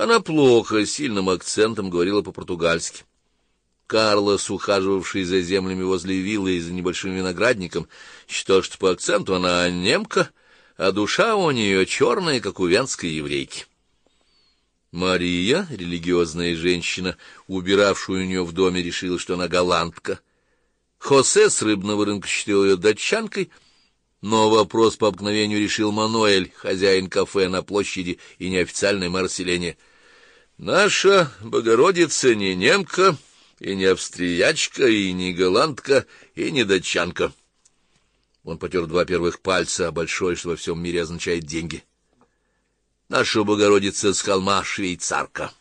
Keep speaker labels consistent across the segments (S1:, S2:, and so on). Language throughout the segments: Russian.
S1: Она плохо, с сильным акцентом говорила по-португальски. Карлос, ухаживавший за землями возле виллы и за небольшим виноградником, считал, что по акценту она немка, а душа у нее черная, как у венской еврейки. Мария, религиозная женщина, убиравшая у нее в доме, решила, что она голландка. Хосе с рыбного рынка считал ее датчанкой, но вопрос по обыкновению решил Мануэль, хозяин кафе на площади и неофициальное мэр селения. «Наша Богородица не немка, и не австриячка, и не голландка, и не датчанка». Он потер два первых пальца, а большой, что во всем мире означает деньги. «Наша Богородица с холма швейцарка».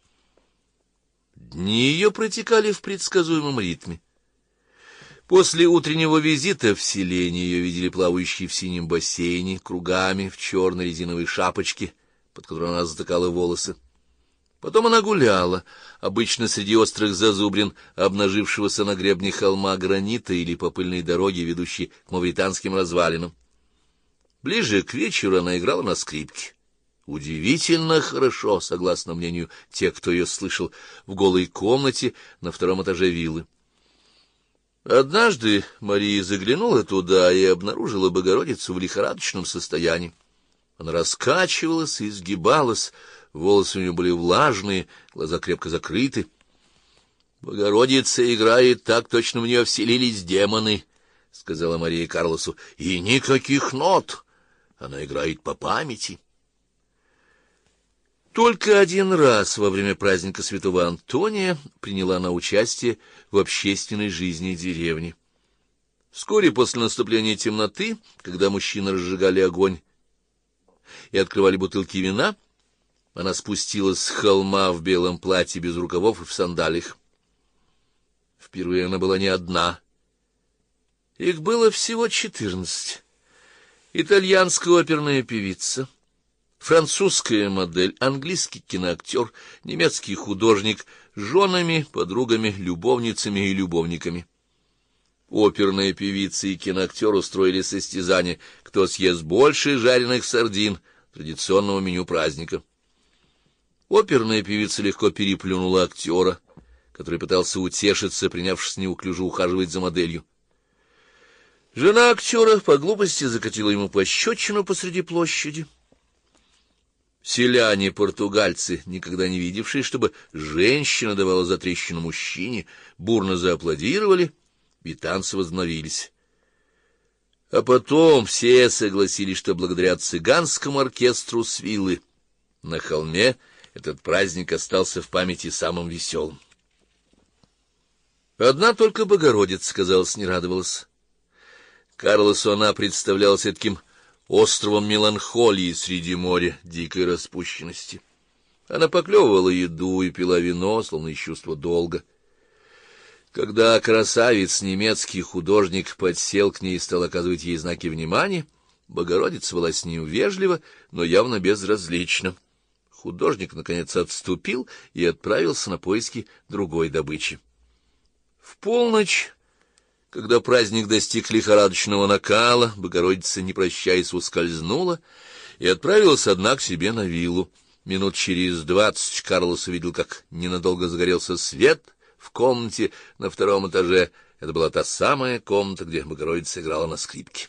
S1: Дни ее протекали в предсказуемом ритме. После утреннего визита в селение ее видели плавающей в синем бассейне, кругами, в черной резиновой шапочке, под которой она затыкала волосы. Потом она гуляла, обычно среди острых зазубрин, обнажившегося на гребне холма гранита или по пыльной дороге, ведущей к мавританским развалинам. Ближе к вечеру она играла на скрипке. Удивительно хорошо, согласно мнению тех, кто ее слышал, в голой комнате на втором этаже виллы. Однажды Мария заглянула туда и обнаружила Богородицу в лихорадочном состоянии. Она раскачивалась и изгибалась, волосы у нее были влажные, глаза крепко закрыты. «Богородица играет так, точно в нее вселились демоны», — сказала Мария Карлосу, — «и никаких нот. Она играет по памяти». Только один раз во время праздника Святого Антония приняла она участие в общественной жизни деревни. Вскоре после наступления темноты, когда мужчины разжигали огонь и открывали бутылки вина, она спустилась с холма в белом платье без рукавов и в сандалиях. Впервые она была не одна. Их было всего 14. Итальянская оперная певица, французская модель, английский киноактер, немецкий художник с женами, подругами, любовницами и любовниками. Оперная певица и киноактер устроили состязание, кто съест больше жареных сардин, традиционного меню праздника. Оперная певица легко переплюнула актера, который пытался утешиться, принявшись неуклюже ухаживать за моделью. Жена актера по глупости закатила ему пощечину посреди площади. Селяне-португальцы, никогда не видевшие, чтобы женщина давала затрещину мужчине, бурно зааплодировали, и танцы возобновились. А потом все согласились, что благодаря цыганскому оркестру с виллы на холме этот праздник остался в памяти самым веселым. Одна только Богородица, казалось, не радовалась. Карлосу она представлялась таким островом меланхолии среди моря дикой распущенности. Она поклевывала еду и пила вино, словно из чувства долга. Когда красавец, немецкий художник, подсел к ней и стал оказывать ей знаки внимания, Богородица была с ним вежлива, но явно безразлична. Художник, наконец, отступил и отправился на поиски другой добычи. В полночь, когда праздник достиг лихорадочного накала, Богородица, не прощаясь, ускользнула и отправилась одна к себе на виллу. Минут через 20 Карлос увидел, как ненадолго загорелся свет в комнате на втором этаже. Это была та самая комната, где Богородица играла на скрипке.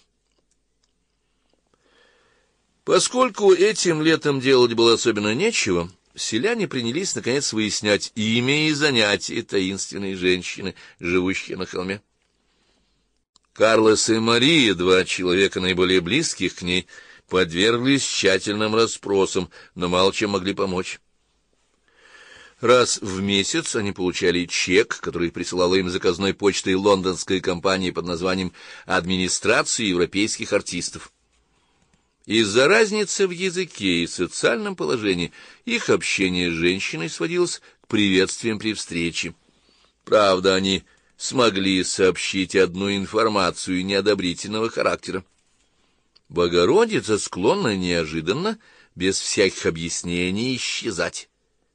S1: Поскольку этим летом делать было особенно нечего, селяне принялись, наконец, выяснять имя и занятия таинственной женщины, живущей на холме. Карлос и Мария, два человека наиболее близких к ней, подверглись тщательным расспросам, но мало чем могли помочь. Раз в месяц они получали чек, который присылала им заказной почтой лондонская компания под названием «Администрация европейских артистов». Из-за разницы в языке и социальном положении их общение с женщиной сводилось к приветствиям при встрече. Правда, они смогли сообщить одну информацию неодобрительного характера. Богородица склонна неожиданно, без всяких объяснений, исчезать.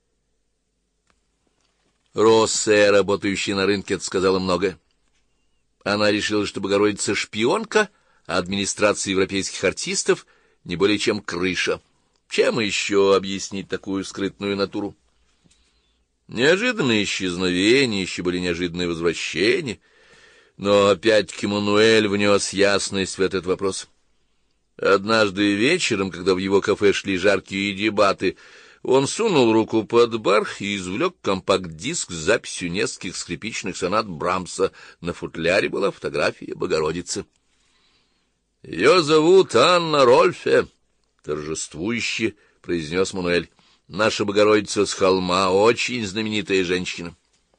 S1: Россе, работающая на рынке, это сказала многое. Она решила, что Богородица шпионка, а администрация европейских артистов не более чем крыша. Чем еще объяснить такую скрытную натуру? Неожиданные исчезновения, еще были неожиданные возвращения, но опять-таки Мануэль внес ясность в этот вопрос. Однажды вечером, когда в его кафе шли жаркие дебаты, он сунул руку под бар и извлек компакт-диск с записью нескольких скрипичных сонат Брамса. На футляре была фотография Богородицы. — Ее зовут Анна Рольфе, — торжествующе произнес Мануэль. — Наша Богородица с холма — очень знаменитая женщина.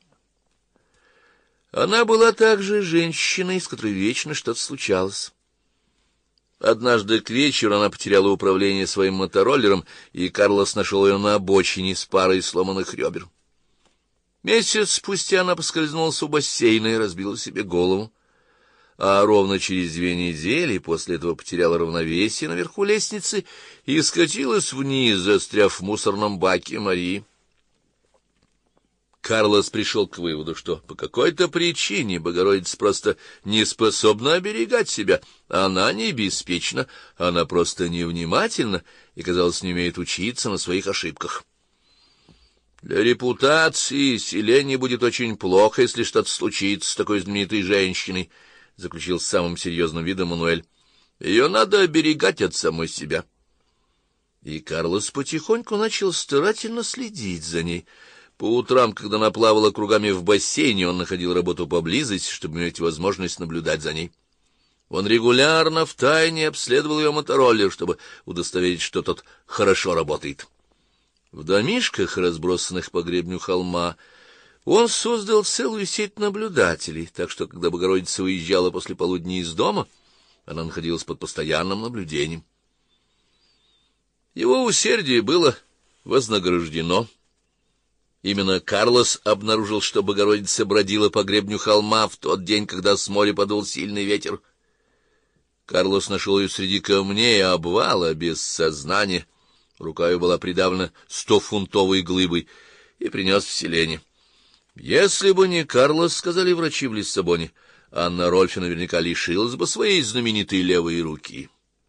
S1: Она была также женщиной, с которой вечно что-то случалось. Однажды к вечеру она потеряла управление своим мотороллером, и Карлос нашел ее на обочине с парой сломанных ребер. Месяц спустя она поскользнулась у бассейна и разбила себе голову, а ровно через 2 недели после этого потеряла равновесие наверху лестницы и скатилась вниз, застряв в мусорном баке Марии. Карлос пришел к выводу, что по какой-то причине Богородица просто не способна оберегать себя. Она не беспечна, она просто невнимательна и, казалось, не умеет учиться на своих ошибках. Для репутации селения будет очень плохо, если что-то случится с такой знаменитой женщиной, — заключил с самым серьезным видом Мануэль. Ее надо оберегать от самой себя. И Карлос потихоньку начал старательно следить за ней. По утрам, когда она плавала кругами в бассейне, он находил работу поблизости, чтобы иметь возможность наблюдать за ней. Он регулярно втайне обследовал ее мотороллер, чтобы удостоверить, что тот хорошо работает. В домишках, разбросанных по гребню холма, он создал целую сеть наблюдателей, так что, когда Богородица уезжала после полудня из дома, она находилась под постоянным наблюдением. Его усердие было вознаграждено. Именно Карлос обнаружил, что Богородица бродила по гребню холма в тот день, когда с моря подул сильный ветер. Карлос нашел ее среди камней обвала, без сознания. Рука ее была придавлена 100-фунтовой глыбой, и принес в селение. Если бы не Карлос, сказали врачи в Лиссабоне, Анна Рольфе наверняка лишилась бы своей знаменитой левой руки.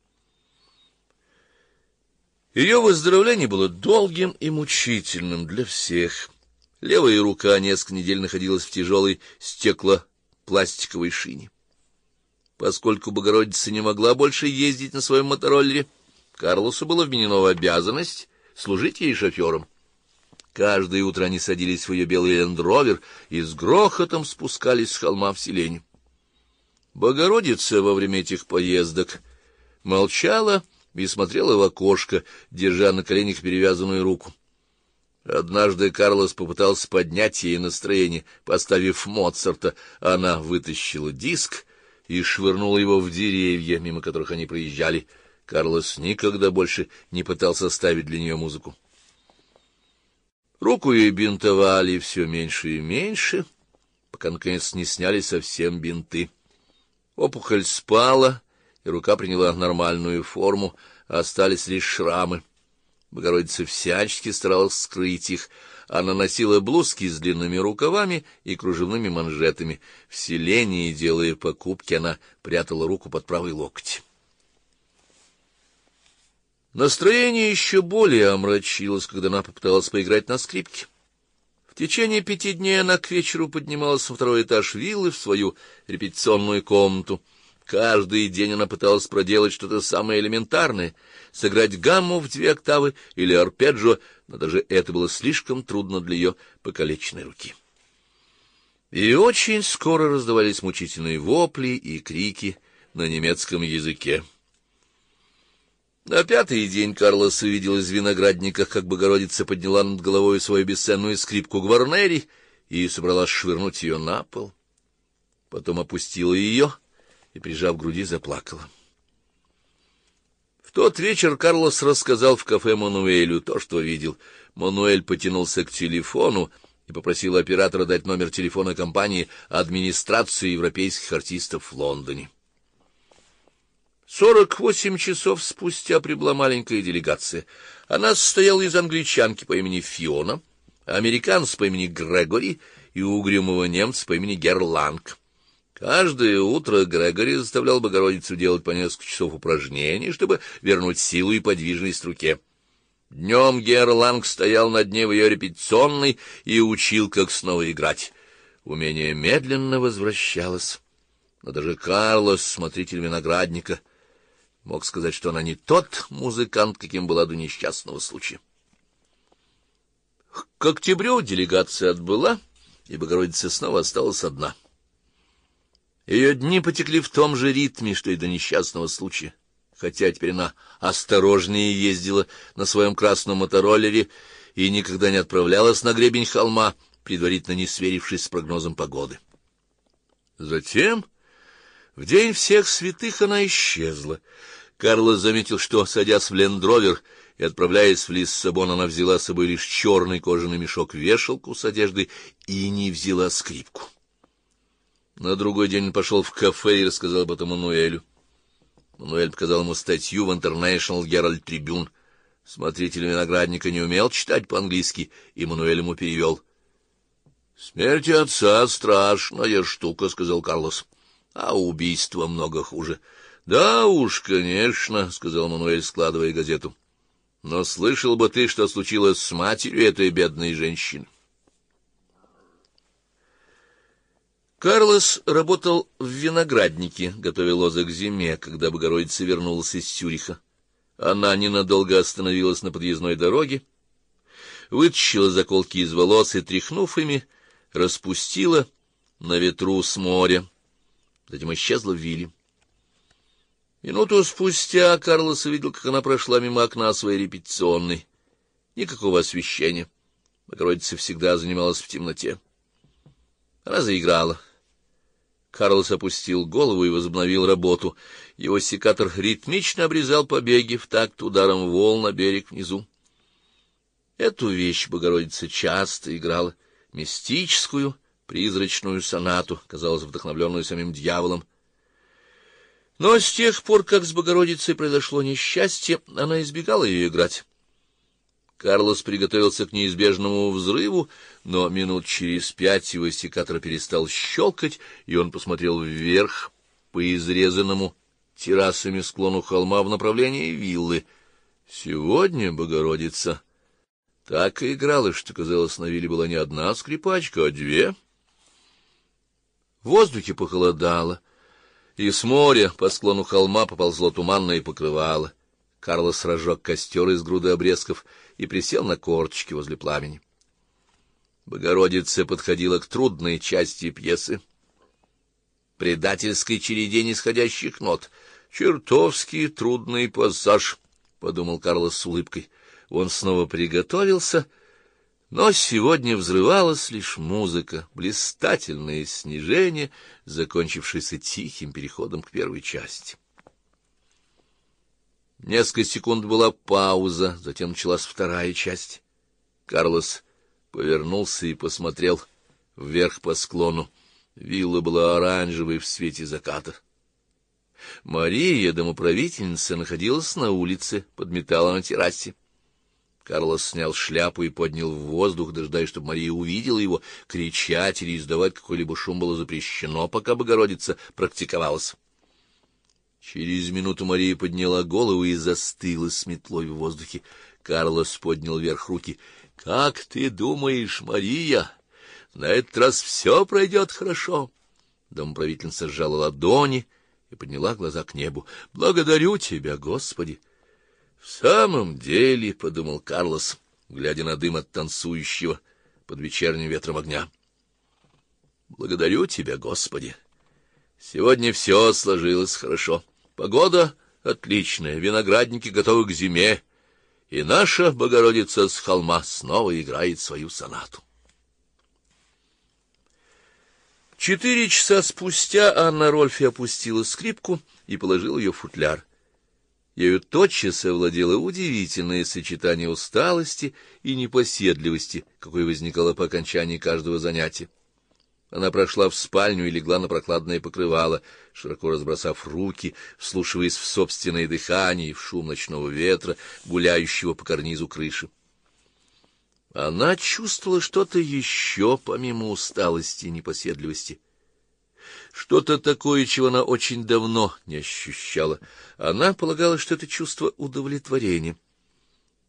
S1: Ее выздоровление было долгим и мучительным для всех. Левая рука несколько недель находилась в тяжелой стеклопластиковой шине. Поскольку Богородица не могла больше ездить на своем мотороллере, Карлосу было вменено в обязанность служить ей шофером. Каждое утро они садились в ее белый лендровер и с грохотом спускались с холма в селение. Богородица во время этих поездок молчала и смотрела в окошко, держа на коленях перевязанную руку. Однажды Карлос попытался поднять ей настроение, поставив Моцарта. Она вытащила диск и швырнула его в деревья, мимо которых они проезжали. Карлос никогда больше не пытался ставить для нее музыку. Руку ей бинтовали все меньше и меньше, пока, наконец, не сняли совсем бинты. Опухоль спала, и рука приняла нормальную форму, а остались лишь шрамы. Богородица всячески старалась скрыть их. Она носила блузки с длинными рукавами и кружевными манжетами. В селении, делая покупки, она прятала руку под правый локоть. Настроение еще более омрачилось, когда она попыталась поиграть на скрипке. В течение 5 дней она к вечеру поднималась на 2-й этаж виллы в свою репетиционную комнату. Каждый день она пыталась проделать что-то самое элементарное — сыграть гамму в 2 октавы или арпеджио, но даже это было слишком трудно для ее покалеченной руки. И очень скоро раздавались мучительные вопли и крики на немецком языке. На 5-й день Карлос увидел из виноградника, как Богородица подняла над головой свою бесценную скрипку Гварнери и собралась швырнуть ее на пол. Потом опустила ее и, прижав к груди, заплакала. В тот вечер Карлос рассказал в кафе Мануэлю то, что видел. Мануэль потянулся к телефону и попросил оператора дать номер телефона компании администрации европейских артистов в Лондоне. 48 часов спустя прибыла маленькая делегация. Она состояла из англичанки по имени Фиона, американца по имени Грегори и угрюмого немца по имени Герланг. Каждое утро Грегори заставлял Богородицу делать по несколько часов упражнений, чтобы вернуть силу и подвижность руке. Днем Герланг стоял на дне в ее репетиционной и учил, как снова играть. Умение медленно возвращалось. Но даже Карлос, смотритель виноградника, мог сказать, что она не тот музыкант, каким была до несчастного случая. К октябрю делегация отбыла, и Богородица снова осталась одна. Ее дни потекли в том же ритме, что и до несчастного случая, хотя теперь она осторожнее ездила на своем красном мотороллере и никогда не отправлялась на гребень холма, предварительно не сверившись с прогнозом погоды. Затем, в день всех святых, она исчезла. Карлос заметил, что, садясь в лендровер и отправляясь в Лиссабон, она взяла с собой лишь черный кожаный мешок-вешалку с одеждой и не взяла скрипку. На другой день он пошел в кафе и рассказал об этом Мануэлю. Мануэль показал ему статью в International Herald Tribune. Смотритель виноградника не умел читать по-английски, и Мануэль ему перевел. «Смерть отца — страшная штука», — сказал Карлос, — «а убийство много хуже». «Да уж, конечно», — сказал Мануэль, складывая газету. «Но слышал бы ты, что случилось с матерью этой бедной женщины». Карлос работал в винограднике, готовя лозы к зиме, когда Богородица вернулась из Цюриха. Она ненадолго остановилась на подъездной дороге, вытащила заколки из волос и, тряхнув ими, распустила на ветру с моря. Затем исчезла в вилле. Минуту спустя Карлос увидел, как она прошла мимо окна своей репетиционной. Никакого освещения. Богородица всегда занималась в темноте. Она заиграла. Карлос опустил голову и возобновил работу. Его секатор ритмично обрезал побеги в такт ударом волн на берег внизу. Эту вещь Богородица часто играла, мистическую, призрачную сонату, казалось, вдохновленную самим дьяволом. Но с тех пор, как с Богородицей произошло несчастье, она избегала ее играть. Карлос приготовился к неизбежному взрыву, но минут через 5 его секатор перестал щелкать, и он посмотрел вверх по изрезанному террасами склону холма в направлении виллы. Сегодня Богородица так и играла, что, казалось, на вилле была не одна скрипачка, а две. В воздухе похолодало, и с моря по склону холма поползло туманное покрывало. Карлос разжег костер из груды обрезков и присел на корточки возле пламени. Богородица подходила к трудной части пьесы, предательской череде нисходящих нот. «Чертовски трудный пассаж», — подумал Карлос с улыбкой. Он снова приготовился, но сегодня взрывалась лишь музыка, блистательное снижение, закончившееся тихим переходом к первой части. Несколько секунд была пауза, затем началась вторая часть. Карлос повернулся и посмотрел вверх по склону. Вилла была оранжевой в свете заката. Мария, домоправительница, находилась на улице, подметала на террасе. Карлос снял шляпу и поднял в воздух, дожидаясь, чтобы Мария увидела его. Кричать или издавать какой-либо шум было запрещено, пока Богородица практиковалась. Через минуту Мария подняла голову и застыла с метлой в воздухе. Карлос поднял вверх руки. — Как ты думаешь, Мария, на этот раз все пройдет хорошо? Домоправительница сжала ладони и подняла глаза к небу. — Благодарю тебя, Господи! — В самом деле, — подумал Карлос, глядя на дым от танцующего под вечерним ветром огня. — Благодарю тебя, Господи! Сегодня все сложилось хорошо. Погода отличная, виноградники готовы к зиме, и наша Богородица с холма снова играет свою сонату. 4 часа спустя Анна Рольфи опустила скрипку и положила ее в футляр. Ею тотчас овладело удивительное сочетание усталости и непоседливости, какое возникало по окончании каждого занятия. Она прошла в спальню и легла на прохладное покрывало, широко разбросав руки, вслушиваясь в собственное дыхание и в шум ночного ветра, гуляющего по карнизу крыши. Она чувствовала что-то еще, помимо усталости и непоседливости. Что-то такое, чего она очень давно не ощущала. Она полагала, что это чувство удовлетворения.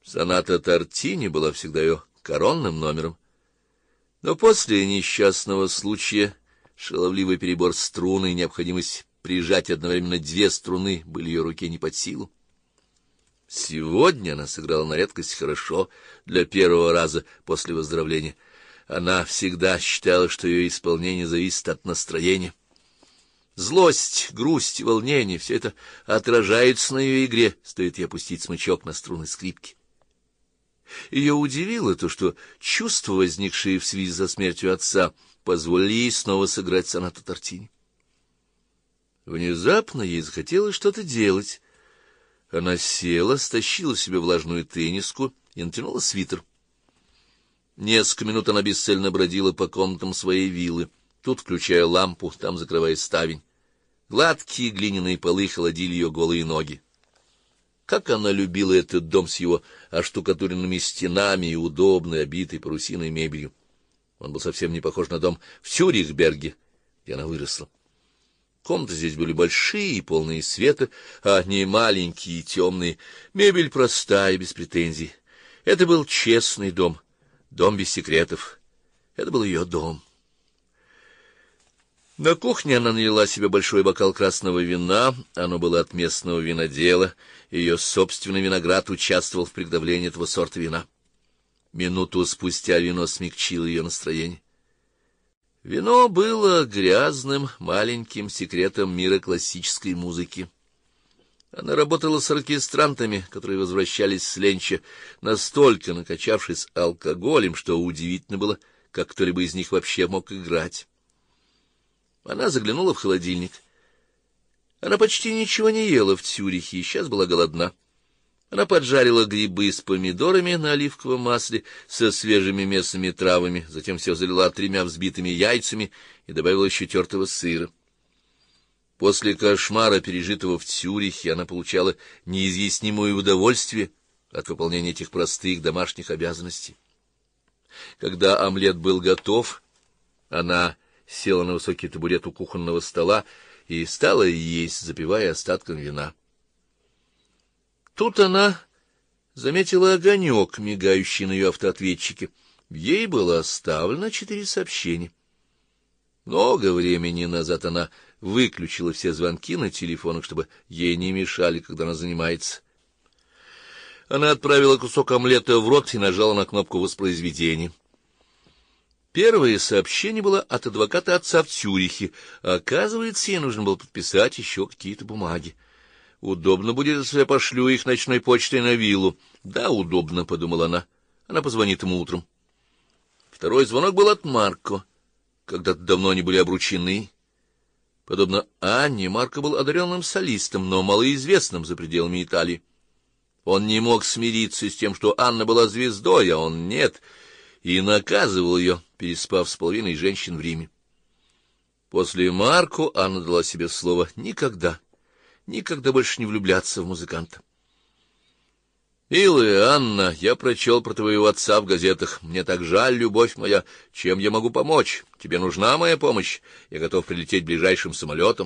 S1: Соната Тартини была всегда ее коронным номером. Но после несчастного случая шаловливый перебор струны и необходимость прижать одновременно две струны были ее руке не под силу. Сегодня она сыграла на редкость хорошо для первого раза после выздоровления. Она всегда считала, что ее исполнение зависит от настроения. Злость, грусть, волнение — все это отражается на ее игре, стоит ей опустить смычок на струны скрипки. Ее удивило то, что чувства, возникшие в связи со смертью отца, позволили ей снова сыграть сонату Тартини. Внезапно ей захотелось что-то делать. Она села, стащила себе влажную тенниску и натянула свитер. Несколько минут она бесцельно бродила по комнатам своей виллы, тут включая лампу, там закрывая ставень. Гладкие глиняные полы холодили ее голые ноги. Как она любила этот дом с его оштукатуренными стенами и удобной, обитой парусиной мебелью. Он был совсем не похож на дом в Цюрихберге, где она выросла. Комнаты здесь были большие и полные света, а не маленькие и темные. Мебель простая, без претензий. Это был честный дом, дом без секретов. Это был ее дом. На кухне она налила себе большой бокал красного вина, оно было от местного винодела, ее собственный виноград участвовал в приготовлении этого сорта вина. Минуту спустя вино смягчило ее настроение. Вино было грязным, маленьким секретом мира классической музыки. Она работала с оркестрантами, которые возвращались с ленча, настолько накачавшись алкоголем, что удивительно было, как кто-либо из них вообще мог играть. Она заглянула в холодильник. Она почти ничего не ела в Цюрихе и сейчас была голодна. Она поджарила грибы с помидорами на оливковом масле со свежими местными травами, затем все залила 3 взбитыми яйцами и добавила еще тертого сыра. После кошмара, пережитого в Цюрихе, она получала неизъяснимое удовольствие от выполнения этих простых домашних обязанностей. Когда омлет был готов, она села на высокий табурет у кухонного стола и стала есть, запивая остатком вина. Тут она заметила огонек, мигающий на ее автоответчике. Ей было оставлено 4 сообщения. Много времени назад она выключила все звонки на телефонах, чтобы ей не мешали, когда она занимается. Она отправила кусок омлета в рот и нажала на кнопку воспроизведения. Первое сообщение было от адвоката отца в Цюрихе. Оказывается, ей нужно было подписать еще какие-то бумаги. Удобно будет, если я пошлю их ночной почтой на виллу. Да, удобно, — подумала она. Она позвонит ему утром. Второй звонок был от Марко. Когда-то давно они были обручены. Подобно Анне, Марко был одаренным солистом, но малоизвестным за пределами Италии. Он не мог смириться с тем, что Анна была звездой, а он нет, и наказывал ее, переспав с половиной женщин в Риме. После Марко Анна дала себе слово никогда больше не влюбляться в музыканта. «Милая Анна, я прочел про твоего отца в газетах. Мне так жаль, любовь моя. Чем я могу помочь? Тебе нужна моя помощь? Я готов прилететь ближайшим самолетом».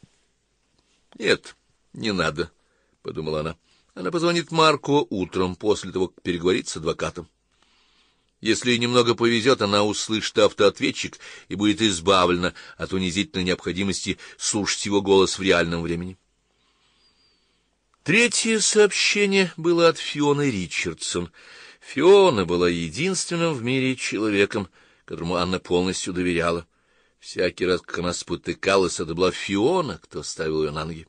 S1: «Нет, не надо», — подумала она. Она позвонит Марку утром, после того, как переговорит с адвокатом. Если ей немного повезет, она услышит автоответчик и будет избавлена от унизительной необходимости слушать его голос в реальном времени. Третье сообщение было от Фионы Ричардсон. Фиона была единственным в мире человеком, которому Анна полностью доверяла. Всякий раз, как она спотыкалась, это была Фиона, кто ставил ее на ноги.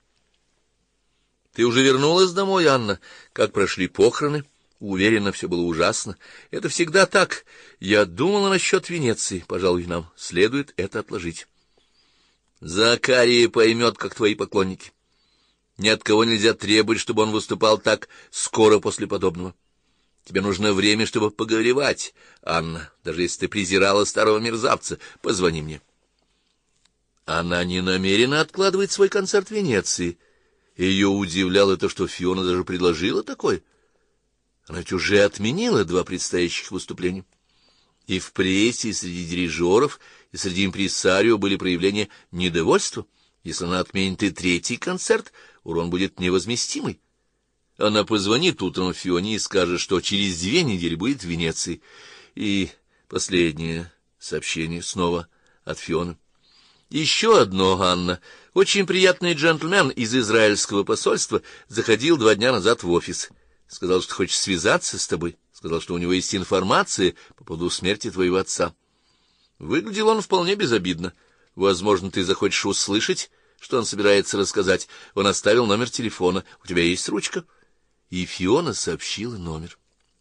S1: «Ты уже вернулась домой, Анна? Как прошли похороны?» «Уверена, все было ужасно. Это всегда так. Я думала насчет Венеции. Пожалуй, нам следует это отложить. Закария поймет, как твои поклонники. Ни от кого нельзя требовать, чтобы он выступал так скоро после подобного. Тебе нужно время, чтобы погоревать, Анна. Даже если ты презирала старого мерзавца, позвони мне». Она не намерена откладывать свой концерт в Венеции. Ее удивляло то, что Фиона даже предложила такое. Она ведь уже отменила 2 предстоящих выступления. И в прессе, и среди дирижеров, и среди импресарио были проявления недовольства. Если она отменит и 3-й концерт, урон будет невозместимый. Она позвонит утром Фионе и скажет, что через 2 недели будет в Венеции. И последнее сообщение снова от Фионы. Еще одно, Анна. Очень приятный джентльмен из израильского посольства заходил 2 дня назад в офис. Сказал, что хочет связаться с тобой. Сказал, что у него есть информация по поводу смерти твоего отца. Выглядел он вполне безобидно. Возможно, ты захочешь услышать, что он собирается рассказать. Он оставил номер телефона. У тебя есть ручка? И Фиона сообщила номер.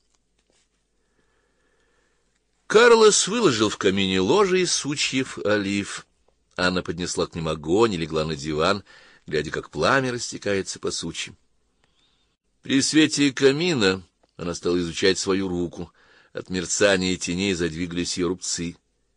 S1: Карлос выложил в камине ложе из сучьев олив. Анна поднесла к ним огонь и легла на диван, глядя, как пламя растекается по сучьям. При свете камина она стала изучать свою руку. От мерцания теней задвигались ее рубцы.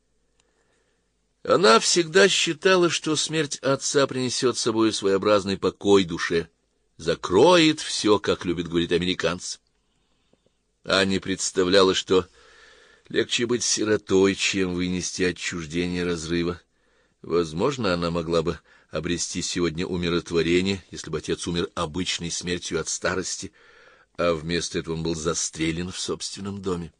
S1: Она всегда считала, что смерть отца принесет с собой своеобразный покой душе, закроет все, как любят говорить американцы. Аня представляла, что легче быть сиротой, чем вынести отчуждение разрыва. Возможно, она могла бы обрести сегодня умиротворение, если бы отец умер обычной смертью от старости, а вместо этого он был застрелен в собственном доме.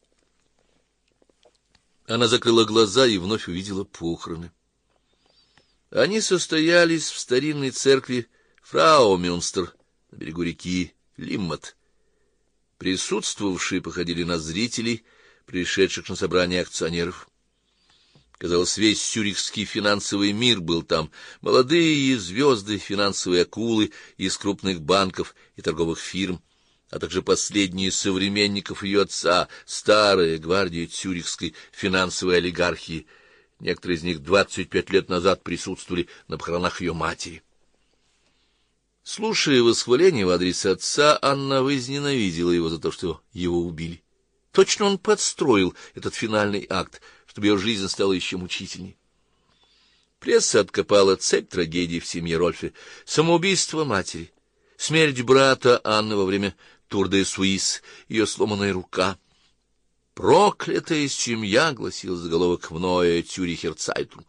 S1: Она закрыла глаза и вновь увидела похороны. Они состоялись в старинной церкви Фраумюнстер на берегу реки Лиммат. Присутствовавшие походили на зрителей, пришедших на собрание акционеров. Казалось, весь цюрихский финансовый мир был там. Молодые звезды, финансовые акулы из крупных банков и торговых фирм, а также последние современников ее отца, старая гвардия цюрихской финансовой олигархии. Некоторые из них 25 лет назад присутствовали на похоронах ее матери. Слушая восхваления в адрес отца, Анна возненавидела его за то, что его убили. Точно он подстроил этот финальный акт, чтобы ее жизнь стала еще мучительней. Пресса откопала цепь трагедий в семье Рольфе: самоубийство матери, смерть брата Анны во время Тур-де-Суисс, ее сломанная рука. «Проклятая семья», — гласил заголовок в Neue Zürcher Zeitung.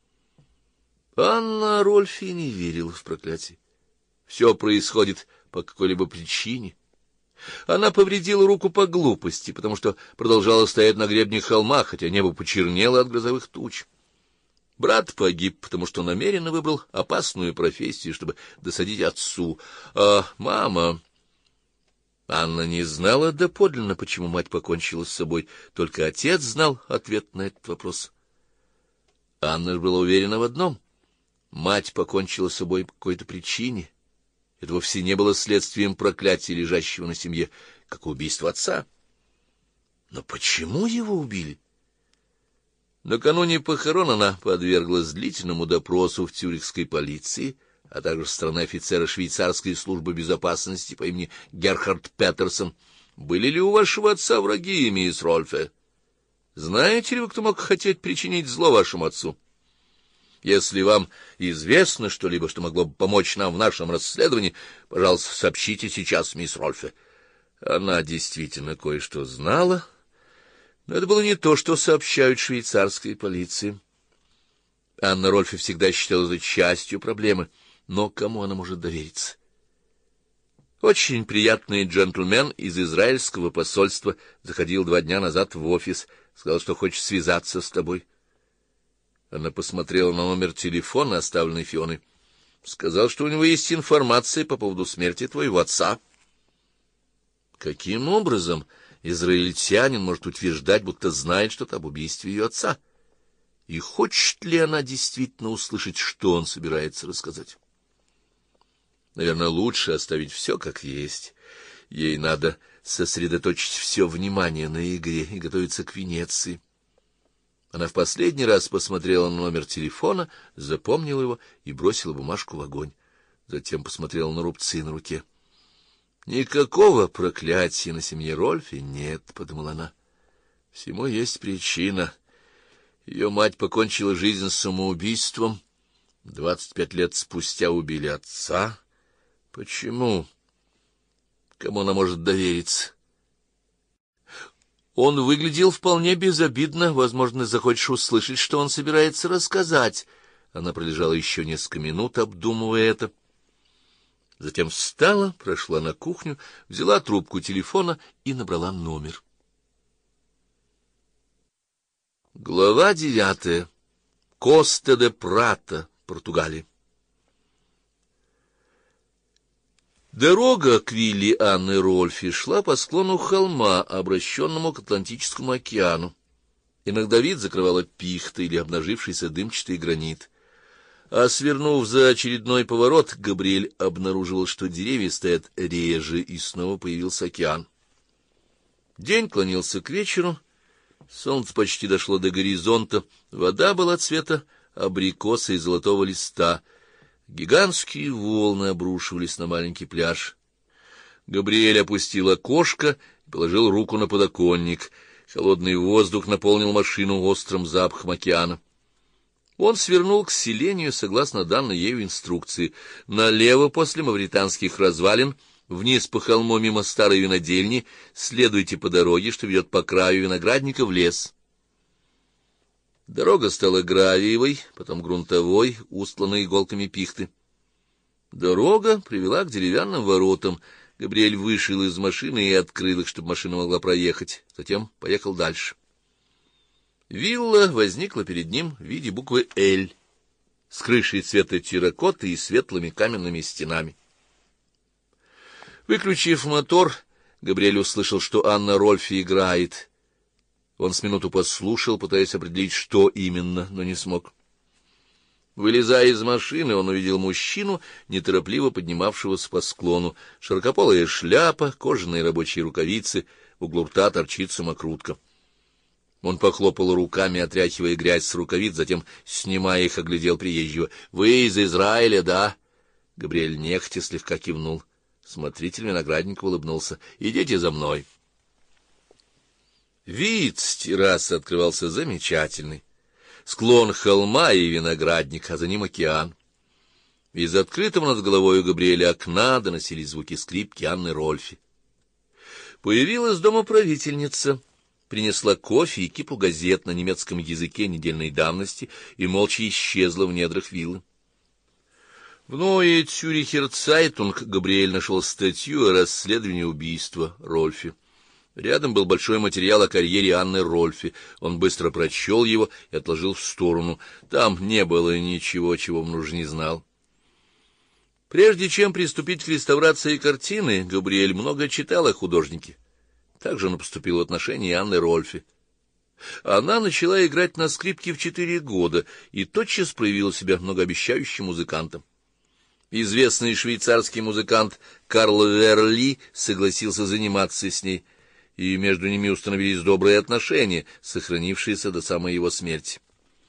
S1: Анна Рольфе не верила в проклятие. Все происходит по какой-либо причине. Она повредила руку по глупости, потому что продолжала стоять на гребне холма, хотя небо почернело от грозовых туч. Брат погиб, потому что намеренно выбрал опасную профессию, чтобы досадить отцу. А мама... Анна не знала доподлинно, почему мать покончила с собой, только отец знал ответ на этот вопрос. Анна была уверена в одном: мать покончила с собой по какой-то причине. Это вовсе не было следствием проклятия, лежащего на семье, как убийство отца. Но почему его убили? Накануне похорон она подверглась длительному допросу в цюрихской полиции, а также со стороны офицера швейцарской службы безопасности по имени Герхард Петерсон. Были ли у вашего отца враги, мисс Рольфе? Знаете ли вы, кто мог хотеть причинить зло вашему отцу? Если вам известно что-либо, что могло бы помочь нам в нашем расследовании, пожалуйста, сообщите сейчас, мисс Рольфе. Она действительно кое-что знала, но это было не то, что сообщают швейцарской полиции. Анна Рольфе всегда считала это частью проблемы, но кому она может довериться? Очень приятный джентльмен из израильского посольства заходил 2 дня назад в офис, сказал, что хочет связаться с тобой. Она посмотрела на номер телефона, оставленный Фионой. Сказал, что у него есть информация по поводу смерти твоего отца. Каким образом израильтянин может утверждать, будто знает что-то об убийстве ее отца? И хочет ли она действительно услышать, что он собирается рассказать? Наверное, лучше оставить все как есть. Ей надо сосредоточить все внимание на игре и готовиться к Венеции. Она в последний раз посмотрела на номер телефона, запомнила его и бросила бумажку в огонь. Затем посмотрела на рубцы на руке. Никакого проклятия на семье Рольфе нет, — подумала она. Всему есть причина. Ее мать покончила жизнь самоубийством. 25 лет спустя убили отца. Почему? Кому она может довериться? Он выглядел вполне безобидно. Возможно, захочешь услышать, что он собирается рассказать. Она пролежала еще несколько минут, обдумывая это. Затем встала, прошла на кухню, взяла трубку телефона и набрала номер. Глава 9. Коста-де-Прата, Португалия. Дорога к вилле Анны Рольфи шла по склону холма, обращенному к Атлантическому океану. Иногда вид закрывала пихта или обнажившийся дымчатый гранит. А свернув за очередной поворот, Габриэль обнаруживал, что деревья стоят реже, и снова появился океан. День клонился к вечеру, солнце почти дошло до горизонта, вода была цвета абрикоса и золотого листа. Гигантские волны обрушивались на маленький пляж. Габриэль опустил окошко и положил руку на подоконник. Холодный воздух наполнил машину острым запахом океана. Он свернул к селению, согласно данной ею инструкции, налево после мавританских развалин, вниз по холму мимо старой винодельни, следуйте по дороге, что ведет по краю виноградника в лес. Дорога стала гравиевой, потом грунтовой, устланной иголками пихты. Дорога привела к деревянным воротам. Габриэль вышел из машины и открыл их, чтобы машина могла проехать. Затем поехал дальше. Вилла возникла перед ним в виде буквы «Л», с крышей цвета терракоты и светлыми каменными стенами. Выключив мотор, Габриэль услышал, что Анна Рольфи играет. Он с минуту послушал, пытаясь определить, что именно, но не смог. Вылезая из машины, он увидел мужчину, неторопливо поднимавшегося по склону. Широкополая шляпа, кожаные рабочие рукавицы, в углу рта торчит самокрутка. Он похлопал руками, отряхивая грязь с рукавиц, затем, снимая их, оглядел приезжего. — Вы из Израиля, да? Габриэль нехотя слегка кивнул. Смотритель виноградника улыбнулся. — Идите за мной. Вид с террасы открывался замечательный. Склон холма и виноградник, а за ним океан. Из открытого над головой у Габриэля окна доносились звуки скрипки Анны Рольфи. Появилась домоправительница, принесла кофе и кипу газет на немецком языке недельной давности и молча исчезла в недрах виллы. В Neue Zürcher Zeitung Габриэль нашел статью о расследовании убийства Рольфи. Рядом был большой материал о карьере Анны Рольфи. Он быстро прочел его и отложил в сторону. Там не было ничего, чего он уже не знал. Прежде чем приступить к реставрации картины, Габриэль много читал о художнике. Так же он поступил в отношении Анны Рольфи. Она начала играть на скрипке в 4 года и тотчас проявила себя многообещающим музыкантом. Известный швейцарский музыкант Карл Верли согласился заниматься с ней, и между ними установились добрые отношения, сохранившиеся до самой его смерти.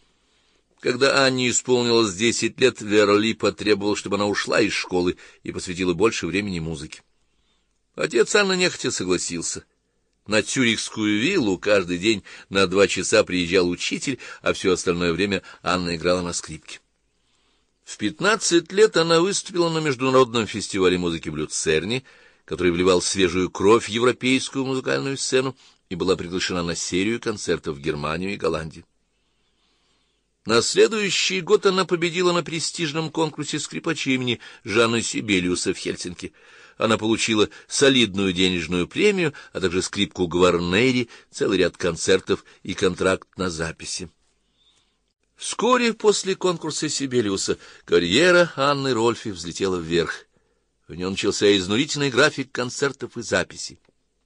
S1: Когда Анне исполнилось 10 лет, Верли потребовал, чтобы она ушла из школы и посвятила больше времени музыке. Отец Анны нехотя согласился. На Цюрихскую виллу каждый день на 2 часа приезжал учитель, а все остальное время Анна играла на скрипке. В 15 лет она выступила на международном фестивале музыки в Люцерне, который вливал свежую кровь в европейскую музыкальную сцену, и была приглашена на серию концертов в Германию и Голландию. На следующий год она победила на престижном конкурсе скрипачей имени Жана Сибелиуса в Хельсинки. Она получила солидную денежную премию, а также скрипку Гварнери, целый ряд концертов и контракт на записи. Вскоре после конкурса Сибелиуса карьера Анны Рольфи взлетела вверх. В нем начался изнурительный график концертов и записей.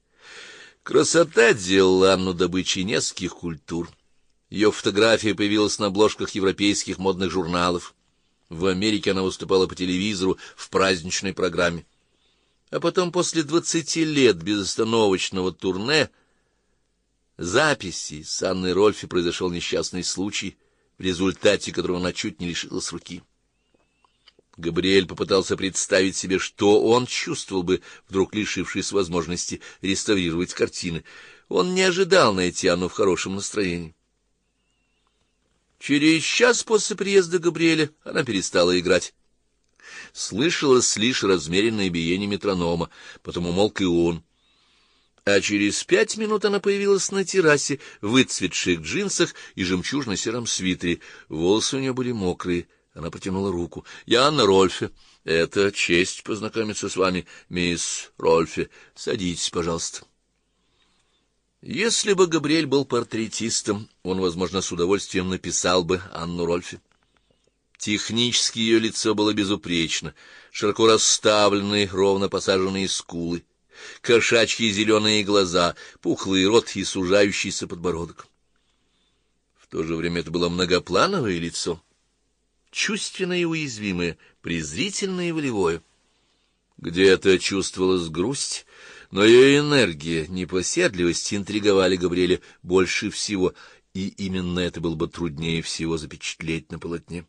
S1: Красота делала Анну добычей нескольких культур. Ее фотография появилась на обложках европейских модных журналов. В Америке она выступала по телевизору в праздничной программе. А потом, после 20 лет безостановочного турне записей, с Анной Рольфи произошел несчастный случай, в результате которого она чуть не лишилась руки. Габриэль попытался представить себе, что он чувствовал бы, вдруг лишившись возможности реставрировать картины. Он не ожидал найти Анну в хорошем настроении. Через час после приезда Габриэля она перестала играть. Слышалось лишь размеренное биение метронома, потом умолк и он. А через 5 минут она появилась на террасе в выцветших джинсах и жемчужно-сером свитере. Волосы у нее были мокрые, Она протянула руку. — Я Анна Рольфе. Это честь познакомиться с вами, мисс Рольфе. Садитесь, пожалуйста. Если бы Габриэль был портретистом, он, возможно, с удовольствием написал бы Анну Рольфе. Технически ее лицо было безупречно, широко расставленные, ровно посаженные скулы, кошачьи зеленые глаза, пухлый рот и сужающийся подбородок. В то же время это было многоплановое лицо, чувственное и уязвимое, презрительное и волевое. Где-то чувствовалась грусть, но ее энергия, непоседливость интриговали Габриэля больше всего, и именно это было бы труднее всего запечатлеть на полотне.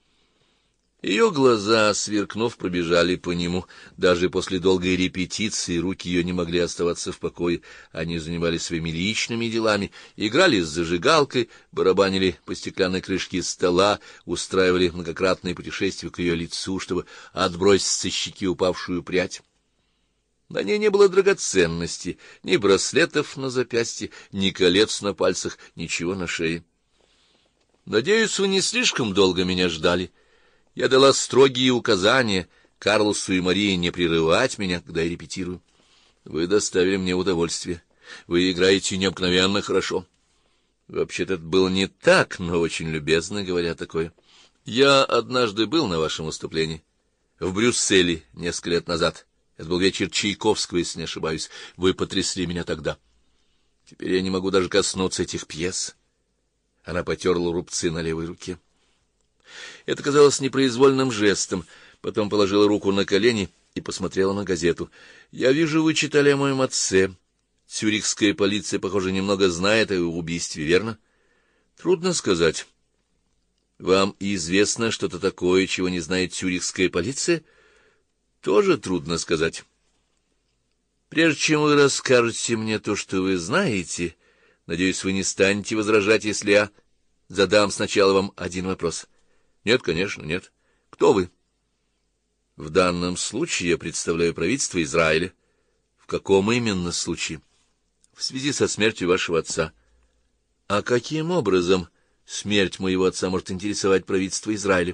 S1: Ее глаза, сверкнув, пробежали по нему. Даже после долгой репетиции руки ее не могли оставаться в покое. Они занимались своими личными делами, играли с зажигалкой, барабанили по стеклянной крышке стола, устраивали многократные путешествия к ее лицу, чтобы отбросить со щеки упавшую прядь. На ней не было драгоценностей, ни браслетов на запястье, ни колец на пальцах, ничего на шее. — Надеюсь, вы не слишком долго меня ждали. Я дала строгие указания Карлосу и Марии не прерывать меня, когда я репетирую. Вы доставили мне удовольствие. Вы играете необыкновенно хорошо. Вообще-то это было не так, но очень любезно, говоря такое. Я однажды был на вашем выступлении в Брюсселе несколько лет назад. Это был вечер Чайковского, если не ошибаюсь. Вы потрясли меня тогда. Теперь я не могу даже коснуться этих пьес. Она потерла рубцы на левой руке. Это казалось непроизвольным жестом. Потом положила руку на колени и посмотрела на газету. — Я вижу, вы читали о моем отце. Цюрихская полиция, похоже, немного знает о его убийстве, верно? — Трудно сказать. — Вам известно что-то такое, чего не знает цюрихская полиция? — Тоже трудно сказать. — Прежде чем вы расскажете мне то, что вы знаете, надеюсь, вы не станете возражать, если я задам сначала вам один вопрос. — Нет, конечно, нет. Кто вы? В данном случае я представляю правительство Израиля. В каком именно случае? В связи со смертью вашего отца. А каким образом смерть моего отца может интересовать правительство Израиля?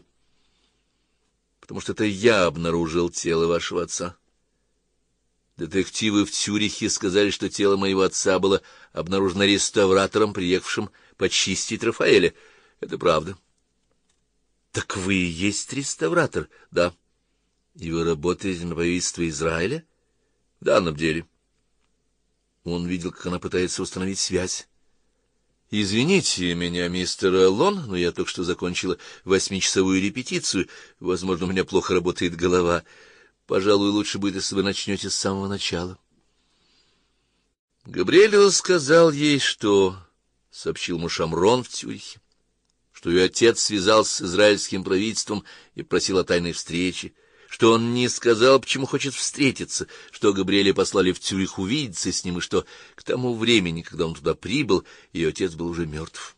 S1: Потому что это я обнаружил тело вашего отца. Детективы в Цюрихе сказали, что тело моего отца было обнаружено реставратором, приехавшим почистить Рафаэля. Это правда. Так вы и есть реставратор? Да. И вы работаете на правительство Израиля? В данном деле. Он видел, как она пытается установить связь. Извините меня, мистер Аллон, но я только что закончила 8-часовую репетицию. Возможно, у меня плохо работает голова. Пожалуй, лучше будет, если вы начнете с самого начала. Габриэль рассказал ей, что сообщил ему Шамрон в Цюрихе, что ее отец связался с израильским правительством и просил о тайной встрече, что он не сказал, почему хочет встретиться, что Габриэля послали в Цюрих увидеться с ним, и что к тому времени, когда он туда прибыл, ее отец был уже мертв.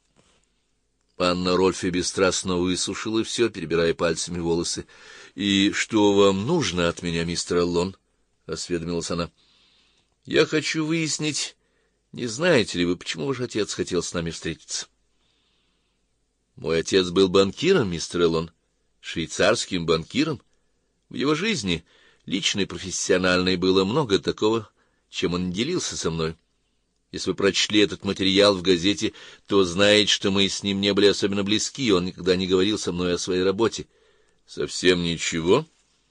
S1: Анна Рольфе бесстрастно высушила все, перебирая пальцами волосы. — И что вам нужно от меня, мистер Аллон? — осведомилась она. — Я хочу выяснить, не знаете ли вы, почему ваш отец хотел с нами встретиться? — Мой отец был банкиром, мистер Эллон, швейцарским банкиром. В его жизни, личной и профессиональной, было много такого, чем он делился со мной. Если вы прочли этот материал в газете, то знаете, что мы с ним не были особенно близки, и он никогда не говорил со мной о своей работе. — Совсем ничего?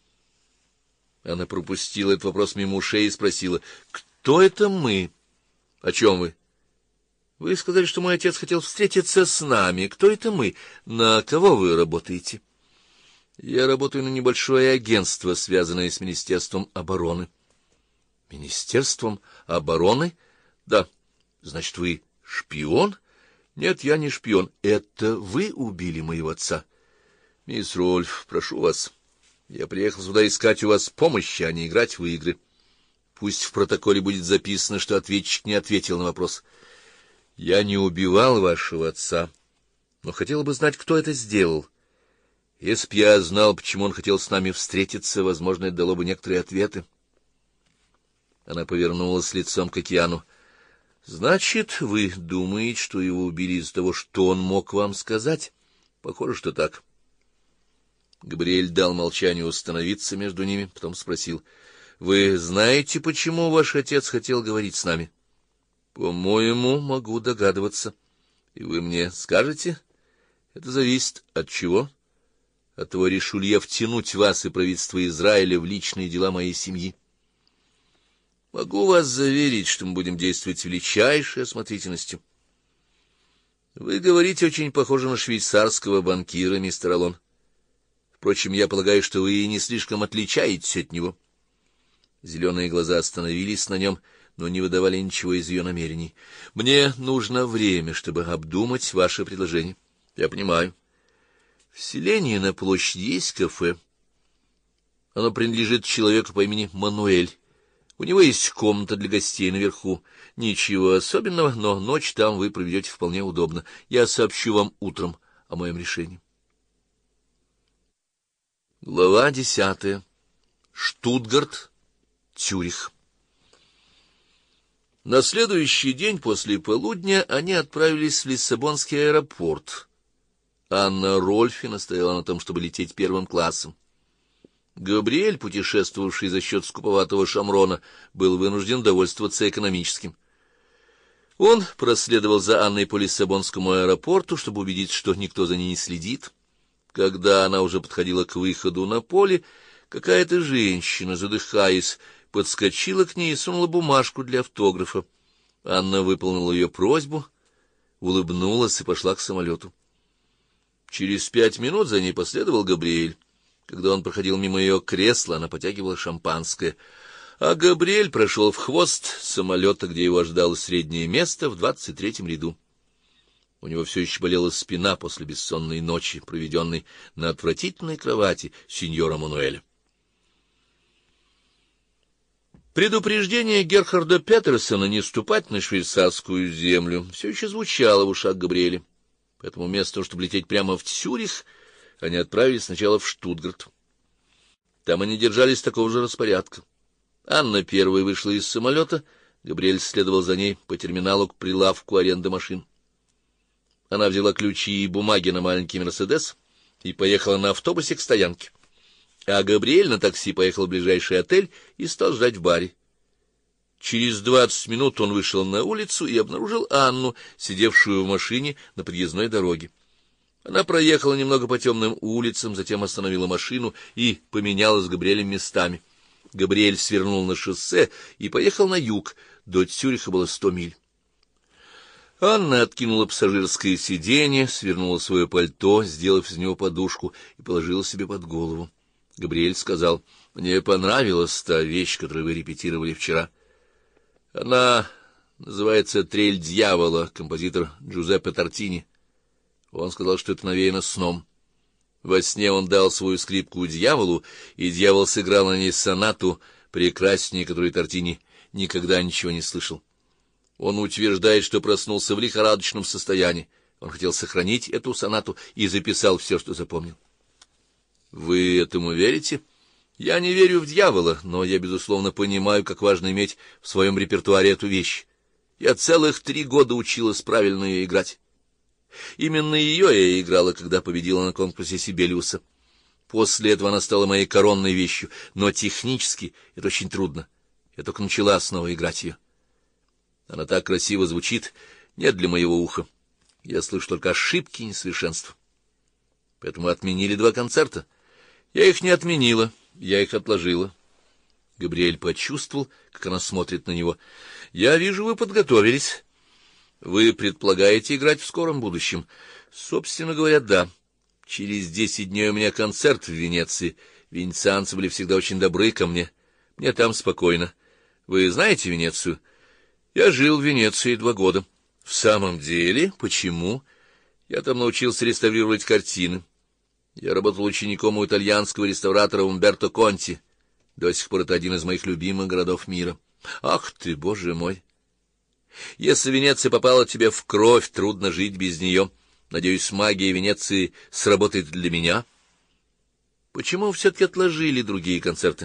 S1: Она пропустила этот вопрос мимо ушей и спросила: — Кто это мы? — О чем вы? — Вы сказали, что мой отец хотел встретиться с нами. Кто это мы? На кого вы работаете? — Я работаю на небольшое агентство, связанное с Министерством обороны. — Министерством обороны? — Да. — Значит, вы шпион? — Нет, я не шпион. Это вы убили моего отца? — Мисс Рольф, прошу вас. Я приехал сюда искать у вас помощи, а не играть в игры. Пусть в протоколе будет записано, что ответчик не ответил на вопрос. Я не убивал вашего отца, но хотел бы знать, кто это сделал. Если б я знал, почему он хотел с нами встретиться, возможно, это дало бы некоторые ответы. Она повернулась лицом к океану. — Значит, вы думаете, что его убили из-за того, что он мог вам сказать? Похоже, что так. Габриэль дал молчанию установиться между ними, потом спросил: «Вы знаете, почему ваш отец хотел говорить с нами?» «По-моему, могу догадываться. И вы мне скажете?» «Это зависит от чего?» «От того, решу ли я втянуть вас и правительство Израиля в личные дела моей семьи. Могу вас заверить, что мы будем действовать с величайшей осмотрительностью. Вы говорите очень похоже на швейцарского банкира, мистер Аллон. Впрочем, я полагаю, что вы и не слишком отличаетесь от него». Зеленые глаза остановились на нем, но не выдавали ничего из ее намерений. «Мне нужно время, чтобы обдумать ваше предложение. Я понимаю. В селении на площади есть кафе. Оно принадлежит человеку по имени Мануэль. У него есть комната для гостей наверху. Ничего особенного, но ночь там вы проведете вполне удобно. Я сообщу вам утром о моем решении». Глава 10. Штутгарт, Цюрих. На следующий день после полудня они отправились в Лиссабонский аэропорт. Анна Рольфи настояла на том, чтобы лететь первым классом. Габриэль, путешествовавший за счет скуповатого Шамрона, был вынужден довольствоваться экономическим. Он проследовал за Анной по Лиссабонскому аэропорту, чтобы убедиться, что никто за ней не следит. Когда она уже подходила к выходу на поле, какая-то женщина, задыхаясь, подскочила к ней и сунула бумажку для автографа. Анна выполнила ее просьбу, улыбнулась и пошла к самолету. Через 5 минут за ней последовал Габриэль. Когда он проходил мимо ее кресла, она потягивала шампанское, а Габриэль прошел в хвост самолета, где его ожидало среднее место в 23-м ряду. У него все еще болела спина после бессонной ночи, проведенной на отвратительной кровати сеньора Мануэля. Предупреждение Герхарда Петерсона не ступать на швейцарскую землю все еще звучало в ушах Габриэля. Поэтому вместо того, чтобы лететь прямо в Цюрих, они отправились сначала в Штутгарт. Там они держались такого же распорядка. Анна первой вышла из самолета, Габриэль следовал за ней по терминалу к прилавку аренды машин. Она взяла ключи и бумаги на маленький «Мерседес» и поехала на автобусе к стоянке. А Габриэль на такси поехал в ближайший отель и стал ждать в баре. Через 20 минут он вышел на улицу и обнаружил Анну, сидевшую в машине на подъездной дороге. Она проехала немного по темным улицам, затем остановила машину и поменялась с Габриэлем местами. Габриэль свернул на шоссе и поехал на юг. До Цюриха было 100 миль. Анна откинула пассажирское сиденье, свернула свое пальто, сделав из него подушку, и положила себе под голову. Габриэль сказал: «Мне понравилась та вещь, которую вы репетировали вчера. Она называется «Трель дьявола», композитор Джузеппе Тартини. Он сказал, что это навеяно сном. Во сне он дал свою скрипку дьяволу, и дьявол сыграл на ней сонату, прекраснее которой Тартини никогда ничего не слышал. Он утверждает, что проснулся в лихорадочном состоянии. Он хотел сохранить эту сонату и записал все, что запомнил». «Вы этому верите?» «Я не верю в дьявола, но я, безусловно, понимаю, как важно иметь в своем репертуаре эту вещь. Я целых 3 года училась правильно ее играть. Именно ее я играла, когда победила на конкурсе Сибелиуса. После этого она стала моей коронной вещью, но технически это очень трудно. Я только начала снова играть ее. Она так красиво звучит, нет для моего уха. Я слышу только ошибки и несовершенства. Поэтому отменили 2 концерта. Я их не отменила, я их отложила». Габриэль почувствовал, как она смотрит на него. «Я вижу, вы подготовились. Вы предполагаете играть в скором будущем?» «Собственно говоря, да. Через 10 дней у меня концерт в Венеции. Венецианцы были всегда очень добры ко мне. Мне там спокойно. Вы знаете Венецию?» «Я жил в Венеции 2 года». «В самом деле? Почему?» «Я там научился реставрировать картины. Я работал учеником у итальянского реставратора Умберто Конти. До сих пор это один из моих любимых городов мира». «Ах ты, Боже мой! Если Венеция попала тебе в кровь, трудно жить без нее. Надеюсь, магия Венеции сработает для меня». «Почему все-таки отложили другие концерты?»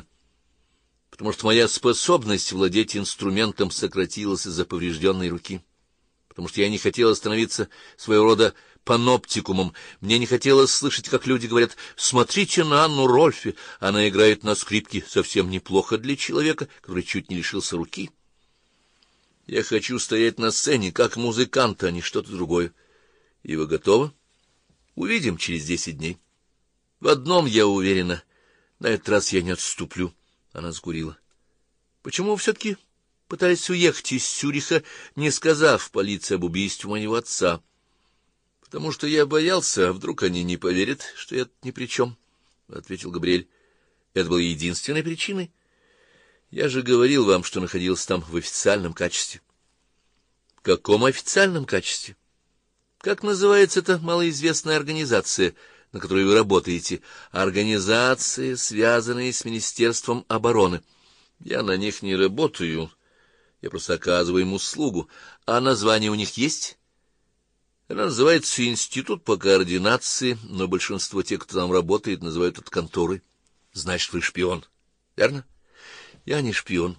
S1: «Потому что моя способность владеть инструментом сократилась из-за поврежденной руки. потому что я не хотела становиться своего рода паноптикумом. Мне не хотелось слышать, как люди говорят: «Смотрите на Анну Рольфе, она играет на скрипке совсем неплохо для человека, который чуть не лишился руки». Я хочу стоять на сцене как музыкант, а не что-то другое. И вы готовы? Увидим через 10 дней. В одном я уверена: на этот раз я не отступлю. Она закурила. Почему вы все-таки пытались уехать из Цюриха, не сказав полиции об убийстве моего отца? Потому что я боялся, а вдруг они не поверят, что я ни при чем, — ответил Габриэль. Это было единственной причиной. Я же говорил вам, что находился там в официальном качестве. В каком официальном качестве? Как называется эта малоизвестная организация, на которой вы работаете? Организации, связанные с Министерством обороны. Я на них не работаю. Я просто оказываю им услугу. А название у них есть? Она называется «Институт по координации», но большинство тех, кто там работает, называют это конторой. Значит, вы шпион, верно? Я не шпион.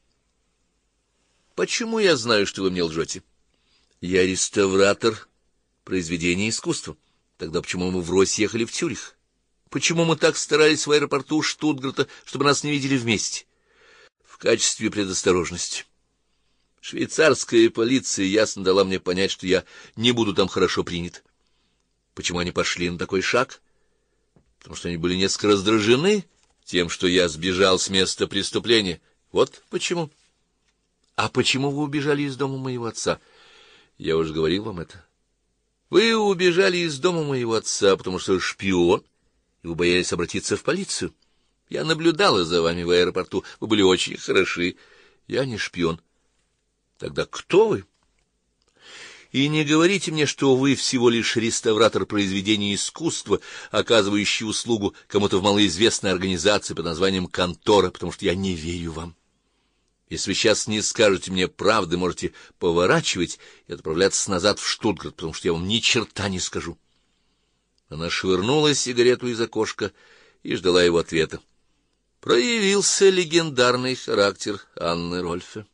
S1: Почему я знаю, что вы мне лжете? Я реставратор произведения искусства. Тогда почему мы врозь ехали в Цюрих? Почему мы так старались в аэропорту Штутгарта, чтобы нас не видели вместе? В качестве предосторожности. Швейцарская полиция ясно дала мне понять, что я не буду там хорошо принят. Почему они пошли на такой шаг? Потому что они были несколько раздражены тем, что я сбежал с места преступления. Вот почему. А почему вы убежали из дома моего отца? Я уже говорил вам это. Вы убежали из дома моего отца, потому что шпион, и вы боялись обратиться в полицию. Я наблюдала за вами в аэропорту. Вы были очень хороши. Я не шпион. Тогда кто вы? И не говорите мне, что вы всего лишь реставратор произведений искусства, оказывающий услугу кому-то в малоизвестной организации под названием «Контора», потому что я не верю вам. Если вы сейчас не скажете мне правды, можете поворачивать и отправляться назад в Штутгарт, потому что я вам ни черта не скажу. Она швырнула сигарету из окошка и ждала его ответа. Проявился легендарный характер Анны Рольфе.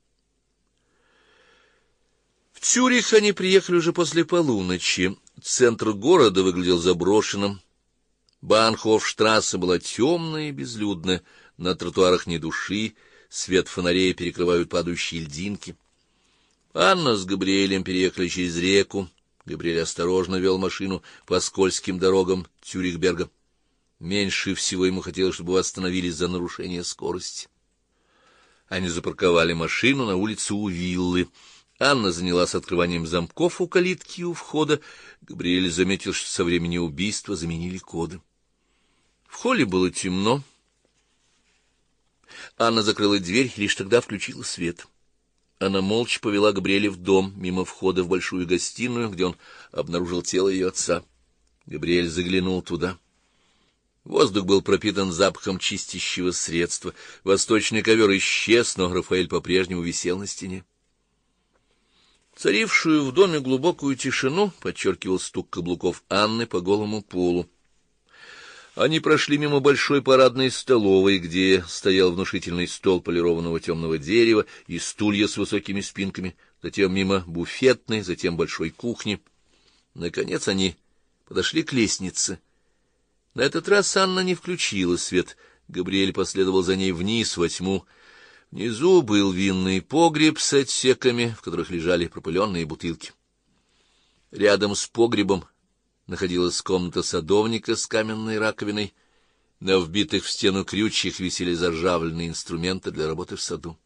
S1: В Цюрих они приехали уже после полуночи. Центр города выглядел заброшенным. Банхофштрассе была темная и безлюдная, на тротуарах ни души, свет фонарей перекрывают падающие льдинки. Анна с Габриэлем переехали через реку. Габриэль осторожно вел машину по скользким дорогам Цюрихберга. Меньше всего ему хотелось, чтобы остановились за нарушение скорости. Они запарковали машину на улице у виллы. Анна занялась открыванием замков у калитки у входа. Габриэль заметил, что со времени убийства заменили коды. В холле было темно. Анна закрыла дверь и лишь тогда включила свет. Она молча повела Габриэля в дом, мимо входа в большую гостиную, где он обнаружил тело ее отца. Габриэль заглянул туда. Воздух был пропитан запахом чистящего средства. Восточный ковер исчез, но Рафаэль по-прежнему висел на стене. Царившую в доме глубокую тишину подчеркивал стук каблуков Анны по голому полу. Они прошли мимо большой парадной столовой, где стоял внушительный стол полированного темного дерева и стулья с высокими спинками, затем мимо буфетной, затем большой кухни. Наконец они подошли к лестнице. На этот раз Анна не включила свет. Габриэль последовал за ней вниз, во тьму. Внизу был винный погреб с отсеками, в которых лежали пропыленные бутылки. Рядом с погребом находилась комната садовника с каменной раковиной. На вбитых в стену крючьях висели заржавленные инструменты для работы в саду.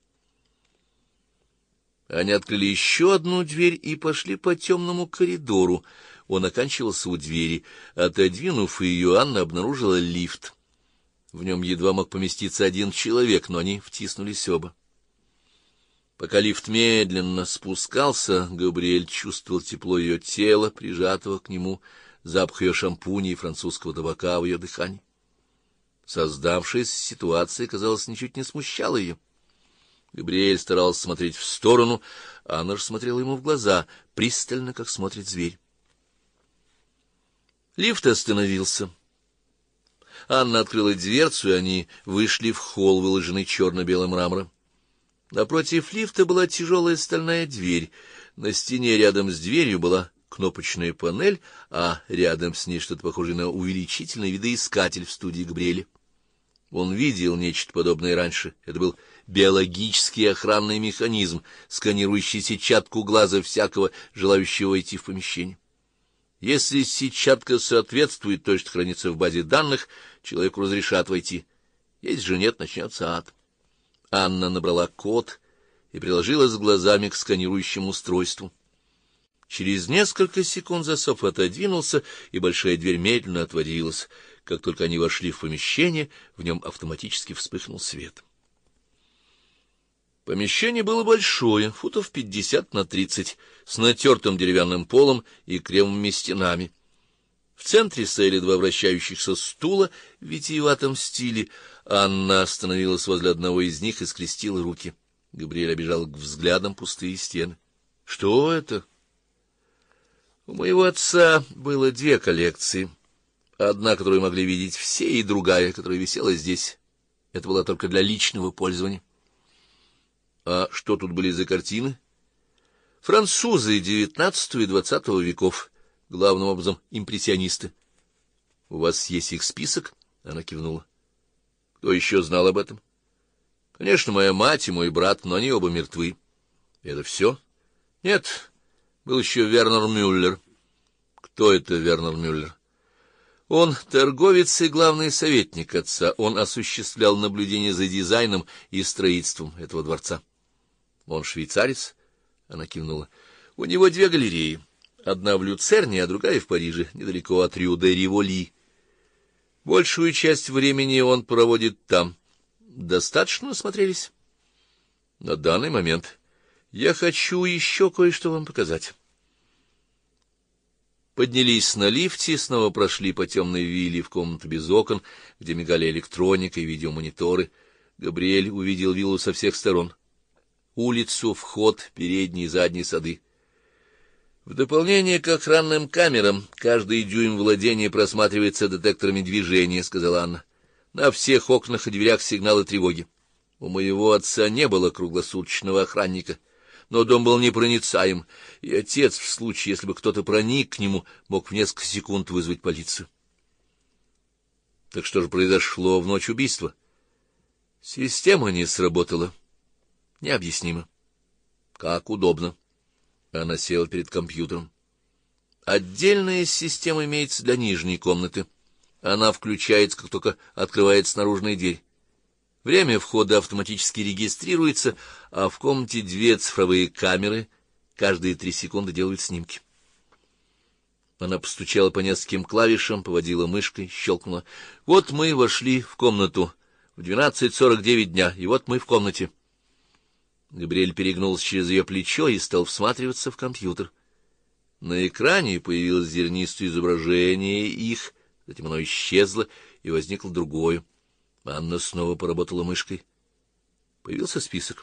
S1: Они открыли еще одну дверь и пошли по темному коридору. Он оканчивался у двери. Отодвинув ее, Анна обнаружила лифт. В нем едва мог поместиться один человек, но они втиснулись оба. Пока лифт медленно спускался, Габриэль чувствовал тепло ее тела, прижатого к нему, запах ее шампуня и французского табака в ее дыхании. Создавшаяся ситуация, казалось, ничуть не смущала ее. Габриэль старался смотреть в сторону, а она же смотрела ему в глаза, пристально, как смотрит зверь. Лифт остановился. Анна открыла дверцу, и они вышли в холл, выложенный черно-белым мрамором. Напротив лифта была тяжелая стальная дверь. На стене рядом с дверью была кнопочная панель, а рядом с ней что-то похожее на увеличительный видоискатель в студии Габриэля. Он видел нечто подобное раньше. Это был биологический охранный механизм, сканирующий сетчатку глаза всякого, желающего войти в помещение. Если сетчатка соответствует той, что хранится в базе данных, человеку разрешат войти. Если же нет, начнется ад. Анна набрала код и приложилась глазами к сканирующему устройству. Через несколько секунд засов отодвинулся, и большая дверь медленно отворилась. Как только они вошли в помещение, в нем автоматически вспыхнул свет. Помещение было большое, футов 50 на 30, с натертым деревянным полом и кремовыми стенами. В центре стояли два вращающихся стула в витиеватом стиле. Анна остановилась возле одного из них и скрестила руки. Габриэль обежал взглядом пустые стены. — Что это? — У моего отца было две коллекции. Одна, которую могли видеть все, и другая, которая висела здесь. Это была только для личного пользования. — А что тут были за картины? — Французы XIX и XX веков, главным образом импрессионисты. — У вас есть их список? — она кивнула. — Кто еще знал об этом? — Конечно, моя мать и мой брат, но они оба мертвы. — Это все? — Нет, был еще Вернер Мюллер. — Кто это Вернер Мюллер? — Он торговец и главный советник отца. Он осуществлял наблюдение за дизайном и строительством этого дворца. — Он швейцарец? — она кивнула. — У него две галереи. Одна в Люцерне, а другая в Париже, недалеко от Рю-де-Риволи. Большую часть времени он проводит там. Достаточно насмотрелись? — На данный момент. Я хочу еще кое-что вам показать. Поднялись на лифте, снова прошли по темной вилле в комнату без окон, где мигали электроника и видеомониторы. Габриэль увидел виллу со всех сторон. Улицу, вход, передние и задние сады. В дополнение к охранным камерам, каждый дюйм владения просматривается детекторами движения, — сказала Анна. На всех окнах и дверях сигналы тревоги. У моего отца не было круглосуточного охранника, но дом был непроницаем, и отец, в случае, если бы кто-то проник к нему, мог в несколько секунд вызвать полицию. Так что же произошло в ночь убийства? Система не сработала. Необъяснимо. Как удобно. Она села перед компьютером. Отдельная система имеется для нижней комнаты. Она включается, как только открывается наружная дверь. Время входа автоматически регистрируется, а в комнате две цифровые камеры, каждые 3 секунды делают снимки. Она постучала по нескольким клавишам, поводила мышкой, щелкнула. Вот мы вошли в комнату в 12:49 дня, и вот мы в комнате. Габриэль перегнулся через ее плечо и стал всматриваться в компьютер. На экране появилось зернистое изображение их, затем оно исчезло, и возникло другое. Анна снова поработала мышкой. Появился список.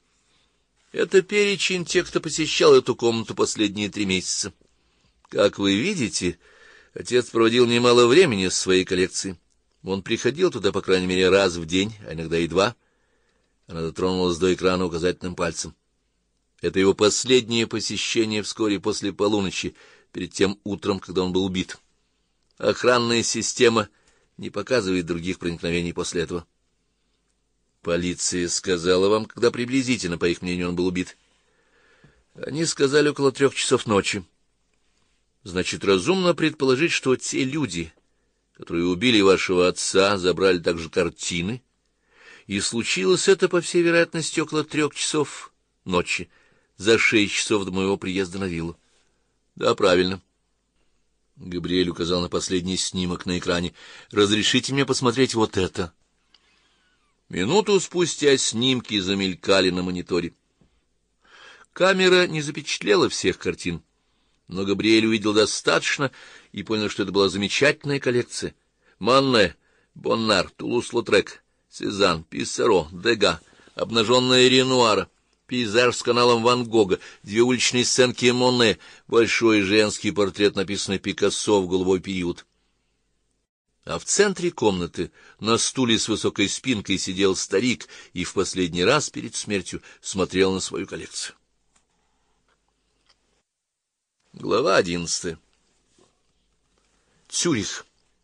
S1: Это перечень тех, кто посещал эту комнату последние 3 месяца. Как вы видите, отец проводил немало времени с своей коллекцией. Он приходил туда, по крайней мере, раз в день, а иногда и 2. Она дотронулась до экрана указательным пальцем. Это его последнее посещение вскоре после полуночи, перед тем утром, когда он был убит. Охранная система не показывает других проникновений после этого. Полиция сказала вам, когда приблизительно, по их мнению, он был убит? Они сказали около 3 часов ночи. Значит, разумно предположить, что те люди, которые убили вашего отца, забрали также картины, и случилось это, по всей вероятности, около 3 часов ночи, за 6 часов до моего приезда на виллу. Да, правильно. Габриэль указал на последний снимок на экране. Разрешите мне посмотреть вот это. Минуту спустя снимки замелькали на мониторе. Камера не запечатлела всех картин, но Габриэль увидел достаточно и понял, что это была замечательная коллекция. Манне, Боннар, Тулус-Лотрек, Сезанн, Писсаро, Дега, обнаженная Ренуара, пейзаж с каналом Ван Гога, 2 уличные сценки Моне, большой женский портрет, написанный Пикассо в голубой период. А в центре комнаты на стуле с высокой спинкой сидел старик и в последний раз перед смертью смотрел на свою коллекцию. Глава 11. Цюрих.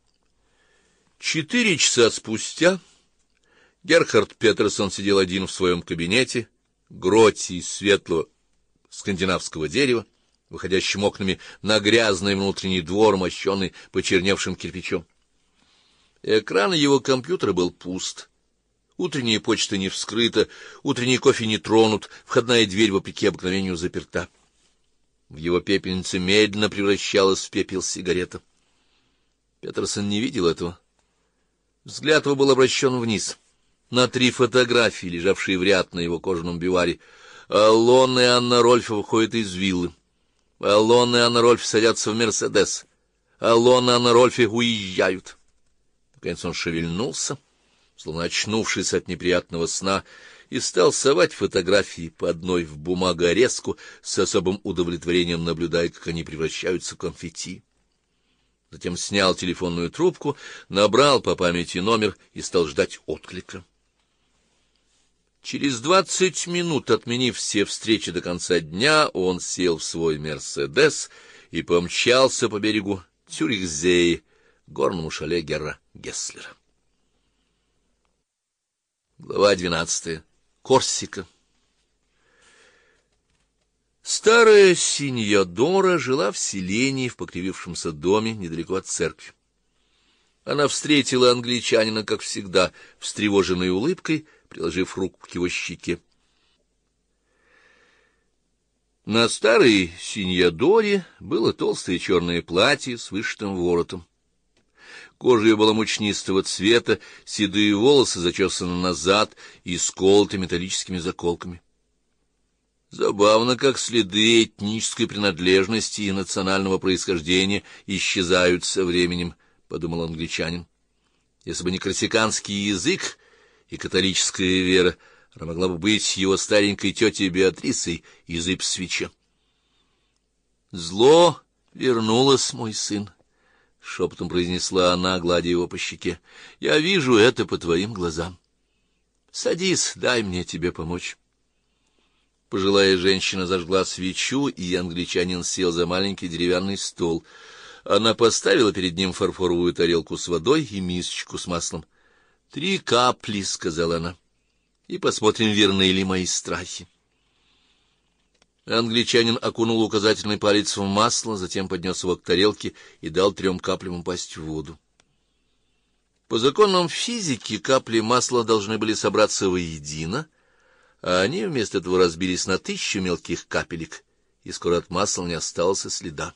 S1: 4 часа спустя Герхард Петерсон сидел один в своем кабинете, гроте из светлого скандинавского дерева, выходящим окнами на грязный внутренний двор, мощенный почерневшим кирпичом. Экран его компьютера был пуст. Утренняя почта не вскрыта, утренний кофе не тронут, входная дверь, вопреки обыкновению, заперта. В его пепельнице медленно превращалась в пепел сигарета. Петерсон не видел этого. Взгляд его был обращен вниз, на 3 фотографии, лежавшие в ряд на его кожаном биваре. Аллон и Анна Рольф выходят из виллы. Аллон и Анна Рольф садятся в Мерседес. Аллон и Анна Рольф уезжают. Наконец он шевельнулся, словно очнувшись от неприятного сна, и стал совать фотографии по одной в бумагорезку, с особым удовлетворением наблюдая, как они превращаются в конфетти. Затем снял телефонную трубку, набрал по памяти номер и стал ждать отклика. Через 20 минут, отменив все встречи до конца дня, он сел в свой «Мерседес» и помчался по берегу Цюрихзее, горному шале герра Гесслера. Глава 12. Корсика. Старая синьядора жила в селении в покривившемся доме недалеко от церкви. Она встретила англичанина, как всегда, встревоженной улыбкой, приложив руку к его щеке. На старой синьядоре было толстое черное платье с вышитым воротом. Кожа ее была мучнистого цвета, седые волосы зачесаны назад и сколоты металлическими заколками. Забавно, как следы этнической принадлежности и национального происхождения исчезают со временем, — подумал англичанин. Если бы не корсиканский язык и католическая вера, она могла бы быть его старенькой тетей Беатрисой из Ипсвича. «Зло вернулось, мой сын», — шепотом произнесла она, гладя его по щеке. — Я вижу это по твоим глазам. Садись, дай мне тебе помочь. Пожилая женщина зажгла свечу, и англичанин сел за маленький деревянный стол. Она поставила перед ним фарфоровую тарелку с водой и мисочку с маслом. — 3 капли, — сказала она, — и посмотрим, верны ли мои страхи. Англичанин окунул указательный палец в масло, затем поднес его к тарелке и дал 3 каплям упасть в воду. По законам физики капли масла должны были собраться воедино, а они вместо этого разбились на 1000 мелких капелек, и скоро от масла не осталось и следа.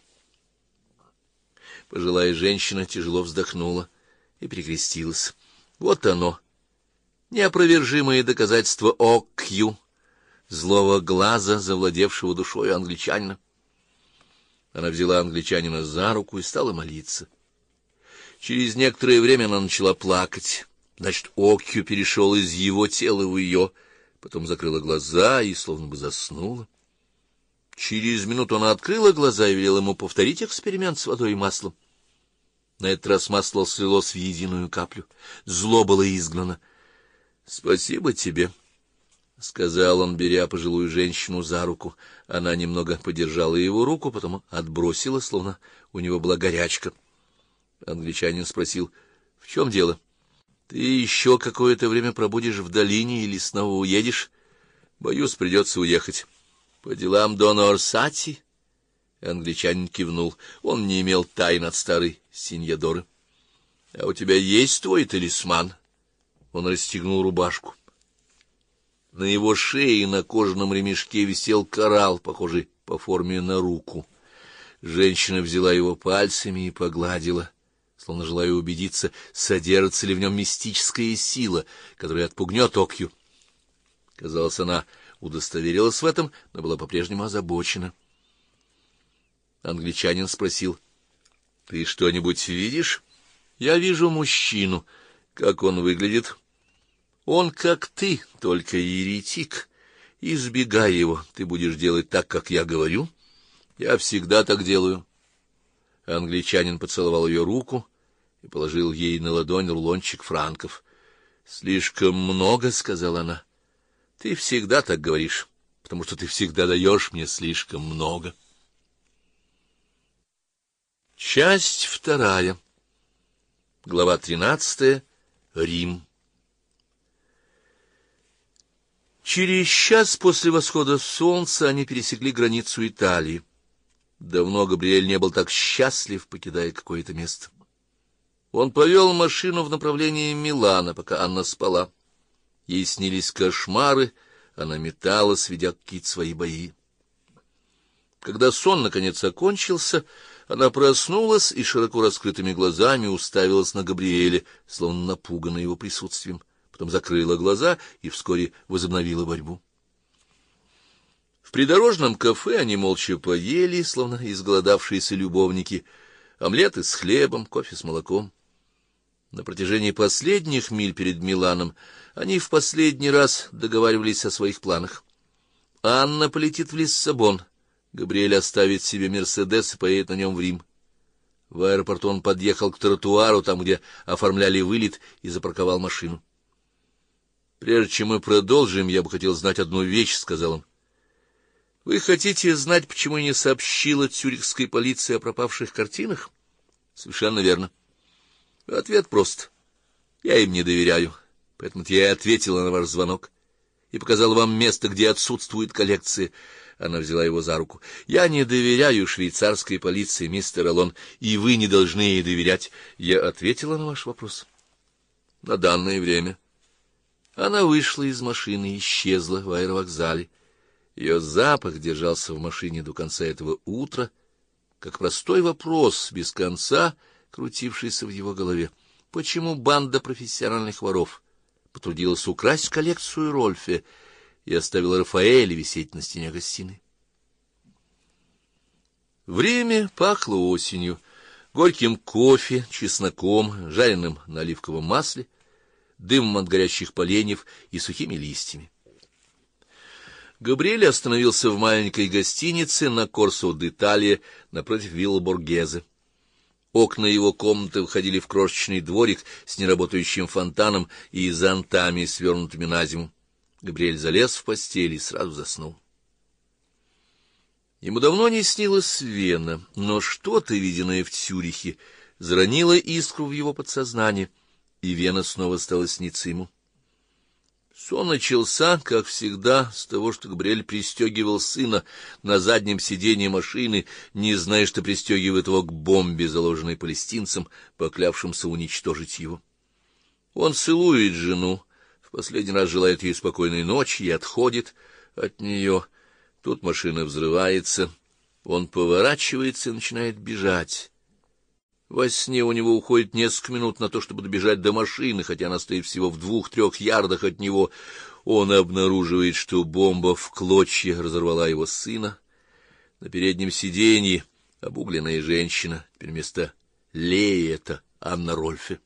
S1: Пожилая женщина тяжело вздохнула и перекрестилась. Вот оно, неопровержимое доказательство ОКЮ, злого глаза, завладевшего душой англичанина. Она взяла англичанина за руку и стала молиться. Через некоторое время она начала плакать. Значит, Окью перешел из его тела в ее, потом закрыла глаза и словно бы заснула. Через минуту она открыла глаза и велела ему повторить эксперимент с водой и маслом. На этот раз масло слилось в единую каплю. Зло было изгнано. — Спасибо тебе, — сказал он, беря пожилую женщину за руку. Она немного подержала его руку, потом отбросила, словно у него была горячка. Англичанин спросил: — В чем дело? Ты еще какое-то время пробудешь в долине или снова уедешь? — Боюсь, придется уехать. — По делам Дона Орсати? Англичанин кивнул. Он не имел тайн от старой синьядоры. — А у тебя есть твой талисман? Он расстегнул рубашку. На его шее на кожаном ремешке висел коралл, похожий по форме на руку. Женщина взяла его пальцами и погладила, словно желая убедиться, содержится ли в нем мистическая сила, которая отпугнет Окью. Казалось, она удостоверилась в этом, но была по-прежнему озабочена. Англичанин спросил: — Ты что-нибудь видишь? — Я вижу мужчину. — Как он выглядит? — Он как ты, только еретик. Избегай его, ты будешь делать так, как я говорю. — Я всегда так делаю. Англичанин поцеловал ее руку и положил ей на ладонь рулончик франков. — Слишком много, — сказала она. — Ты всегда так говоришь, потому что ты всегда даешь мне слишком много. Часть вторая. Глава 13. Рим. Через час после восхода солнца они пересекли границу Италии. Давно Габриэль не был так счастлив, покидая какое-то место. Он повел машину в направлении Милана, пока Анна спала. Ей снились кошмары, она металась, ведя какие-то свои бои. Когда сон наконец окончился, она проснулась и широко раскрытыми глазами уставилась на Габриэля, словно напуганная его присутствием. Потом закрыла глаза и вскоре возобновила борьбу. В придорожном кафе они молча поели, словно изголодавшиеся любовники, омлеты с хлебом, кофе с молоком. На протяжении последних миль перед Миланом они в последний раз договаривались о своих планах. Анна полетит в Лиссабон, Габриэль оставит себе Мерседес и поедет на нем в Рим. В аэропорту он подъехал к тротуару, там, где оформляли вылет, и запарковал машину. «Прежде чем мы продолжим, я бы хотел знать одну вещь», — сказал он. «Вы хотите знать, почему я не сообщила цюрихской полиции о пропавших картинах?» «Совершенно верно. Ответ прост. Я им не доверяю, поэтому я и ответила на ваш звонок и показала вам место, где отсутствует коллекция». Она взяла его за руку. «Я не доверяю швейцарской полиции, мистер Аллон, и вы не должны ей доверять». Я ответила на ваш вопрос. На данное время. Она вышла из машины и исчезла в аэровокзале. Ее запах держался в машине до конца этого утра, как простой вопрос, без конца крутившийся в его голове. Почему банда профессиональных воров потрудилась украсть коллекцию Рольфе и оставила Рафаэля висеть на стене гостиной? Время пахло осенью, горьким кофе, чесноком, жареным на оливковом масле, дымом от горящих поленьев и сухими листьями. Габриэль остановился в маленькой гостинице на Корсо-д'Италия напротив вилла Боргезе. Окна его комнаты выходили в крошечный дворик с неработающим фонтаном и зонтами, свернутыми на зиму. Габриэль залез в постель и сразу заснул. Ему давно не снилась Вена, но что-то, виденное в Цюрихе, заронило искру в его подсознание, и Вена снова стала сниться ему. Сон начался, как всегда, с того, что Габриэль пристегивал сына на заднем сиденье машины, не зная, что пристегивает его к бомбе, заложенной палестинцам, поклявшимся уничтожить его. Он целует жену, в последний раз желает ей спокойной ночи и отходит от нее. Тут машина взрывается, он поворачивается и начинает бежать. Во сне у него уходит несколько минут на то, чтобы добежать до машины, хотя она стоит всего в 2-3 ярдах от него. Он обнаруживает, что бомба в клочья разорвала его сына. На переднем сиденье обугленная женщина, теперь вместо Леи это Анна Рольфе.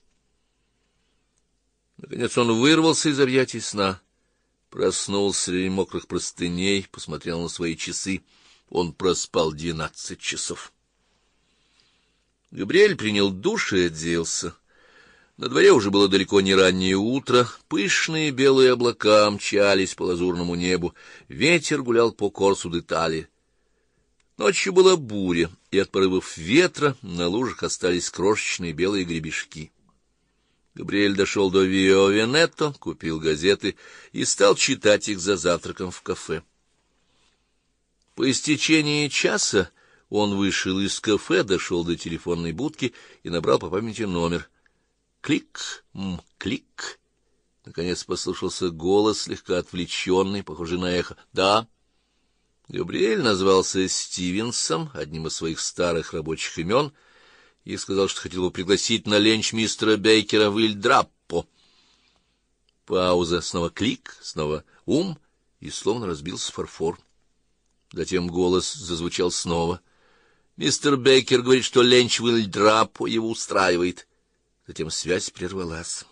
S1: Наконец он вырвался из объятий сна, проснулся среди мокрых простыней, посмотрел на свои часы. Он проспал 12 часов. Габриэль принял душ и оделся. На дворе уже было далеко не раннее утро, пышные белые облака мчались по лазурному небу, ветер гулял по Корсо-д'Италия. Ночью была буря, и от порывов ветра на лужах остались крошечные белые гребешки. Габриэль дошел до Вио-Венето, купил газеты и стал читать их за завтраком в кафе. По истечении часа он вышел из кафе, дошел до телефонной будки и набрал по памяти номер. Клик, клик. Наконец послышался голос, слегка отвлеченный, похожий на эхо. «Да». Габриэль назвался Стивенсом, одним из своих старых рабочих имен, и сказал, что хотел бы пригласить на ленч мистера Бейкера в Иль-Драппо. Пауза, снова клик, снова и словно разбился фарфор. Затем голос зазвучал снова. Мистер Бейкер говорит, что ленч в Иль-Драппо его устраивает. Затем связь прервалась.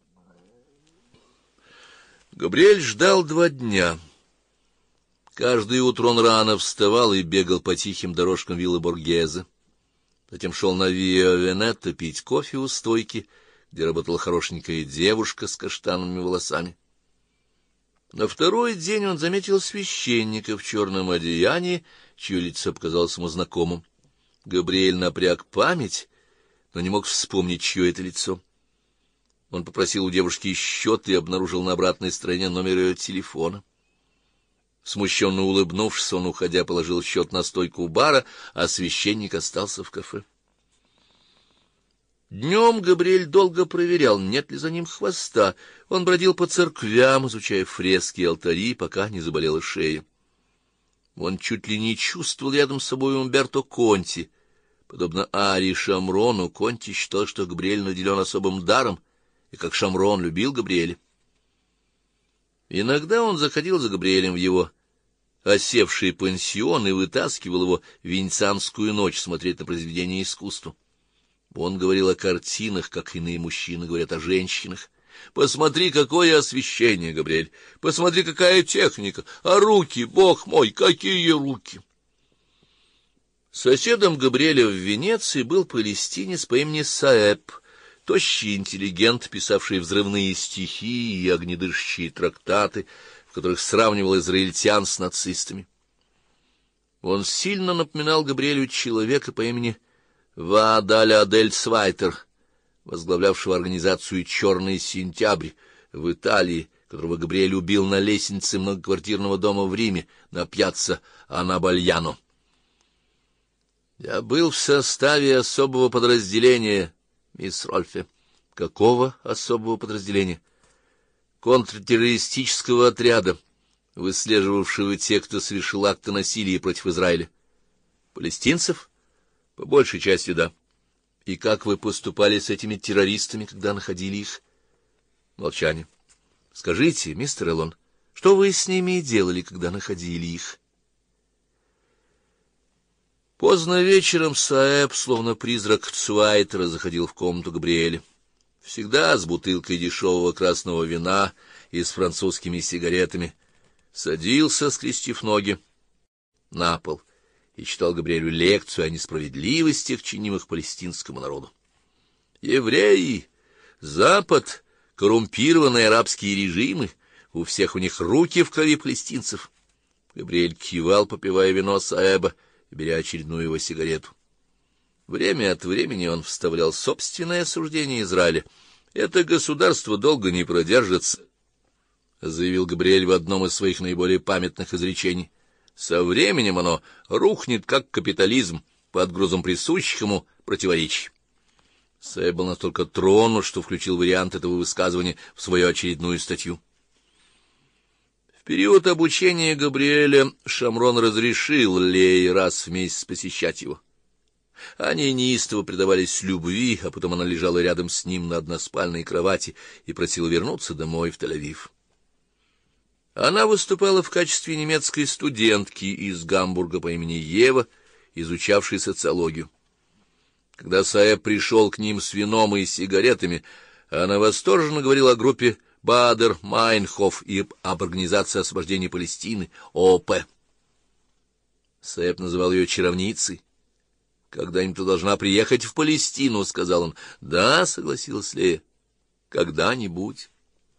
S1: Габриэль ждал 2 дня. Каждое утро он рано вставал и бегал по тихим дорожкам виллы Боргезе. Затем шел на Вио-Венето пить кофе у стойки, где работала хорошенькая девушка с каштановыми волосами. На второй день он заметил священника в черном одеянии, чье лицо показалось ему знакомым. Габриэль напряг память, но не мог вспомнить, чье это лицо. Он попросил у девушки счет и обнаружил на обратной стороне номер ее телефона. Смущенно улыбнувшись, он, уходя, положил счет на стойку бара, а священник остался в кафе. Днем Габриэль долго проверял, нет ли за ним хвоста. Он бродил по церквям, изучая фрески и алтари, пока не заболела шея. Он чуть ли не чувствовал рядом с собой Умберто Конти. Подобно Ари Шамрону, Конти считал, что Габриэль наделен особым даром, и как Шамрон любил Габриэля. Иногда он заходил за Габриэлем в его осевший пансион и вытаскивал его в венецианскую ночь смотреть на произведения искусства. Он говорил о картинах, как иные мужчины говорят о женщинах. «Посмотри, какое освещение, Габриэль! Посмотри, какая техника! А руки, бог мой, какие руки!» Соседом Габриэля в Венеции был палестинец по имени Саэб, тощий интеллигент, писавший взрывные стихи и огнедышащие трактаты, в которых сравнивал израильтян с нацистами. Он сильно напоминал Габриэлю человека по имени Ваадаля Адель Свайтер, возглавлявшего организацию «Черный сентябрь» в Италии, которого Габриэль убил на лестнице многоквартирного дома в Риме на пьяцца Анабальяно. «Я был в составе особого подразделения, мисс Рольфе». «Какого особого подразделения?» «Контртеррористического отряда, выслеживавшего тех, кто совершил акты насилия против Израиля». «Палестинцев?» «По большей части, да». «И как вы поступали с этими террористами, когда находили их?» Молчание. «Скажите, мистер Эллон, что вы с ними делали, когда находили их?» Поздно вечером Саэб, словно призрак Цвайтера, заходил в комнату Габриэля. Всегда с бутылкой дешевого красного вина и с французскими сигаретами. Садился, скрестив ноги, на пол и читал Габриэлю лекцию о несправедливостях, чинимых палестинскому народу. Евреи, Запад, коррумпированные арабские режимы, у всех у них руки в крови палестинцев. Габриэль кивал, попивая вино Саэба, беря очередную его сигарету. Время от времени он вставлял собственное суждение Израиля. «Это государство долго не продержится», — заявил Габриэль в одном из своих наиболее памятных изречений. «Со временем оно рухнет, как капитализм, под грузом присущих ему противоречий». Сэй был настолько тронут, что включил вариант этого высказывания в свою очередную статью. В период обучения Габриэля Шамрон разрешил Лее раз в месяц посещать его. Они неистово предавались любви, а потом она лежала рядом с ним на односпальной кровати и просила вернуться домой в Тель-Авив. Она выступала в качестве немецкой студентки из Гамбурга по имени Ева, изучавшей социологию. Когда Саэб пришел к ним с вином и сигаретами, она восторженно говорила о группе Бадер-Майнхоф и об Организации освобождения Палестины, ООП. Саэб называл ее чаровницей. «Когда-нибудь ты должна приехать в Палестину», — сказал он. «Да», — согласилась Лея, — «когда-нибудь».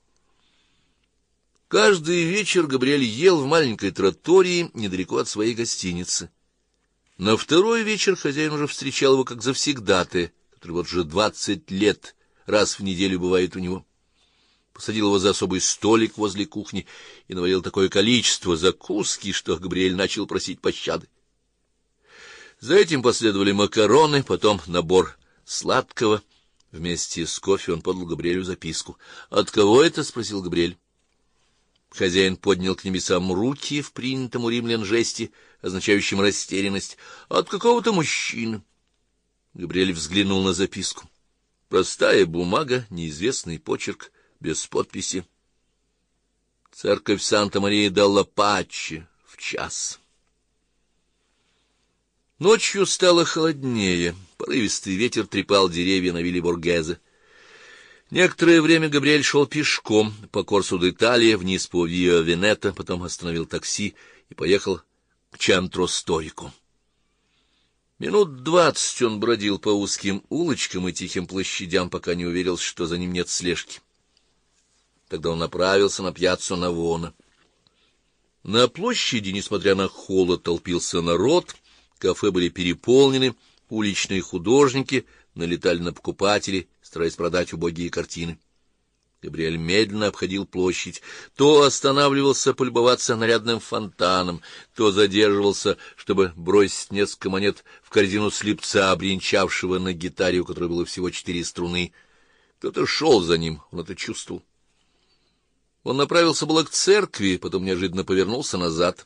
S1: Каждый вечер Габриэль ел в маленькой траттории недалеко от своей гостиницы. На второй вечер хозяин уже встречал его как завсегдатая, который вот уже 20 лет раз в неделю бывает у него. Посадил его за особый столик возле кухни и навалил такое количество закуски, что Габриэль начал просить пощады. За этим последовали макароны, потом набор сладкого. Вместе с кофе он подал Габриэлю записку. «От кого это?» — спросил Габриэль. Хозяин поднял к небесам руки в принятом у римлян жесте, означающем растерянность. «От какого-то мужчины». Габриэль взглянул на записку. Простая бумага, неизвестный почерк, без подписи. «Церковь Санта-Мария-делла-Паче в час». Ночью стало холоднее, порывистый ветер трепал деревья на вилле Боргезе. Некоторое время Габриэль шел пешком по Корсо-д'Италия вниз по Виа-Венето, потом остановил такси и поехал к Чентро-Сторику. Минут 20 он бродил по узким улочкам и тихим площадям, пока не уверился, что за ним нет слежки. Тогда он направился на пьяццу Навона. На площади, несмотря на холод, толпился народ, кафе были переполнены, Уличные художники налетали на покупателей, стараясь продать убогие картины. Габриэль медленно обходил площадь, то останавливался полюбоваться нарядным фонтаном, то задерживался, чтобы бросить несколько монет в корзину слепца, бренчавшего на гитаре, у которой было всего 4 струны. Кто-то шел за ним, он это чувствовал. Он направился было к церкви, потом неожиданно повернулся назад.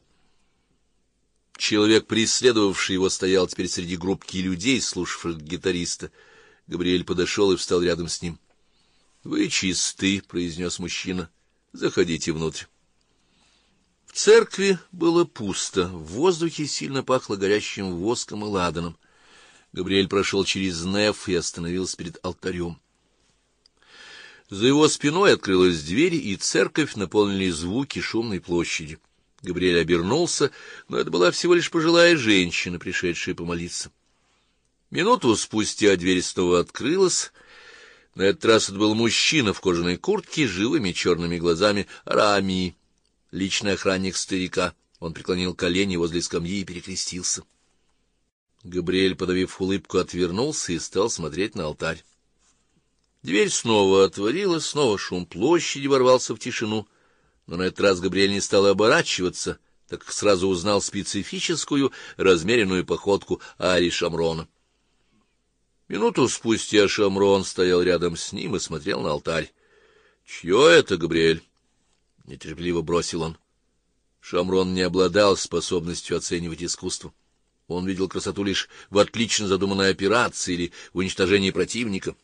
S1: Человек, преследовавший его, стоял теперь среди группки людей, слушавших гитариста. Габриэль подошел и встал рядом с ним. — Вы чисты, — произнес мужчина. — Заходите внутрь. В церкви было пусто, в воздухе сильно пахло горящим воском и ладаном. Габриэль прошел через неф и остановился перед алтарем. За его спиной открылась дверь, и церковь наполнили звуки шумной площади. Габриэль обернулся, но это была всего лишь пожилая женщина, пришедшая помолиться. Минуту спустя дверь снова открылась. На этот раз это был мужчина в кожаной куртке с живыми черными глазами, Рами, личный охранник старика. Он преклонил колени возле скамьи и перекрестился. Габриэль, подавив улыбку, отвернулся и стал смотреть на алтарь. Дверь снова отворилась, снова шум площади ворвался в тишину, но на этот раз Габриэль не стал оборачиваться, так как сразу узнал специфическую размеренную походку Ари Шамрона. Минуту спустя Шамрон стоял рядом с ним и смотрел на алтарь. — Чье это, Габриэль? — нетерпеливо бросил он. Шамрон не обладал способностью оценивать искусство. Он видел красоту лишь в отлично задуманной операции или в уничтожении противника.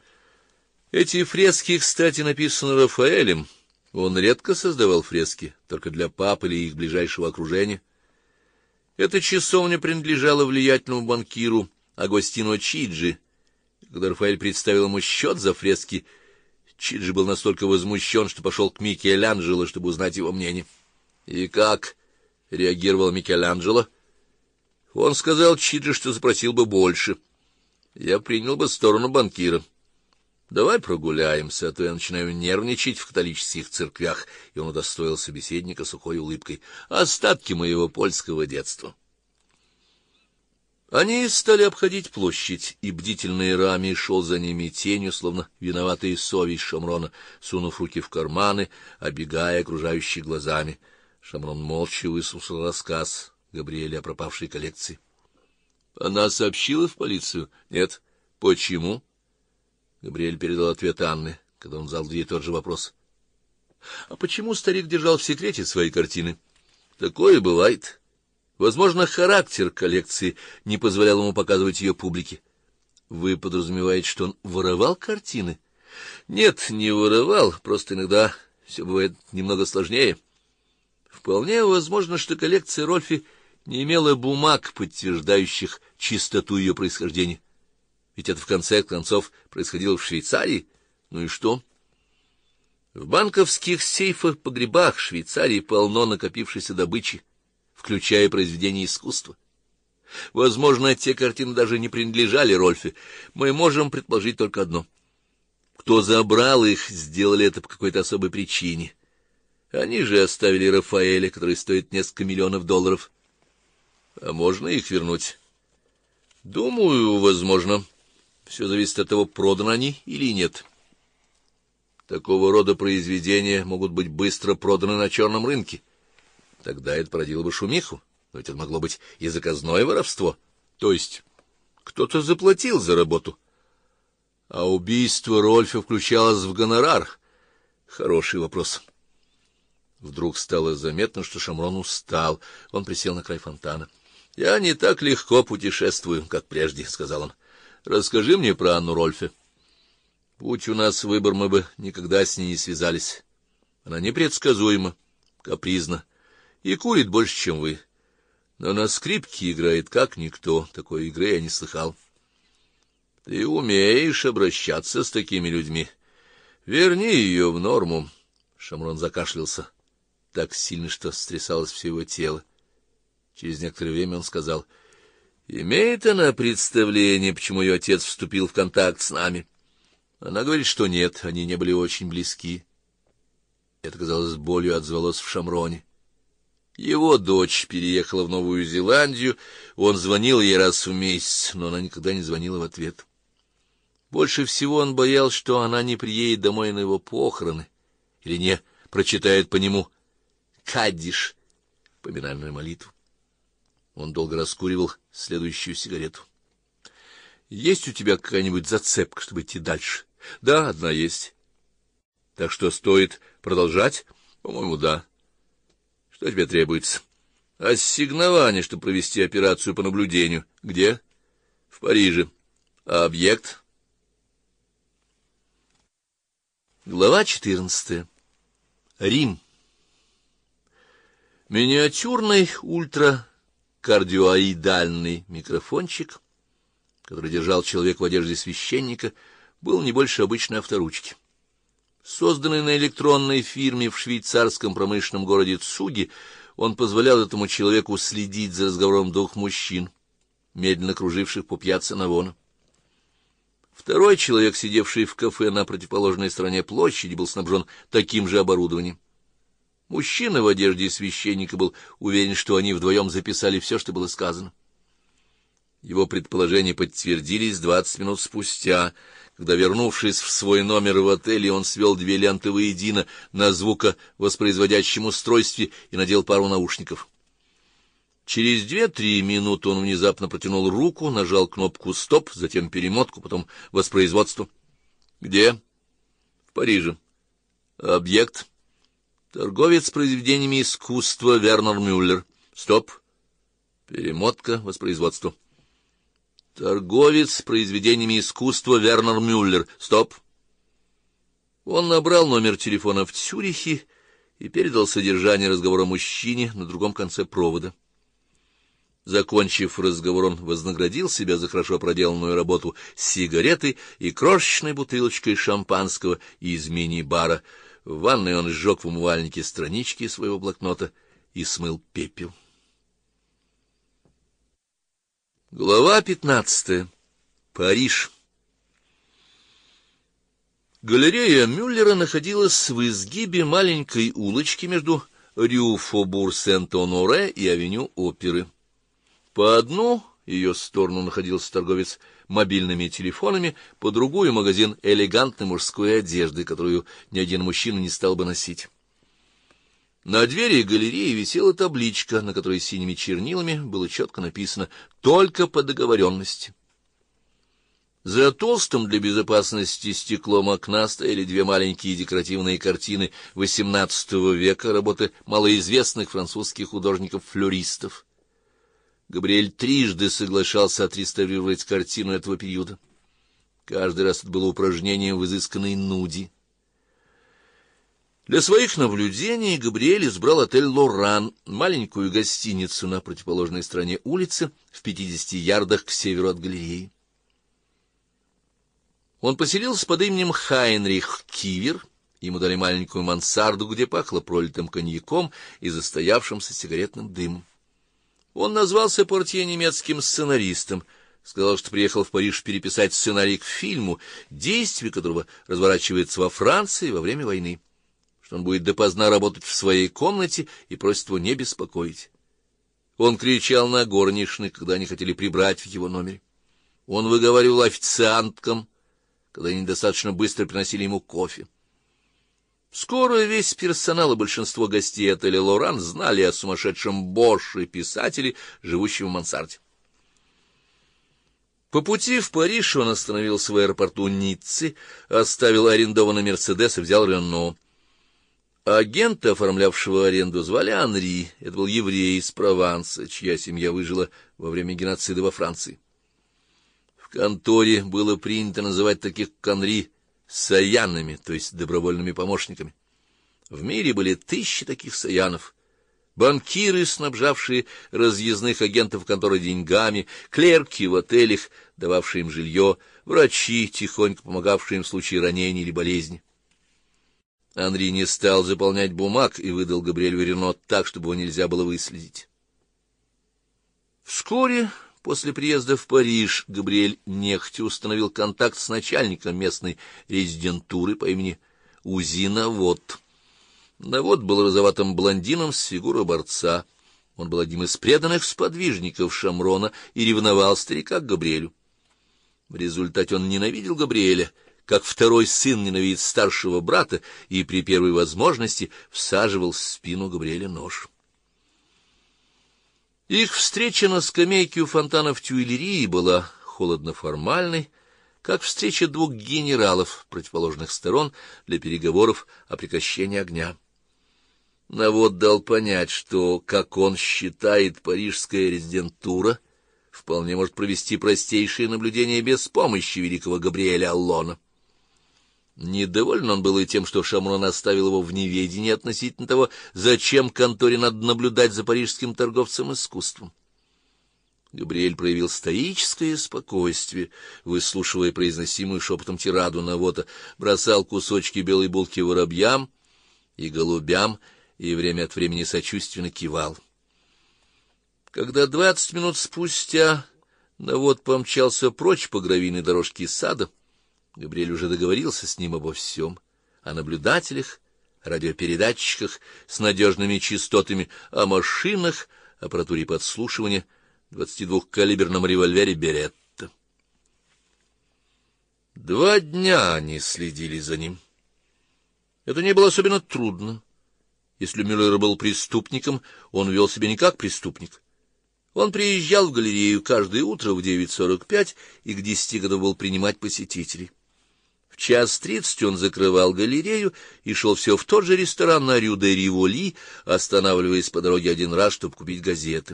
S1: Эти фрески, кстати, написаны Рафаэлем. Он редко создавал фрески, только для пап или их ближайшего окружения. Эта часовня принадлежала влиятельному банкиру Агостино Чиджи. Когда Рафаэль представил ему счет за фрески, Чиджи был настолько возмущен, что пошел к Микеланджело, чтобы узнать его мнение. И как реагировал Микеланджело? Он сказал Чиджи, что запросил бы больше. Я принял бы сторону банкира. Давай прогуляемся, а то я начинаю нервничать в католических церквях, и он удостоил собеседника сухой улыбкой. Остатки моего польского детства. Они стали обходить площадь, и бдительный Рами шел за ними тенью, словно виноватая совесть Шамрона, сунув руки в карманы, обегая окружающих глазами. Шамрон молча выслушал рассказ Габриэля о пропавшей коллекции. — Она сообщила в полицию? — Нет. — Почему? Габриэль передал ответ Анны, когда он задал ей тот же вопрос. — А почему старик держал в секрете свои картины? — Такое бывает. Возможно, характер коллекции не позволял ему показывать ее публике. Вы подразумеваете, что он воровал картины? Нет, не воровал, просто иногда все бывает немного сложнее. Вполне возможно, что коллекция Рольфи не имела бумаг, подтверждающих чистоту ее происхождения. Ведь это, в конце концов, происходило в Швейцарии. Ну и что? В банковских сейфах-погребах Швейцарии полно накопившейся добычи, включая произведения искусства. Возможно, те картины даже не принадлежали Рольфе. Мы можем предположить только одно. Кто забрал их, сделали это по какой-то особой причине. Они же оставили Рафаэля, который стоит несколько миллионов долларов. А можно их вернуть? Думаю, возможно. Все зависит от того, проданы они или нет. Такого рода произведения могут быть быстро проданы на черном рынке. Тогда это породило бы шумиху, но ведь это могло быть и заказное воровство. То есть кто-то заплатил за работу. А убийство Рольфа включалось в гонорар. Хороший вопрос. Вдруг стало заметно, что Шамрон устал. Он присел на край фонтана. — Я не так легко путешествую, как прежде, — сказал он. — Расскажи мне про Анну Рольфе. Будь у нас выбор, мы бы никогда с ней не связались. Она непредсказуема, капризна и курит больше, чем вы. Но на скрипке играет как никто. Такой игры я не слыхал. Ты умеешь обращаться с такими людьми. Верни ее в норму. Шамрон закашлялся так сильно, что стрясалось все его тело. Через некоторое время он сказал: имеет она представление, почему ее отец вступил в контакт с нами? Она говорит, что нет, они не были очень близки. Это, казалось, болью отзвалось в Шамроне. Его дочь переехала в Новую Зеландию, он звонил ей раз в месяц, но она никогда не звонила в ответ. Больше всего он боялся, что она не приедет домой на его похороны или не прочитает по нему каддиш, поминальную молитву. Он долго раскуривал следующую сигарету. Есть у тебя какая-нибудь зацепка, чтобы идти дальше? Да, одна есть. Так что стоит продолжать? По-моему, да. Что тебе требуется? Ассигнование, чтобы провести операцию по наблюдению. Где? В Париже. А объект? Глава 14. Рим. Миниатюрный ультракардиоидальный микрофончик, который держал человек в одежде священника, был не больше обычной авторучки. Созданный на электронной фирме в швейцарском промышленном городе Цуги, он позволял этому человеку следить за разговором двух мужчин, медленно круживших по пьяцца Навона. Второй человек, сидевший в кафе на противоположной стороне площади, был снабжен таким же оборудованием. Мужчина в одежде священника был уверен, что они вдвоем записали все, что было сказано. Его предположения подтвердились 20 минут спустя, когда, вернувшись в свой номер в отеле, он свел две ленты воедино на звуковоспроизводящем устройстве и надел пару наушников. Через 2-3 минуты он внезапно протянул руку, нажал кнопку «Стоп», затем перемотку, потом воспроизводство. Где? В Париже. Объект? Торговец произведениями искусства Вернер Мюллер. Стоп. Перемотка, воспроизводство. Торговец произведениями искусства Вернер Мюллер. Стоп. Он набрал номер телефона в Цюрихе и передал содержание разговора мужчине на другом конце провода. Закончив разговор, он вознаградил себя за хорошо проделанную работу сигаретой и крошечной бутылочкой шампанского из мини-бара. В ванной он сжег в умывальнике странички своего блокнота и смыл пепел. Глава 15. Париж. Галерея Мюллера находилась в изгибе маленькой улочки между Рю Фобур-Сент-Оноре и авеню Оперы. По одну ее сторону находился торговец мобильными телефонами, по другую — магазин элегантной мужской одежды, которую ни один мужчина не стал бы носить. На двери галереи висела табличка, на которой синими чернилами было четко написано «Только по договоренности». За толстым для безопасности стеклом окна стояли две маленькие декоративные картины XVIII века, работы малоизвестных французских художников-флористов. Габриэль трижды соглашался отреставрировать картину этого периода. Каждый раз это было упражнением в изысканной нуде. Для своих наблюдений Габриэль избрал отель «Лоран», маленькую гостиницу на противоположной стороне улицы, в 50 ярдах к северу от галереи. Он поселился под именем Хайнрих Кивер, ему дали маленькую мансарду, где пахло пролитым коньяком и застоявшимся сигаретным дымом. Он назвался портье немецким сценаристом, сказал, что приехал в Париж переписать сценарий к фильму, действие которого разворачивается во Франции во время войны, что он будет допоздна работать в своей комнате и просит его не беспокоить. Он кричал на горничных, когда они хотели прибрать в его номере. Он выговаривал официанткам, когда они достаточно быстро приносили ему кофе. Скоро весь персонал и большинство гостей отеля «Лоран» знали о сумасшедшем Боше, писателе, живущем в мансарде. По пути в Париж он остановился в аэропорту Ниццы, оставил арендованный «Мерседес» и взял «Рено». Агента, оформлявшего аренду, звали Анри. Это был еврей из Прованса, чья семья выжила во время геноцида во Франции. В конторе было принято называть таких, как Анри, саянами, то есть добровольными помощниками. В мире были тысячи таких саянов. Банкиры, снабжавшие разъездных агентов конторы деньгами, клерки в отелях, дававшие им жилье, врачи, тихонько помогавшие им в случае ранений или болезни. Анри не стал заполнять бумаг и выдал Габриэлю Рено так, чтобы его нельзя было выследить. Вскоре после приезда в Париж Габриэль нехотя установил контакт с начальником местной резидентуры по имени Узина Вот. Навод был розоватым блондином с фигурой борца. Он был одним из преданных сподвижников Шамрона и ревновал старика к Габриэлю. В результате он ненавидел Габриэля, как второй сын ненавидит старшего брата, и при первой возможности всаживал в спину Габриэля нож. Их встреча на скамейке у фонтана в Тюильрии была холодно-формальной, как встреча двух генералов противоположных сторон для переговоров о прекращении огня. Навод дал понять, что, как он считает, парижская резидентура вполне может провести простейшие наблюдения без помощи великого Габриэля Аллона. Недоволен он был и тем, что Шамрон оставил его в неведении относительно того, зачем конторе надо наблюдать за парижским торговцем искусством. Габриэль проявил стоическое спокойствие, выслушивая произносимую шепотом тираду Навода, бросал кусочки белой булки воробьям и голубям и время от времени сочувственно кивал. Когда 20 минут спустя Навод помчался прочь по гравийной дорожке сада, Габриэль уже договорился с ним обо всем: о наблюдателях, радиопередатчиках с надежными частотами, о машинах, аппаратуре подслушивания, 22-калиберном револьвере Беретта. 2 дня они следили за ним. Это не было особенно трудно. Если Мюллер был преступником, он вел себя не как преступник. Он приезжал в галерею каждое утро в 9:45 и к 10 готов был принимать посетителей. В 1:30 он закрывал галерею и шел все в тот же ресторан на Рю-де-Риволи, останавливаясь по дороге один раз, чтобы купить газеты.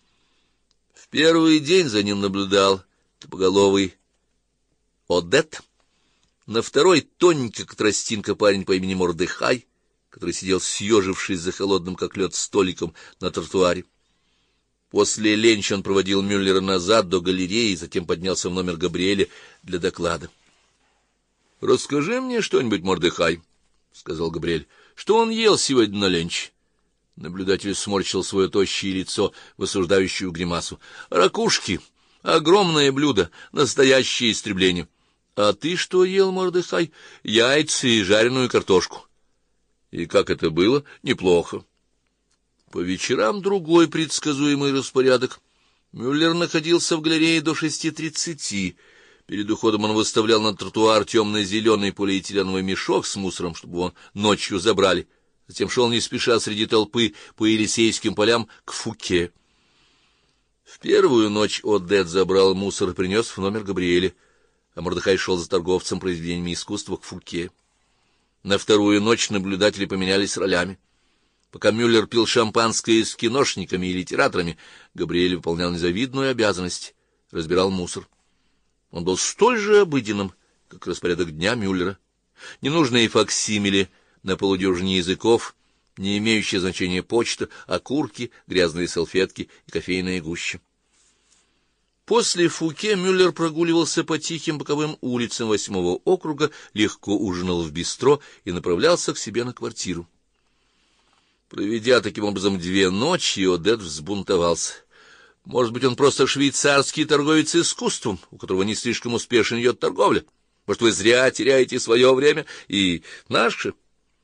S1: В первый день за ним наблюдал тупоголовый Одет, на второй тоненький, как тростинка, парень по имени Мордехай, который сидел съежившись за холодным, как лед, столиком на тротуаре. После ленча он проводил Мюллера назад до галереи, затем поднялся в номер Габриэля для доклада. — Расскажи мне что-нибудь, Мордехай, — сказал Габриэль. — Что он ел сегодня на ленч? Наблюдатель сморщил свое тощее лицо в осуждающую гримасу. — Ракушки. Огромное блюдо, настоящее истребление. — А ты что ел, Мордехай? — Яйца и жареную картошку. — И как это было? — Неплохо. По вечерам другой предсказуемый распорядок. Мюллер находился в галерее до 6:30. Перед уходом он выставлял на тротуар темно-зеленый полиэтиленовый мешок с мусором, чтобы его ночью забрали. Затем шел не спеша среди толпы по Елисейским полям к Фуке. В первую ночь Одет забрал мусор и принес в номер Габриэля, а Мордехай шел за торговцем произведениями искусства к Фуке. На вторую ночь наблюдатели поменялись ролями. Пока Мюллер пил шампанское с киношниками и литераторами, Габриэль выполнял незавидную обязанность — разбирал мусор. Он был столь же обыденным, как распорядок дня Мюллера. Ненужные факсимили на полудюжине языков, не имеющие значения почта, окурки, грязные салфетки и кофейная гуща. После Фуке Мюллер прогуливался по тихим боковым улицам 8-го округа, легко ужинал в бистро и направлялся к себе на квартиру. Проведя таким образом 2 ночи, Одет взбунтовался. Может быть, он просто швейцарский торговец искусством, у которого не слишком успешно идет торговля. Может, вы зря теряете свое время и наше.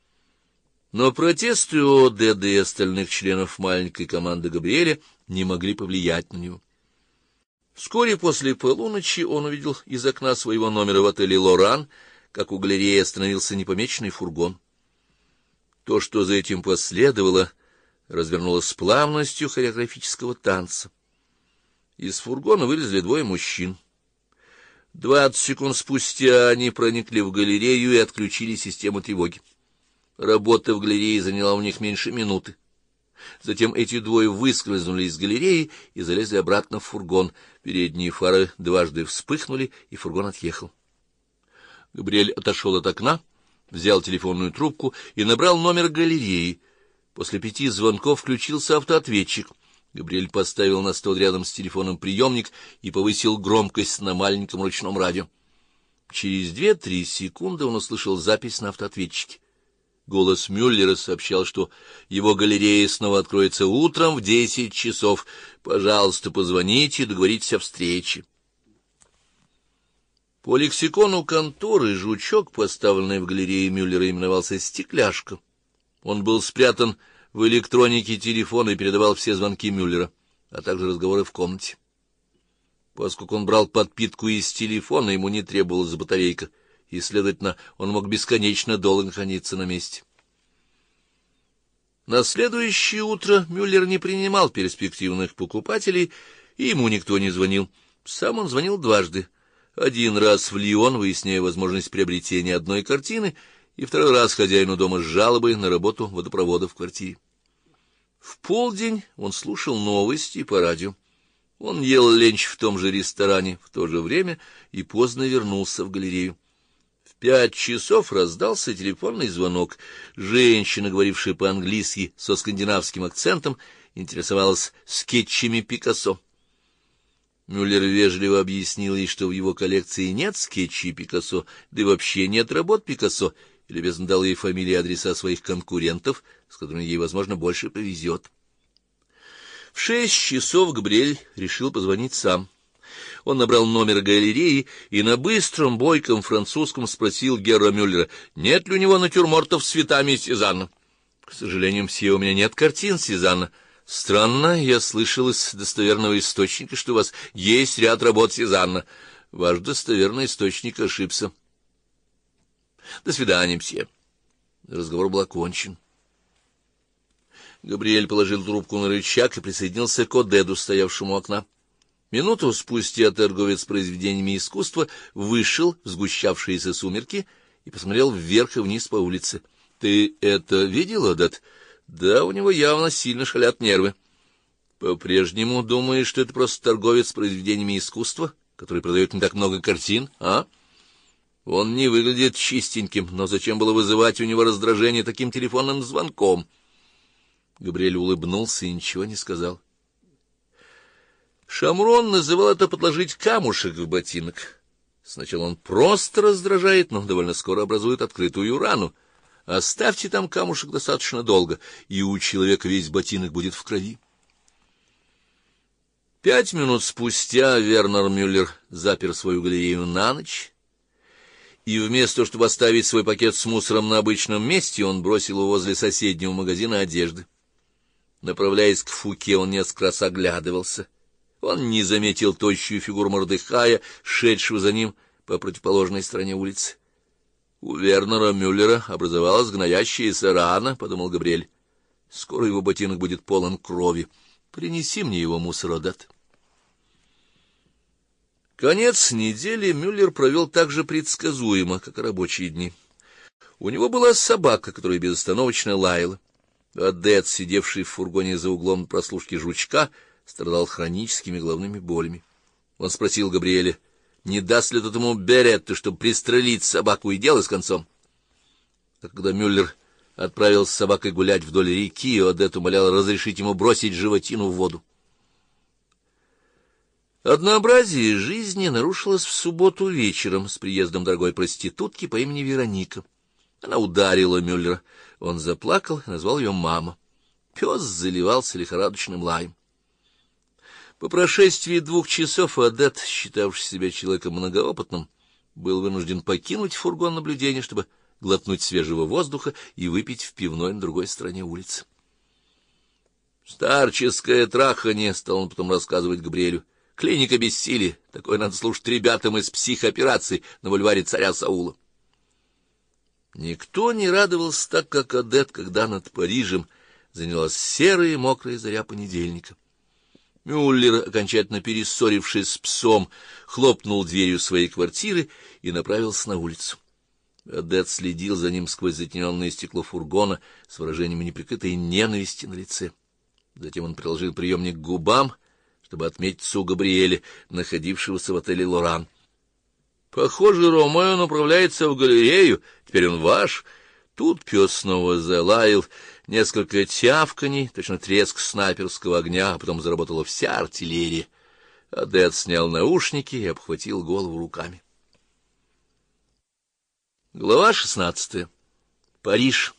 S1: Но протесты Одеда и остальных членов маленькой команды Габриэля не могли повлиять на него. Вскоре после полуночи он увидел из окна своего номера в отеле «Лоран», как у галереи остановился непомеченный фургон. То, что за этим последовало, развернулось с плавностью хореографического танца. Из фургона вылезли 2 мужчин. 20 секунд спустя они проникли в галерею и отключили систему тревоги. Работа в галерее заняла у них меньше минуты. Затем эти 2 выскользнули из галереи и залезли обратно в фургон. Передние фары дважды вспыхнули, и фургон отъехал. Габриэль отошел от окна, взял телефонную трубку и набрал номер галереи. После 5 звонков включился автоответчик. Габриэль поставил на стол рядом с телефоном приемник и повысил громкость на маленьком ручном радио. Через 2-3 секунды он услышал запись на автоответчике. Голос Мюллера сообщал, что его галерея снова откроется утром в 10 часов. Пожалуйста, позвоните и договоритесь о встрече. По лексикону конторы жучок, поставленный в галерее Мюллера, именовался «Стекляшка». Он был спрятан в электронике телефона и передавал все звонки Мюллера, а также разговоры в комнате. Поскольку он брал подпитку из телефона, ему не требовалась батарейка, и, следовательно, он мог бесконечно долго находиться на месте. На следующее утро Мюллер не принимал перспективных покупателей, и ему никто не звонил. Сам он звонил дважды. Один раз в Лион, выясняя возможность приобретения одной картины, и второй раз хозяину дома с жалобой на работу водопровода в квартире. В полдень он слушал новости по радио. Он ел ленч в том же ресторане в то же время и поздно вернулся в галерею. В 5 часов раздался телефонный звонок. Женщина, говорившая по-английски со скандинавским акцентом, интересовалась скетчами Пикассо. Мюллер вежливо объяснил ей, что в его коллекции нет скетчей Пикассо, да и вообще нет работ Пикассо, и любезно дал ей фамилии и адреса своих конкурентов, с которыми ей, возможно, больше повезет. В 6 часов Габриэль решил позвонить сам. Он набрал номер галереи и на быстром, бойком французском спросил Герра Мюллера, нет ли у него натюрмортов с цветами Сезанна. — К сожалению, мсье, у меня нет картин Сезанна. — Странно, я слышал из достоверного источника, что у вас есть ряд работ Сезанна. Ваш достоверный источник ошибся. — До свидания, мсье. Разговор был окончен. Габриэль положил трубку на рычаг и присоединился к Одеду, стоявшему у окна. Минуту спустя торговец произведениями искусства вышел в сгущавшиеся сумерки и посмотрел вверх и вниз по улице. — Ты это видел, Одед? — Да, у него явно сильно шалят нервы. — По-прежнему думаешь, что это просто торговец произведениями искусства, который продает не так много картин, а? Он не выглядит чистеньким, но зачем было вызывать у него раздражение таким телефонным звонком? Габриэль улыбнулся и ничего не сказал. Шамрон называл это подложить камушек в ботинок. Сначала он просто раздражает, но довольно скоро образует открытую рану. Оставьте там камушек достаточно долго, и у человека весь ботинок будет в крови. 5 минут спустя Вернер Мюллер запер свою галерею на ночь, и вместо того, чтобы оставить свой пакет с мусором на обычном месте, он бросил его возле соседнего магазина одежды. Направляясь к Фуке, он несколько раз оглядывался. Он не заметил тощую фигуру Мордехая, шедшего за ним по противоположной стороне улицы. У Вернера Мюллера образовалась гноящаяся рана, — подумал Габриэль. Скоро его ботинок будет полон крови. Принеси мне его мусор, Одет. Конец недели Мюллер провел так же предсказуемо, как и рабочие дни. У него была собака, которая безостановочно лаяла. Одет, сидевший в фургоне за углом прослушки жучка, страдал хроническими головными болями. Он спросил Габриэля, не даст ли тот ему беретты, чтобы пристрелить собаку, и дело с концом. А когда Мюллер отправился с собакой гулять вдоль реки, Одет умолял разрешить ему бросить животину в воду. Однообразие жизни нарушилось в субботу вечером с приездом дорогой проститутки по имени Вероника. Она ударила Мюллера. Он заплакал и назвал ее мама. Пес заливался лихорадочным лаем. По прошествии 2 часов Одет, считавший себя человеком многоопытным, был вынужден покинуть фургон наблюдения, чтобы глотнуть свежего воздуха и выпить в пивной на другой стороне улицы. «Старческое трахание», — стал он потом рассказывать Габриэлю. «Клиника бессилия. Такое надо слушать ребятам из психоопераций на бульваре царя Саула». Никто не радовался так, как Одет, когда над Парижем занялась серая и мокрая заря понедельника. Мюллер, окончательно перессорившись с псом, хлопнул дверью своей квартиры и направился на улицу. Одет следил за ним сквозь затененное стекло фургона с выражением неприкрытой ненависти на лице. Затем он приложил приемник к губам, чтобы отметиться у Габриэля, находившегося в отеле «Лоран». «Похоже, Ромео направляется в галерею. Теперь он ваш». Тут пес снова залаял, несколько тявканий, точно треск снайперского огня, а потом заработала вся артиллерия. Одет снял наушники и обхватил голову руками. Глава 16. Париж.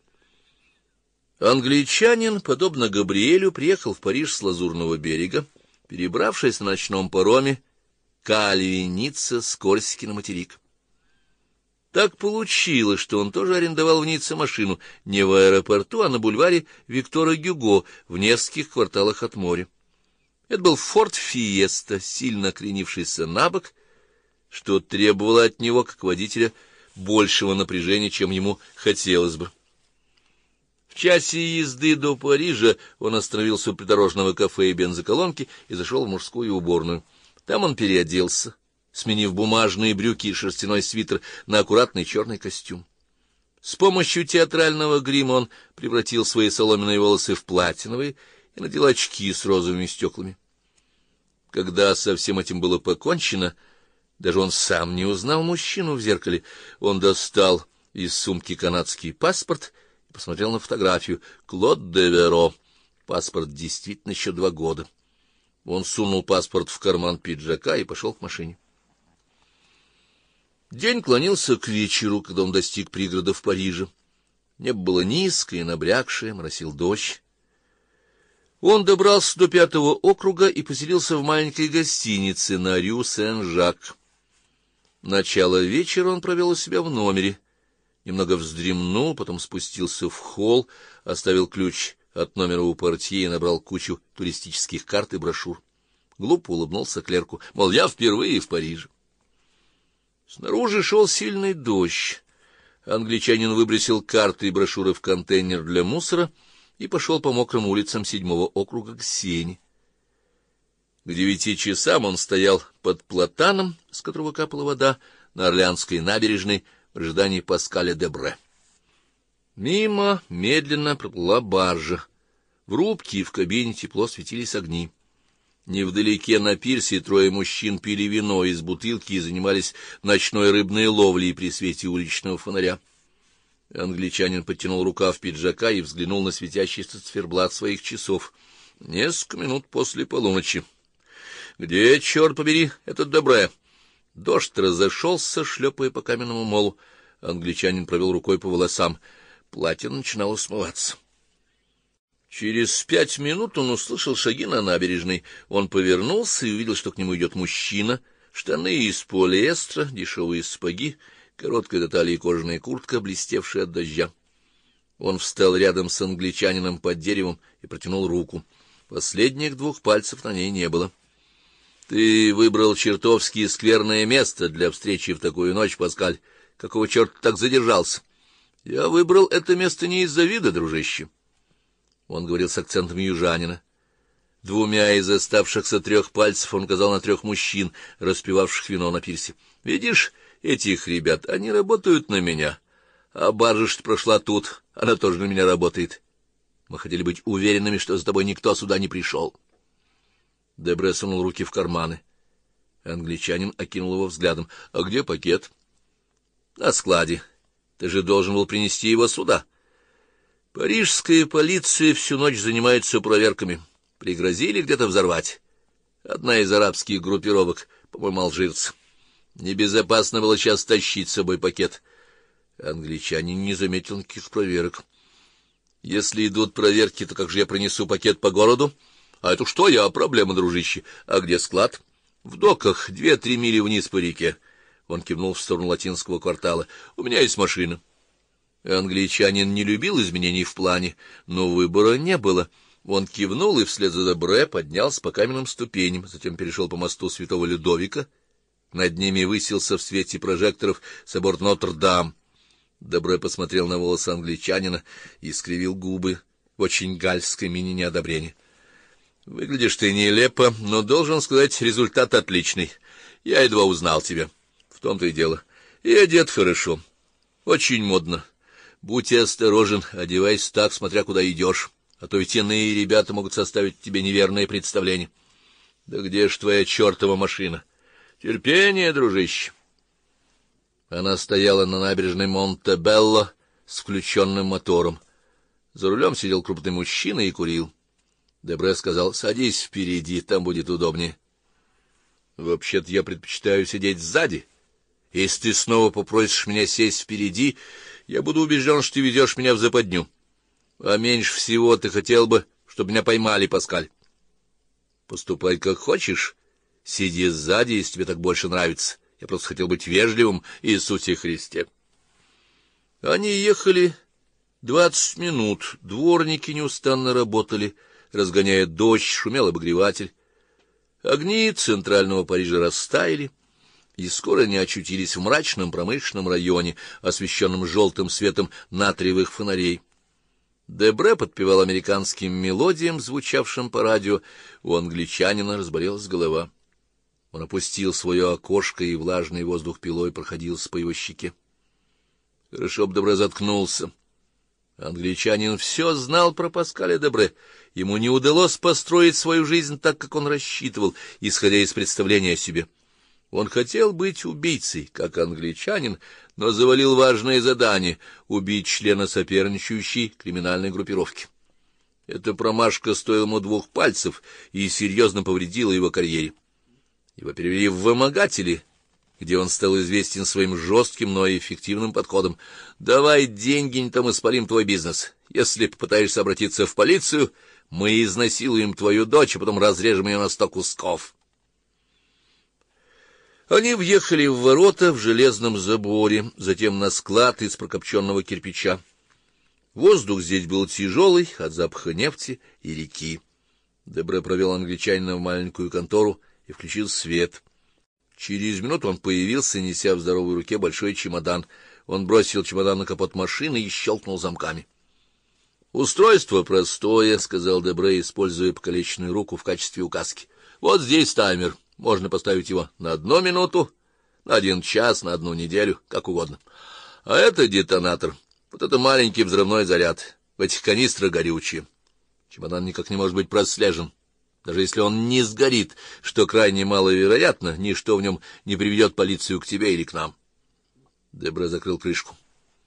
S1: Англичанин, подобно Габриэлю, приехал в Париж с Лазурного берега, перебравшись на ночном пароме Кальви-Ницца с Корсики на материк. Так получилось, что он тоже арендовал в Ницце машину не в аэропорту, а на бульваре Виктора Гюго в нескольких кварталах от моря. Это был «Форд Фиеста», сильно кренившийся на бок, что требовало от него, как водителя, большего напряжения, чем ему хотелось бы. В часе езды до Парижа он остановился у придорожного кафе и бензоколонки и зашел в мужскую уборную. Там он переоделся, сменив бумажные брюки и шерстяной свитер на аккуратный черный костюм. С помощью театрального грима он превратил свои соломенные волосы в платиновые и надел очки с розовыми стеклами. Когда со всем этим было покончено, даже он сам не узнал мужчину в зеркале. Он достал из сумки канадский паспорт и посмотрел на фотографию. Клод де Веро. Паспорт действительно еще 2 года. Он сунул паспорт в карман пиджака и пошел к машине. День клонился к вечеру, когда он достиг пригородов Парижа. Небо было низкое и набрякшее, моросил дождь. Он добрался до 5-го округа и поселился в маленькой гостинице на Рю Сен-Жак. Начало вечера он провел у себя в номере, немного вздремнул, потом спустился в холл, оставил ключ от номера у портье и набрал кучу туристических карт и брошюр. Глупо улыбнулся клерку, мол, я впервые в Париже. Снаружи шел сильный дождь. Англичанин выбросил карты и брошюры в контейнер для мусора и пошел по мокрым улицам 7-го округа к Сене. К 9 часам он стоял под платаном, с которого капала вода, на Орлеанской набережной в ожидании Паскаля Дебре. Мимо медленно проплыла баржа. В рубке и в кабине тепло светились огни. Невдалеке на пирсе 3 мужчин пили вино из бутылки и занимались ночной рыбной ловлей при свете уличного фонаря. Англичанин подтянул рукав пиджака и взглянул на светящийся циферблат своих часов. Несколько минут после полуночи. Где, черт побери, этот Дебре? Дождь разошелся, шлепая по каменному молу. Англичанин провел рукой по волосам. Платье начинало смываться. Через 5 минут он услышал шаги на набережной. Он повернулся и увидел, что к нему идет мужчина. Штаны из полиэстера, дешевые сапоги, короткая до талии кожаная куртка, блестевшая от дождя. Он встал рядом с англичанином под деревом и протянул руку. Последних 2 пальцев на ней не было. — Ты выбрал чертовски скверное место для встречи в такую ночь, Паскаль. Какого черта так задержался? — Я выбрал это место не из-за вида, дружище. Он говорил с акцентом южанина. 2 из оставшихся 3 пальцев он указал на 3 мужчин, распивавших вино на пирсе. — Видишь этих ребят? Они работают на меня. А баржа, что прошла тут, она тоже на меня работает. Мы хотели быть уверенными, что за тобой никто сюда не пришел. Дебре сунул руки в карманы. Англичанин окинул его взглядом. — А где пакет? — На складе. Ты же должен был принести его сюда. Парижская полиция всю ночь занимается проверками. Пригрозили где-то взорвать. Одна из арабских группировок, по-моему, алжирцы. Небезопасно было сейчас тащить с собой пакет. Англичанин не заметил никаких проверок. Если идут проверки, то как же я пронесу пакет по городу? А это что я, проблема, дружище. А где склад? В доках, 2-3 мили вниз по реке. Он кивнул в сторону латинского квартала. У меня есть машина. Англичанин не любил изменений в плане, но выбора не было. Он кивнул и вслед за Дебре поднялся по каменным ступеням, затем перешел по мосту Святого Людовика. Над ними высился в свете прожекторов собор Нотр-Дам. Дебре посмотрел на волосы англичанина и скривил губы в очень гальской мине неодобрения. — Выглядишь ты нелепо, но, должен сказать, результат отличный. Я едва узнал тебя. В том-то и дело. И одет хорошо. Очень модно. Будь осторожен, одевайся так, смотря куда идешь, а то ведь иные ребята могут составить тебе неверное представление. Да где ж твоя чертова машина? Терпение, дружище. Она стояла на набережной Монте-Белло с включенным мотором. За рулем сидел крупный мужчина и курил. Дебре сказал: — Садись впереди, там будет удобнее. — Вообще-то я предпочитаю сидеть сзади. Если ты снова попросишь меня сесть впереди, я буду убежден, что ты ведешь меня в западню. А меньше всего ты хотел бы, чтобы меня поймали, Паскаль. Поступай как хочешь. Сиди сзади, если тебе так больше нравится. Я просто хотел быть вежливым, Иисусе Христе. Они ехали 20 минут, дворники неустанно работали, разгоняя дождь, шумел обогреватель. Огни центрального Парижа растаяли, и скоро они очутились в мрачном промышленном районе, освещенном желтым светом натриевых фонарей. Дебре подпевал американским мелодиям, звучавшим по радио. У англичанина разболелась голова. Он опустил свое окошко, и влажный воздух пилой проходился по его щеке. Хорошо б Дебре заткнулся. Англичанин все знал про Паскаля Дебре. Ему не удалось построить свою жизнь так, как он рассчитывал, исходя из представления о себе. Он хотел быть убийцей, как англичанин, но завалил важное задание — убить члена соперничающей криминальной группировки. Эта промашка стоила ему 2 пальцев и серьезно повредила его карьере. Его перевели в вымогатели, где он стал известен своим жестким, но эффективным подходом. «Давай деньги, не то мы спалим твой бизнес. Если попытаешься обратиться в полицию, мы изнасилуем твою дочь, а потом разрежем ее на 100 кусков». Они въехали в ворота в железном заборе, затем на склад из прокопченного кирпича. Воздух здесь был тяжелый от запаха нефти и реки. Дебре провел англичанина в маленькую контору и включил свет. Через минуту он появился, неся в здоровой руке большой чемодан. Он бросил чемодан на капот машины и щелкнул замками. «Устройство простое», — сказал Дебре, используя покалеченную руку в качестве указки. «Вот здесь таймер. Можно поставить его на 1 минуту, на 1 час, на 1 неделю, как угодно. А это детонатор. Вот это маленький взрывной заряд. В этих канистрах горючее. Чемодан никак не может быть прослежен. Даже если он не сгорит, что крайне маловероятно, ничто в нем не приведет полицию к тебе или к нам». Дебре закрыл крышку.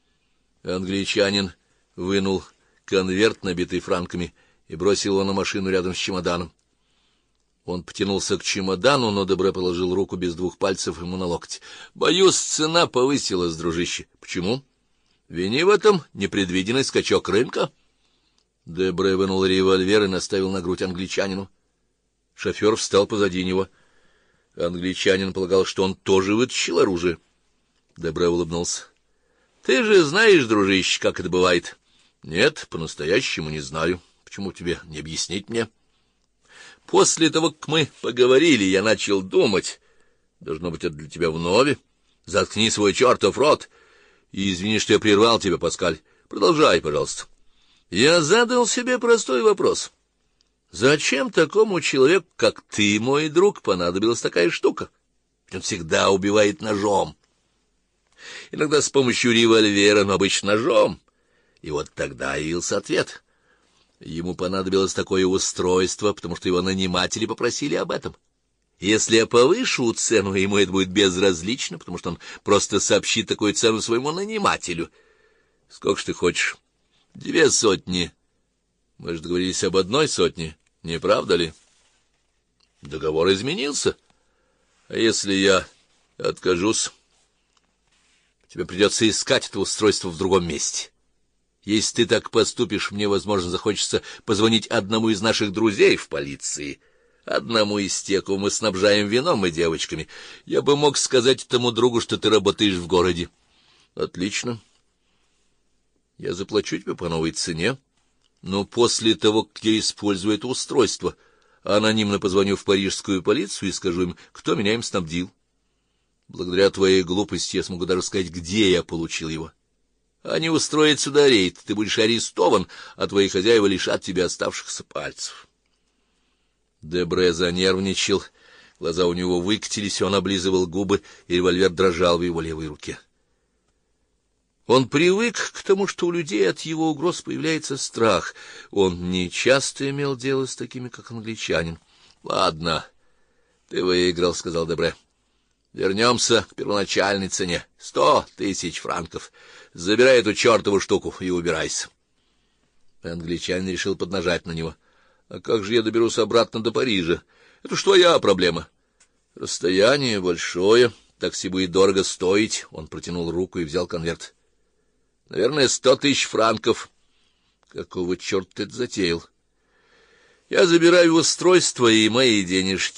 S1: Англичанин вынул конверт, набитый франками, и бросил его на машину рядом с чемоданом. Он потянулся к чемодану, но Дебре положил руку без 2 пальцев ему на локоть. «Боюсь, цена повысилась, дружище». «Почему?» «Вини в этом непредвиденный скачок рынка». Дебре вынул револьвер и наставил на грудь англичанину. Шофер встал позади него. Англичанин полагал, что он тоже вытащил оружие. Дебре улыбнулся. «Ты же знаешь, дружище, как это бывает». «Нет, по-настоящему не знаю. Почему тебе не объяснить мне?» «После того, как мы поговорили, я начал думать. Должно быть, это для тебя вновь. Заткни свой чертов рот. И извини, что я прервал тебя, Паскаль. Продолжай, пожалуйста». Я задал себе простой вопрос. Зачем такому человеку, как ты, мой друг, понадобилась такая штука? Он всегда убивает ножом. Иногда с помощью револьвера, но обычно ножом. И вот тогда явился ответ. Ему понадобилось такое устройство, потому что его наниматели попросили об этом. Если я повышу цену, ему это будет безразлично, потому что он просто сообщит такую цену своему нанимателю. Сколько ж ты хочешь? 200. Мы же договорились об 100, не правда ли? Договор изменился. А если я откажусь, тебе придется искать это устройство в другом месте. Если ты так поступишь, мне, возможно, захочется позвонить одному из наших друзей в полиции, одному из тех, кого мы снабжаем вином и девочками. Я бы мог сказать этому другу, что ты работаешь в городе. Отлично. Я заплачу тебе по новой цене, но после того, как я использую это устройство, анонимно позвоню в парижскую полицию и скажу им, кто меня им снабдил. Благодаря твоей глупости я смогу даже сказать, где я получил его. Они устроят сюда рейд, ты будешь арестован, а твои хозяева лишат тебя оставшихся пальцев. Дебре занервничал, глаза у него выкатились, он облизывал губы, и револьвер дрожал в его левой руке. Он привык к тому, что у людей от его угроз появляется страх. Он не часто имел дело с такими, как англичанин. — Ладно, ты выиграл, — сказал Дебре. — Вернемся к первоначальной цене. 100 000 франков. Забирай эту чертову штуку и убирайся. Англичанин решил поднажать на него. — А как же я доберусь обратно до Парижа? Это ж твоя проблема. — Расстояние большое, такси будет дорого стоить. Он протянул руку и взял конверт. — Наверное, 100 000 франков. Какого черта ты это затеял? — Я забираю устройство и мои денежки.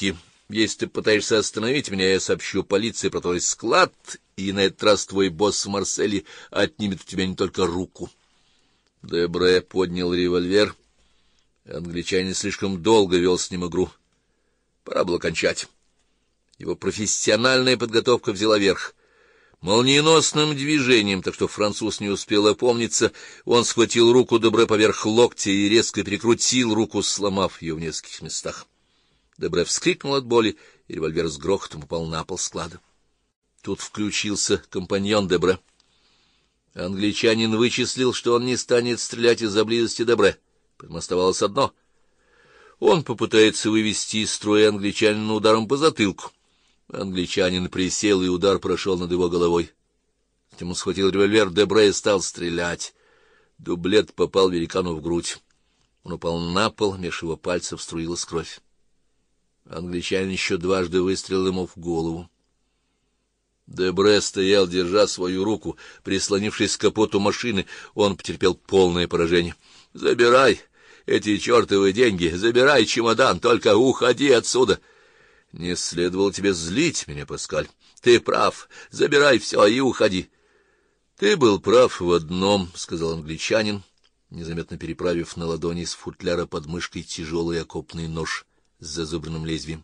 S1: Если ты пытаешься остановить меня, я сообщу полиции про твой склад, и на этот раз твой босс в Марселе отнимет у тебя не только руку. Дебре поднял револьвер. Англичанин слишком долго вел с ним игру. Пора было кончать. Его профессиональная подготовка взяла верх. Молниеносным движением, так что француз не успел опомниться, он схватил руку Дебре поверх локтя и резко перекрутил руку, сломав ее в нескольких местах. Дебре вскрикнул от боли, и револьвер с грохотом упал на пол склада. Тут включился компаньон Дебре. Англичанин вычислил, что он не станет стрелять из-за близости Дебре. Поэтому оставалось одно. Он попытается вывести из строя англичанина ударом по затылку. Англичанин присел, и удар прошел над его головой. Затем он схватил револьвер Дебре и стал стрелять. Дублет попал великану в грудь. Он упал на пол, меж его пальцев струилась кровь. Англичанин еще дважды выстрелил ему в голову. Дебре стоял, держа свою руку, прислонившись к капоту машины. Он потерпел полное поражение. — Забирай эти чертовы деньги, забирай чемодан, только уходи отсюда. — Не следовало тебе злить меня, Паскаль. Ты прав, забирай все и уходи. — Ты был прав в одном, — сказал англичанин, незаметно переправив на ладони из футляра под мышкой тяжелый окопный нож с зазубренным лезвием.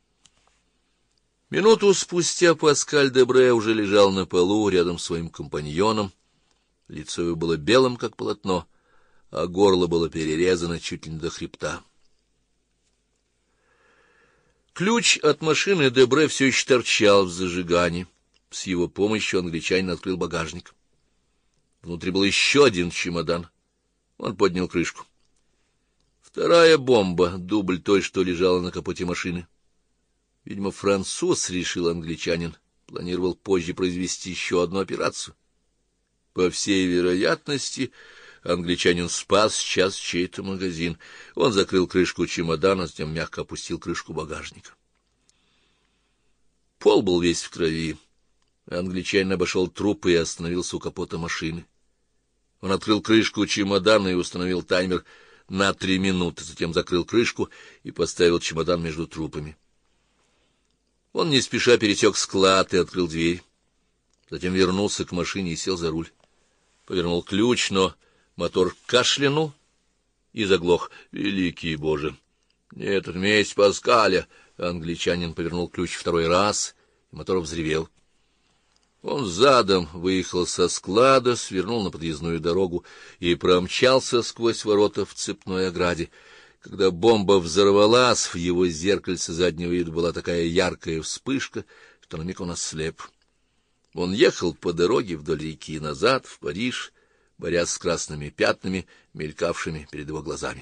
S1: Минуту спустя Паскаль Дебре уже лежал на полу рядом с своим компаньоном. Лицо его было белым, как полотно, а горло было перерезано чуть ли не до хребта. Ключ от машины Дебре все еще торчал в зажигании. С его помощью англичанин открыл багажник. Внутри был еще один чемодан. Он поднял крышку. Вторая бомба, дубль той, что лежала на капоте машины. Видимо, француз, решил англичанин, планировал позже произвести еще одну операцию. По всей вероятности, англичанин спас сейчас чей-то магазин. Он закрыл крышку чемодана, затем мягко опустил крышку багажника. Пол был весь в крови. Англичанин обошел трупы и остановился у капота машины. Он открыл крышку чемодана и установил таймер на 3 минуты, затем закрыл крышку и поставил чемодан между трупами. Он не спеша пересек склад и открыл дверь. Затем вернулся к машине и сел за руль. Повернул ключ, но мотор кашлянул и заглох. Великий Боже! Нет, это месть Паскаля! Англичанин повернул ключ второй раз, и мотор взревел. Он задом выехал со склада, свернул на подъездную дорогу и промчался сквозь ворота в цепной ограде. Когда бомба взорвалась, в его зеркальце заднего вида была такая яркая вспышка, что на миг он ослеп. Он ехал по дороге вдоль реки назад, в Париж, борясь с красными пятнами, мелькавшими перед его глазами.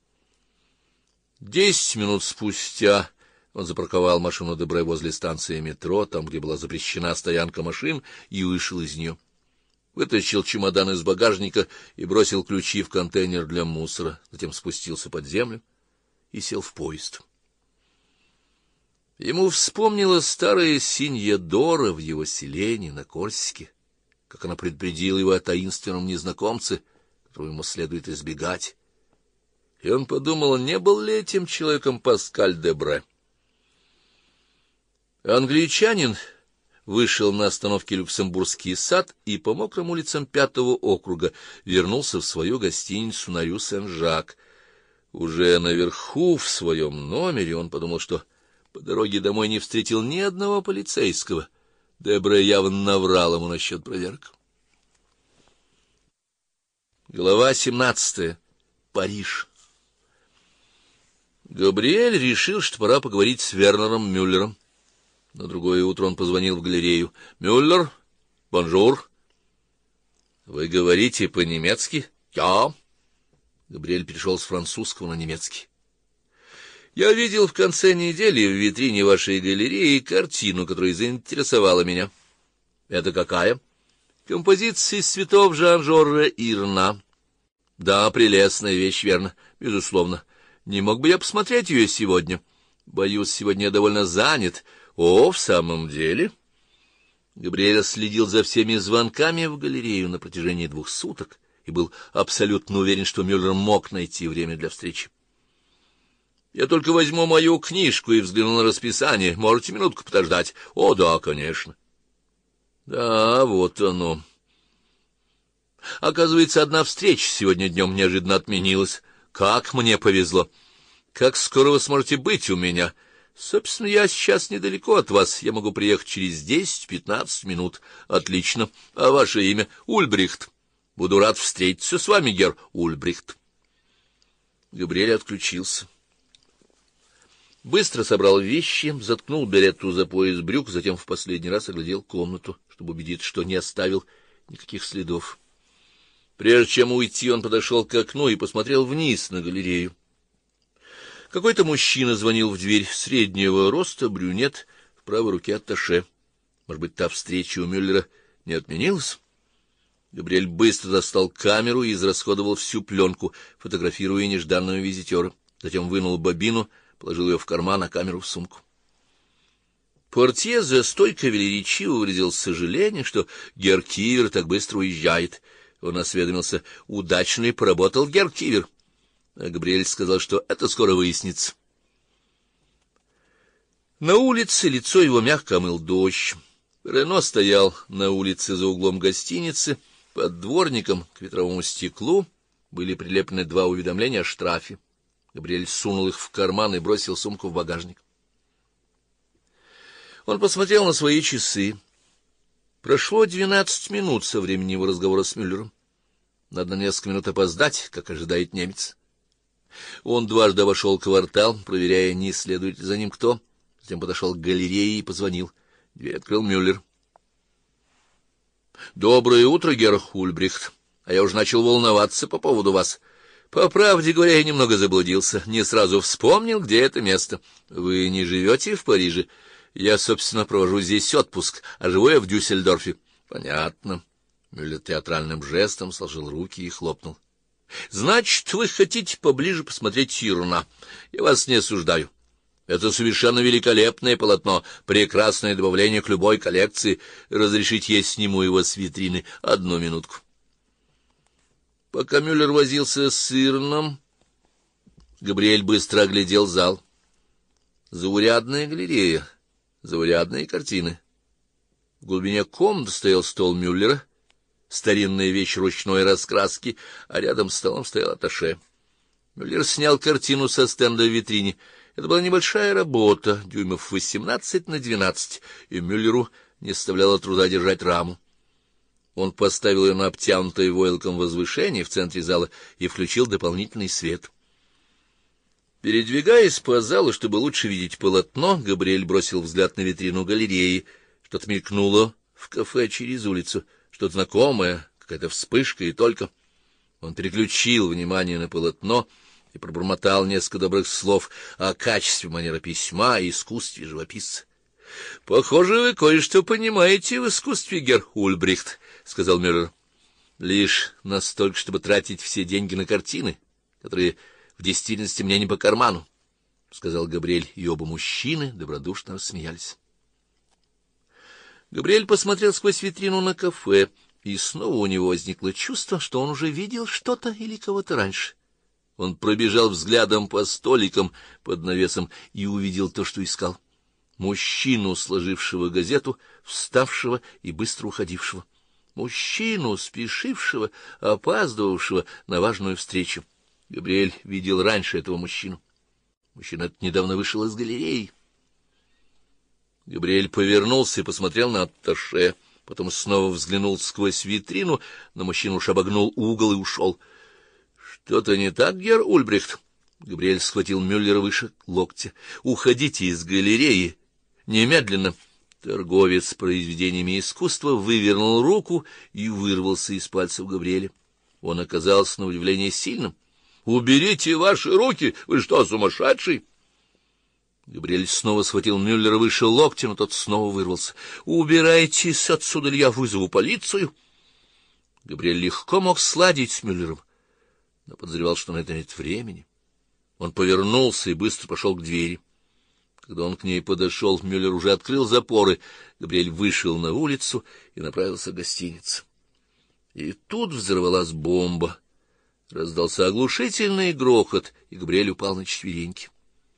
S1: 10 минут спустя он запарковал машину Дебре возле станции метро, там, где была запрещена стоянка машин, и вышел из нее. Вытащил чемодан из багажника и бросил ключи в контейнер для мусора, затем спустился под землю и сел в поезд. Ему вспомнилась старая синья-Дора в его селении на Корсике, как она предупредила его о таинственном незнакомце, которого ему следует избегать. И он подумал, не был ли этим человеком Паскаль Дебре. Англичанин вышел на остановке Люксембургский сад и по мокрым улицам 5-го округа вернулся в свою гостиницу на Рю Сен-Жак. Уже наверху, в своем номере, он подумал, что по дороге домой не встретил ни одного полицейского. Дебре явно наврал ему насчет проверок. Глава 17. Париж. Габриэль решил, что пора поговорить с Вернером Мюллером. На другое утро он позвонил в галерею. «Мюллер, бонжур». «Вы говорите по-немецки?» «Я». Габриэль перешел с французского на немецкий. «Я видел в конце недели в витрине вашей галереи картину, которая заинтересовала меня». «Это какая?» «Композиция из цветов Жан-Жоржа Ирна». «Да, прелестная вещь, верно, безусловно. Не мог бы я посмотреть ее сегодня?» «Боюсь, сегодня я довольно занят». «О, в самом деле?» Габриэль следил за всеми звонками в галерею на протяжении 2 суток и был абсолютно уверен, что Мюллер мог найти время для встречи. Я только возьму мою книжку и взгляну на расписание. Можете минутку подождать? О, да, конечно. Да, вот оно. Оказывается, одна встреча сегодня днем неожиданно отменилась. Как мне повезло. Как скоро вы сможете быть у меня? Собственно, я сейчас недалеко от вас. Я могу приехать через 10-15 минут. Отлично. А ваше имя? Ульбрихт. Буду рад встретиться с вами, герр Ульбрихт. Габриэль отключился. Быстро собрал вещи, заткнул беретту за пояс брюк, затем в последний раз оглядел комнату, чтобы убедиться, что не оставил никаких следов. Прежде чем уйти, он подошел к окну и посмотрел вниз на галерею. Какой-то мужчина звонил в дверь, среднего роста, брюнет, в правой руке атташе. Может быть, та встреча у Мюллера не отменилась? Габриэль быстро достал камеру и израсходовал всю пленку, фотографируя нежданного визитера. Затем вынул бобину, положил ее в карман, а камеру в сумку. Портье за стойкой велеречиво выразил сожаление, что герр Кивер так быстро уезжает. Он осведомился, удачно ли поработал герр Кивер. А Габриэль сказал, что это скоро выяснится. На улице лицо его мягко омыл дождь. Рено стоял на улице за углом гостиницы. Под дворником к ветровому стеклу были прилеплены 2 уведомления о штрафе. Габриэль сунул их в карман и бросил сумку в багажник. Он посмотрел на свои часы. Прошло 12 минут со времени его разговора с Мюллером. Надо на несколько минут опоздать, как ожидает немец. Он дважды обошел квартал, проверяя, не следует ли за ним кто. Затем подошел к галерее и позвонил. Дверь открыл Мюллер. — Доброе утро, герр Ульбрихт. А я уже начал волноваться по поводу вас. По правде говоря, я немного заблудился. Не сразу вспомнил, где это место. Вы не живете в Париже? Я, собственно, провожу здесь отпуск, а живу я в Дюссельдорфе. — Понятно. Мюллер театральным жестом сложил руки и хлопнул. — Значит, вы хотите поближе посмотреть Тирна. Я вас не осуждаю. Это совершенно великолепное полотно, прекрасное добавление к любой коллекции. Разрешите, я сниму его с витрины. Одну минутку. Пока Мюллер возился с Тирном, Габриэль быстро оглядел зал. Заурядная галерея, заурядные картины. В глубине комнаты стоял стол Мюллера, старинная вещь ручной раскраски, а рядом с столом стоял атташе. Мюллер снял картину со стенда в витрине. Это была небольшая работа, дюймов 18 на 12, и Мюллеру не составляло труда держать раму. Он поставил ее на обтянутое войлоком возвышение в центре зала и включил дополнительный свет. Передвигаясь по залу, чтобы лучше видеть полотно, Габриэль бросил взгляд на витрину галереи. Что-то мелькнуло в кафе через улицу, что-то знакомое, какая-то вспышка и только. Он переключил внимание на полотно и пробормотал несколько добрых слов о качестве манеры письма и искусстве живописца. — Похоже, вы кое-что понимаете в искусстве, герр Ульбрихт, — сказал Мюллер. — Лишь настолько, чтобы тратить все деньги на картины, которые в действительности мне не по карману, — сказал Габриэль, и оба мужчины добродушно рассмеялись. Габриэль посмотрел сквозь витрину на кафе, и снова у него возникло чувство, что он уже видел что-то или кого-то раньше. Он пробежал взглядом по столикам под навесом и увидел то, что искал. Мужчину, сложившего газету, вставшего и быстро уходившего. Мужчину, спешившего, опаздывавшего на важную встречу. Габриэль видел раньше этого мужчину. Мужчина этот недавно вышел из галереи. Габриэль повернулся и посмотрел на атташе, потом снова взглянул сквозь витрину, но мужчина уж обогнул угол и ушел. — Что-то не так, герр Ульбрихт? Габриэль схватил Мюллера выше локтя. — Уходите из галереи. Немедленно. Торговец произведениями искусства вывернул руку и вырвался из пальцев Габриэля. Он оказался на удивление сильным. — Уберите ваши руки! Вы что, сумасшедший? Габриэль снова схватил Мюллера выше локтя, но тот снова вырвался. — Убирайтесь отсюда, или я вызову полицию. Габриэль легко мог сладить с Мюллером, но подозревал, что на это нет времени. Он повернулся и быстро пошел к двери. Когда он к ней подошел, Мюллер уже открыл запоры. Габриэль вышел на улицу и направился к гостинице. И тут взорвалась бомба. Раздался оглушительный грохот, и Габриэль упал на четвереньки.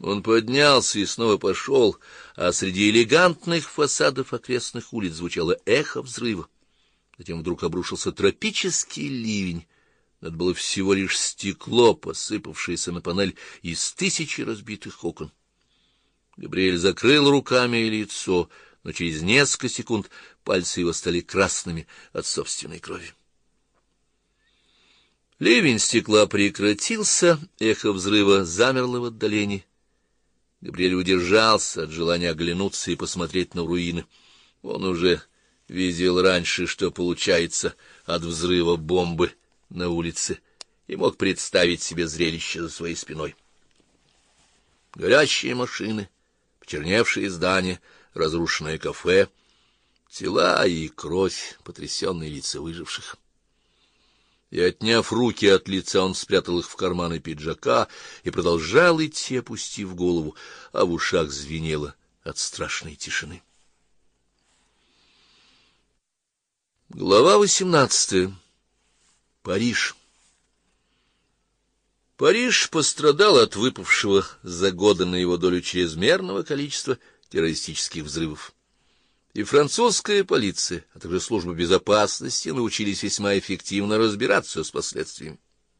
S1: Он поднялся и снова пошел, а среди элегантных фасадов окрестных улиц звучало эхо взрыва. Затем вдруг обрушился тропический ливень. Надо было всего лишь стекло, посыпавшееся на панель из тысячи разбитых окон. Габриэль закрыл руками лицо, но через несколько секунд пальцы его стали красными от собственной крови. Ливень стекла прекратился, эхо взрыва замерло в отдалении. Габриэль удержался от желания оглянуться и посмотреть на руины. Он уже видел раньше, что получается от взрыва бомбы на улице, и мог представить себе зрелище за своей спиной. Горящие машины, почерневшие здания, разрушенное кафе, тела и кровь, потрясенные лица выживших. И, отняв руки от лица, он спрятал их в карманы пиджака и продолжал идти, опустив голову, а в ушах звенело от страшной тишины. Глава 18. Париж. Париж пострадал от выпавшего за годы на его долю чрезмерного количества террористических взрывов. И французская полиция, а также служба безопасности научились весьма эффективно разбираться с последствиями.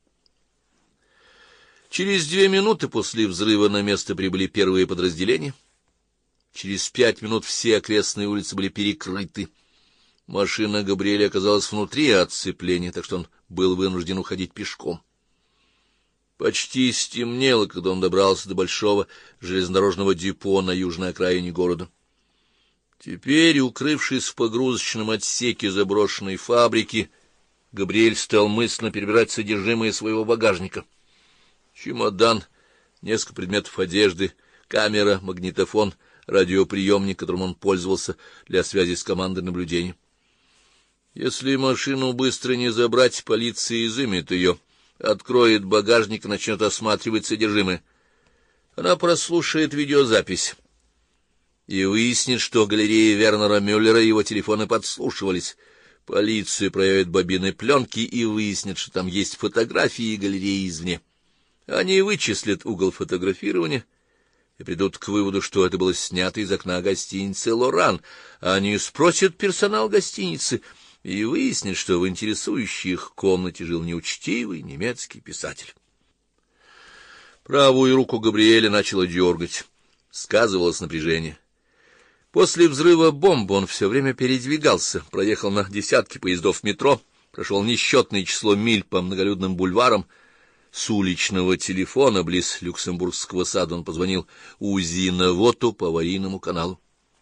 S1: Через 2 минуты после взрыва на место прибыли первые подразделения. Через 5 минут все окрестные улицы были перекрыты. Машина Габриэля оказалась внутри оцепления, так что он был вынужден уходить пешком. Почти стемнело, когда он добрался до большого железнодорожного депо на южной окраине города. Теперь, укрывшись в погрузочном отсеке заброшенной фабрики, Габриэль стал мысленно перебирать содержимое своего багажника. Чемодан, несколько предметов одежды, камера, магнитофон, радиоприемник, которым он пользовался для связи с командой наблюдения. Если машину быстро не забрать, полиция изымет ее, откроет багажник и начнет осматривать содержимое. Она прослушает видеозапись и выяснит, что галерея Вернера Мюллера и его телефоны подслушивались. Полиция проявит бобины пленки и выяснит, что там есть фотографии галереи извне. Они вычислят угол фотографирования и придут к выводу, что это было снято из окна гостиницы «Лоран». Они спросят персонал гостиницы и выяснят, что в интересующей их комнате жил неучтивый немецкий писатель. Правую руку Габриэля начало дергать. Сказывалось напряжение. После взрыва бомбы он все время передвигался, проехал на десятки поездов метро, прошел несчетное число миль по многолюдным бульварам. С уличного телефона близ Люксембургского сада он позвонил УЗИ Навоту по аварийному каналу.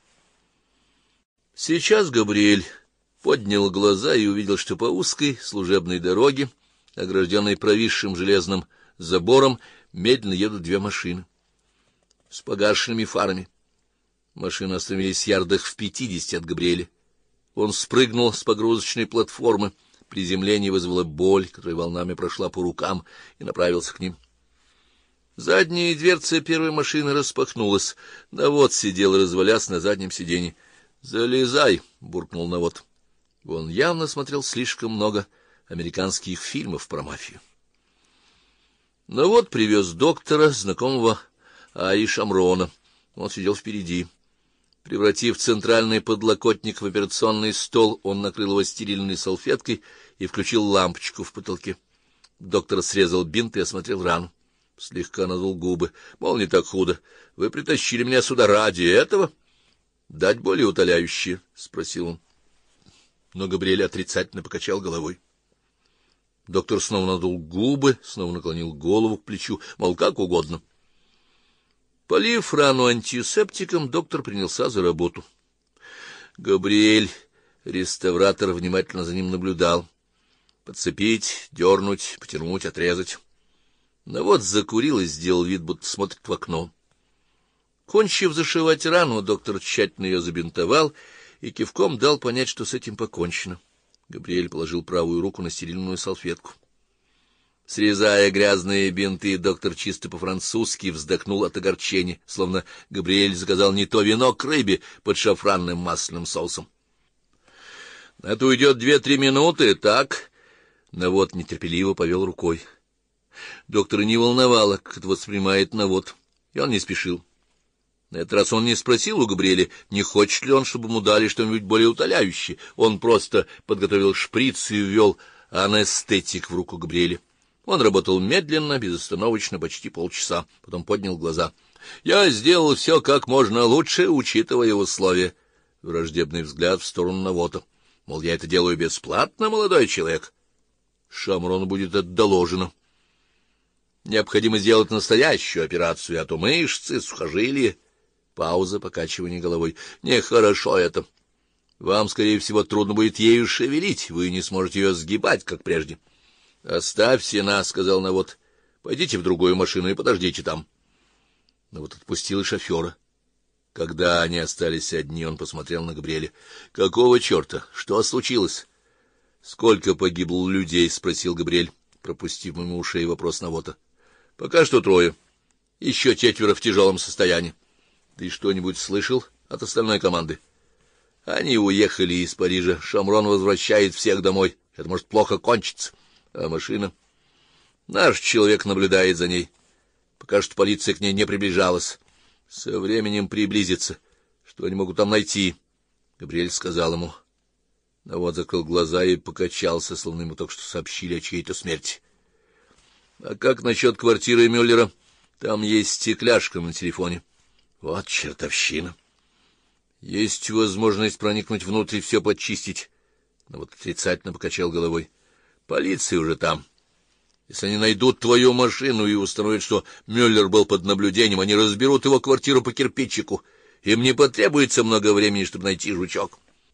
S1: Сейчас Габриэль поднял глаза и увидел, что по узкой служебной дороге, огражденной провисшим железным забором, медленно едут 2 машины с погашенными фарами. Машины остановились ярдах в 50 от Габриэля. Он спрыгнул с погрузочной платформы. Приземление вызвало боль, которая волнами прошла по рукам, и направился к ним. Задняя дверца первой машины распахнулась. Навод сидел, развалясь на заднем сиденье. «Залезай!» — буркнул Навод. Он явно смотрел слишком много американских фильмов про мафию. Навод привез доктора, знакомого Ари Шамрона. Он сидел впереди. Превратив центральный подлокотник в операционный стол, он накрыл его стерильной салфеткой и включил лампочку в потолке. Доктор срезал бинт и осмотрел рану. Слегка надул губы. Мол, не так худо. Вы притащили меня сюда ради этого? Дать более утоляющее? — спросил он. Но Габриэль отрицательно покачал головой. Доктор снова надул губы, снова наклонил голову к плечу, мол, как угодно. Полив рану антисептиком, доктор принялся за работу. Габриэль, реставратор, внимательно за ним наблюдал. Подцепить, дернуть, потянуть, отрезать. Навод закурил и сделал вид, будто смотрит в окно. Кончив зашивать рану, доктор тщательно ее забинтовал и кивком дал понять, что с этим покончено. Габриэль положил правую руку на стерильную салфетку. Срезая грязные бинты, доктор чисто по-французски вздохнул от огорчения, словно Габриэль заказал не то вино к рыбе под шафранным масляным соусом. — Это уйдет 2-3 минуты, так? Навод нетерпеливо повел рукой. Доктора не волновало, как это воспринимает Навод. И он не спешил. На этот раз он не спросил у Габриэля, не хочет ли он, чтобы ему дали что-нибудь более утоляющее. Он просто подготовил шприц и ввел анестетик в руку Габриэля. Он работал медленно, безостановочно, почти полчаса. Потом поднял глаза. — Я сделал все как можно лучше, учитывая условия. Враждебный взгляд в сторону Навота. Мол, я это делаю бесплатно, молодой человек. Шамрону будет это доложено. Необходимо сделать настоящую операцию, а то мышцы, сухожилия. Пауза, покачивание головой. Нехорошо это. Вам, скорее всего, трудно будет ею шевелить, вы не сможете ее сгибать, как прежде. — Оставьте нас, — сказал Навот. — Пойдите в другую машину и подождите там. Навот отпустил и шофера. Когда они остались одни, он посмотрел на Габриэля. — Какого черта? Что случилось? — Сколько погибло людей? — спросил Габриэль, пропустив мимо ушей вопрос Навота. — Пока что 3. Еще 4 в тяжелом состоянии. Ты что-нибудь слышал от остальной команды? Они уехали из Парижа. Шамрон возвращает всех домой. Это может плохо кончиться. А машина? Наш человек наблюдает за ней. Пока что полиция к ней не приближалась. Со временем приблизится. Что они могут там найти? Габриэль сказал ему. Но вот закрыл глаза и покачался, словно ему только что сообщили о чьей-то смерти. А как насчет квартиры Мюллера? Там есть стекляшка на телефоне. Вот чертовщина. Есть возможность проникнуть внутрь и все подчистить. Но вот отрицательно покачал головой. Полиция уже там. Если они найдут твою машину и установят, что Мюллер был под наблюдением, они разберут его квартиру по кирпичику. Им не потребуется много времени, чтобы найти жучок.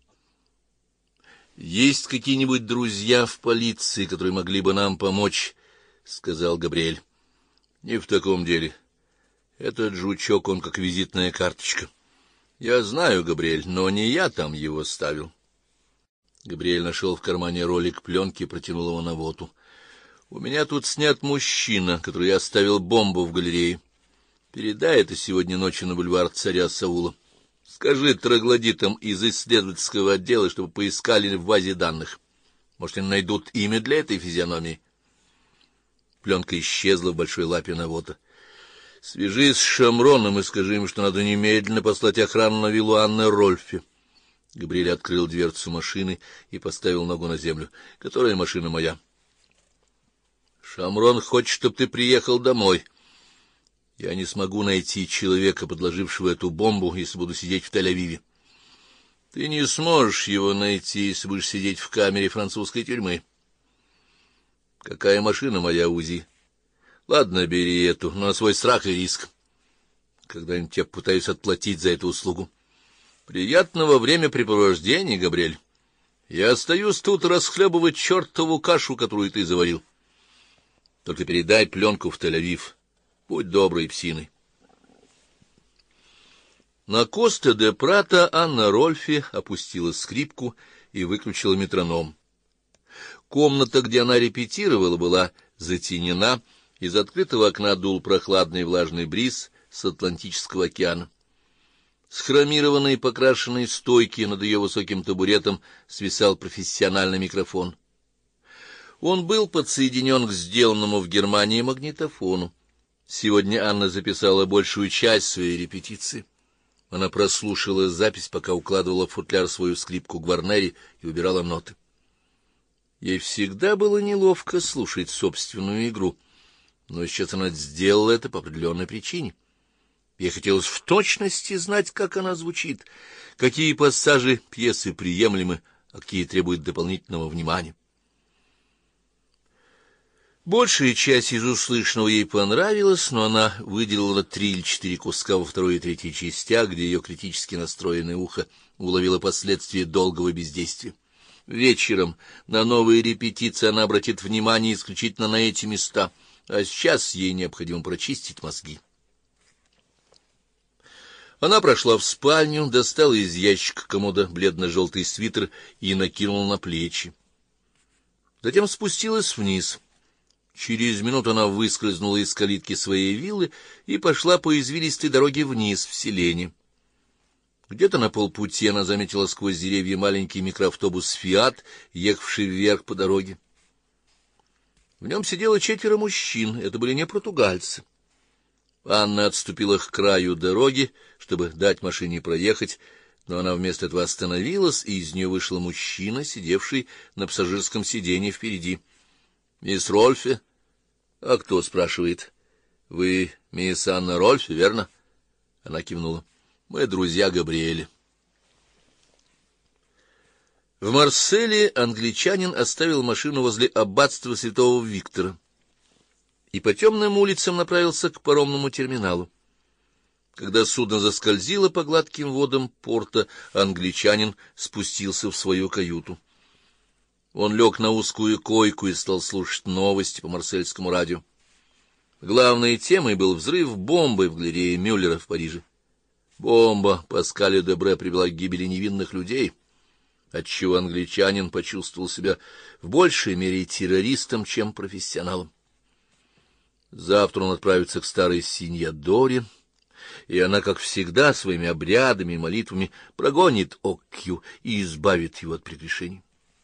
S1: — Есть какие-нибудь друзья в полиции, которые могли бы нам помочь? — сказал Габриэль. — Не в таком деле. Этот жучок, он как визитная карточка. Я знаю, Габриэль, но не я там его ставил. Габриэль нашел в кармане ролик пленки и протянул его Навоту. — У меня тут снят мужчина, который оставил бомбу в галерее. Передай это сегодня ночью на бульвар Царя Саула. Скажи троглодитам из исследовательского отдела, чтобы поискали в базе данных. Может, они найдут имя для этой физиономии. Пленка исчезла в большой лапе Навота. — Свяжись с Шамроном и скажи им, что надо немедленно послать охрану на виллу Анны Рольфе. Габриэль открыл дверцу машины и поставил ногу на землю. — Которая машина моя? — Шамрон хочет, чтобы ты приехал домой. Я не смогу найти человека, подложившего эту бомбу, если буду сидеть в Тель-Авиве. Ты не сможешь его найти, если будешь сидеть в камере французской тюрьмы. — Какая машина моя, УЗИ? — Ладно, бери эту, но на свой страх и риск. Когда-нибудь я пытаюсь отплатить за эту услугу. Приятного времяпрепровождения, Габриэль. Я остаюсь тут расхлебывать чертову кашу, которую ты заварил. Только передай пленку в Тель-Авив. Будь доброй псиной. На Коста-де-Прато Анна Рольфе опустила скрипку и выключила метроном. Комната, где она репетировала, была затенена. Из открытого окна дул прохладный влажный бриз с Атлантического океана. С хромированной покрашенной стойки над ее высоким табуретом свисал профессиональный микрофон. Он был подсоединен к сделанному в Германии магнитофону. Сегодня Анна записала большую часть своей репетиции. Она прослушала запись, пока укладывала в футляр свою скрипку Гварнери и убирала ноты. Ей всегда было неловко слушать собственную игру, но сейчас она сделала это по определенной причине. Ей хотелось в точности знать, как она звучит, какие пассажи пьесы приемлемы, а какие требуют дополнительного внимания. Большая часть из услышанного ей понравилась, но она выделила 3 или 4 куска во второй и третьей частях, где ее критически настроенное ухо уловило последствия долгого бездействия. Вечером на новые репетиции она обратит внимание исключительно на эти места, а сейчас ей необходимо прочистить мозги. Она прошла в спальню, достала из ящика комода бледно-желтый свитер и накинула на плечи. Затем спустилась вниз. Через минуту она выскользнула из калитки своей виллы и пошла по извилистой дороге вниз, в селение. Где-то на полпути она заметила сквозь деревья маленький микроавтобус «Фиат», ехавший вверх по дороге. В нем сидело 4 мужчин, это были не португальцы. Анна отступила к краю дороги, чтобы дать машине проехать, но она вместо этого остановилась, и из нее вышел мужчина, сидевший на пассажирском сиденье впереди. — Мисс Рольфе? — А кто? — спрашивает. — Вы мисс Анна Рольфе, верно? Она кивнула. — Мы друзья Габриэля. В Марселе англичанин оставил машину возле аббатства святого Виктора и по темным улицам направился к паромному терминалу. Когда судно заскользило по гладким водам порта, англичанин спустился в свою каюту. Он лег на узкую койку и стал слушать новости по марсельскому радио. Главной темой был взрыв бомбы в галерее Мюллера в Париже. Бомба Паскаля Дебре привела к гибели невинных людей, отчего англичанин почувствовал себя в большей мере террористом, чем профессионалом. Завтра он отправится к старой Синьядоре, и она, как всегда, своими обрядами и молитвами прогонит Оккью и избавит его от прегрешений.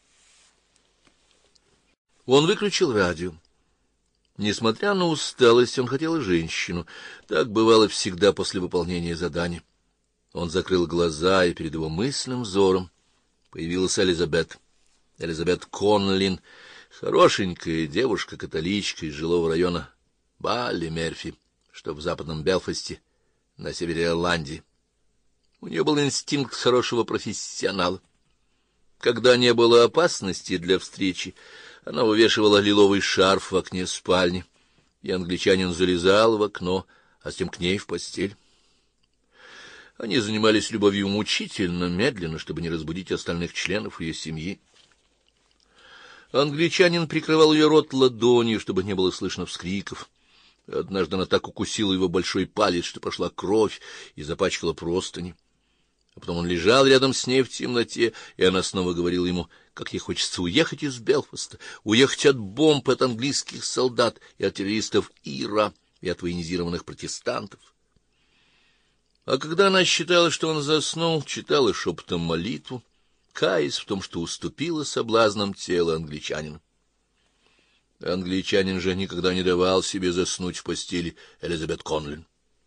S1: Он выключил радио. Несмотря на усталость, он хотел женщину. Так бывало всегда после выполнения задания. Он закрыл глаза, и перед его мысленным взором появилась Элизабет. Элизабет Конлин, хорошенькая девушка-католичка из жилого района Балли-Мерфи, что в западном Белфасте, на севере Ирландии. У нее был инстинкт хорошего профессионала. Когда не было опасности для встречи, она вывешивала лиловый шарф в окне спальни, и англичанин залезал в окно, а затем к ней в постель. Они занимались любовью мучительно, медленно, чтобы не разбудить остальных членов ее семьи. Англичанин прикрывал ее рот ладонью, чтобы не было слышно вскриков. Однажды она так укусила его большой палец, что пошла кровь и запачкала простыни. А потом он лежал рядом с ней в темноте, и она снова говорила ему, как ей хочется уехать из Белфаста, уехать от бомб, от английских солдат и от террористов Ира и от военизированных протестантов. А когда она считала, что он заснул, читала шепотом молитву, каясь в том, что уступила соблазнам тела англичанина. Англичанин же никогда не давал себе заснуть в постели Элизабет Конлин.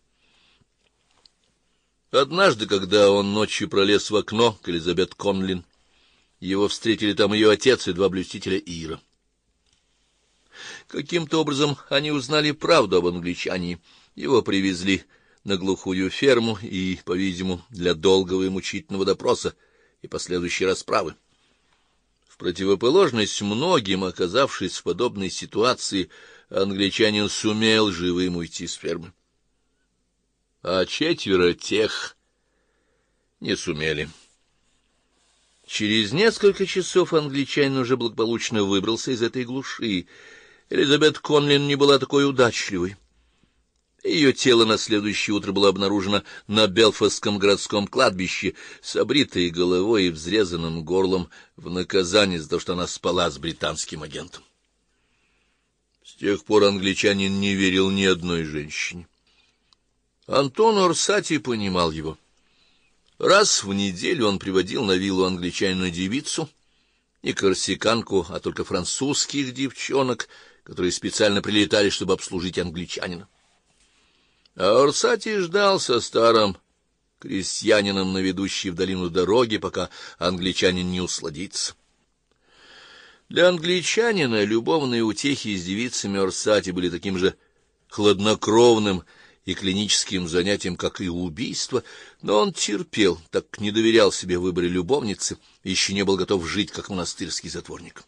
S1: Однажды, когда он ночью пролез в окно к Элизабет Конлин, его встретили там ее отец и два блюстителя Ира. Каким-то образом они узнали правду об англичанине. Его привезли на глухую ферму и, по-видимому, для долгого и мучительного допроса и последующей расправы. В противоположность многим, оказавшись в подобной ситуации, англичанин сумел живым уйти с фермы. А 4 тех не сумели. Через несколько часов англичанин уже благополучно выбрался из этой глуши. Элизабет Конлин не была такой удачливой. Ее тело на следующее утро было обнаружено на Белфастском городском кладбище с обритой головой и взрезанным горлом в наказание за то, что она спала с британским агентом. С тех пор англичанин не верил ни одной женщине. Антон Орсати понимал его. Раз в неделю он приводил на виллу англичанина девицу, не корсиканку, а только французских девчонок, которые специально прилетали, чтобы обслужить англичанина. А Орсати ждал со старым крестьянином на ведущей в долину дороге, пока англичанин не усладится. Для англичанина любовные утехи с девицами Орсати были таким же хладнокровным и клиническим занятием, как и убийство, но он терпел, так как не доверял себе в выборе любовницы и еще не был готов жить, как монастырский затворник.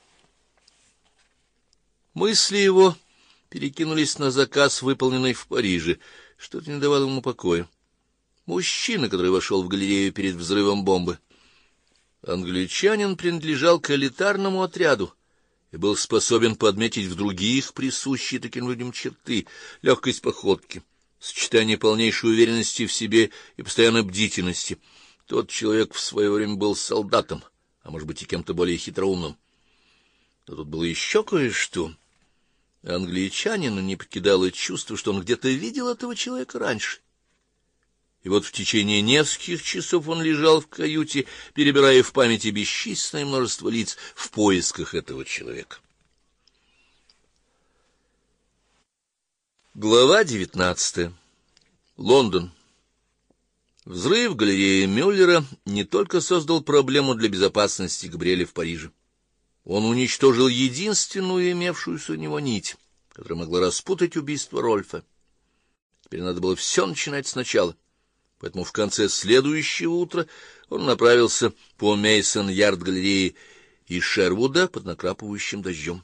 S1: Мысли его перекинулись на заказ, выполненный в Париже. Что-то не давало ему покоя. Мужчина, который вошел в галерею перед взрывом бомбы. Англичанин принадлежал к элитарному отряду и был способен подметить в других присущие таким людям черты: легкость походки, сочетание полнейшей уверенности в себе и постоянной бдительности. Тот человек в свое время был солдатом, а может быть и кем-то более хитроумным. Но тут было еще кое-что. Англичанина не покидало чувство, что он где-то видел этого человека раньше. И вот в течение нескольких часов он лежал в каюте, перебирая в памяти бесчисленное множество лиц в поисках этого человека. Глава 19. Лондон. Взрыв галереи Мюллера не только создал проблему для безопасности Габриэля в Париже. Он уничтожил единственную имевшуюся у него нить, которая могла распутать убийство Рольфа. Теперь надо было все начинать сначала. Поэтому в конце следующего утра он направился по Мейсон-Ярд-галерее и Шервуда под накрапывающим дождем.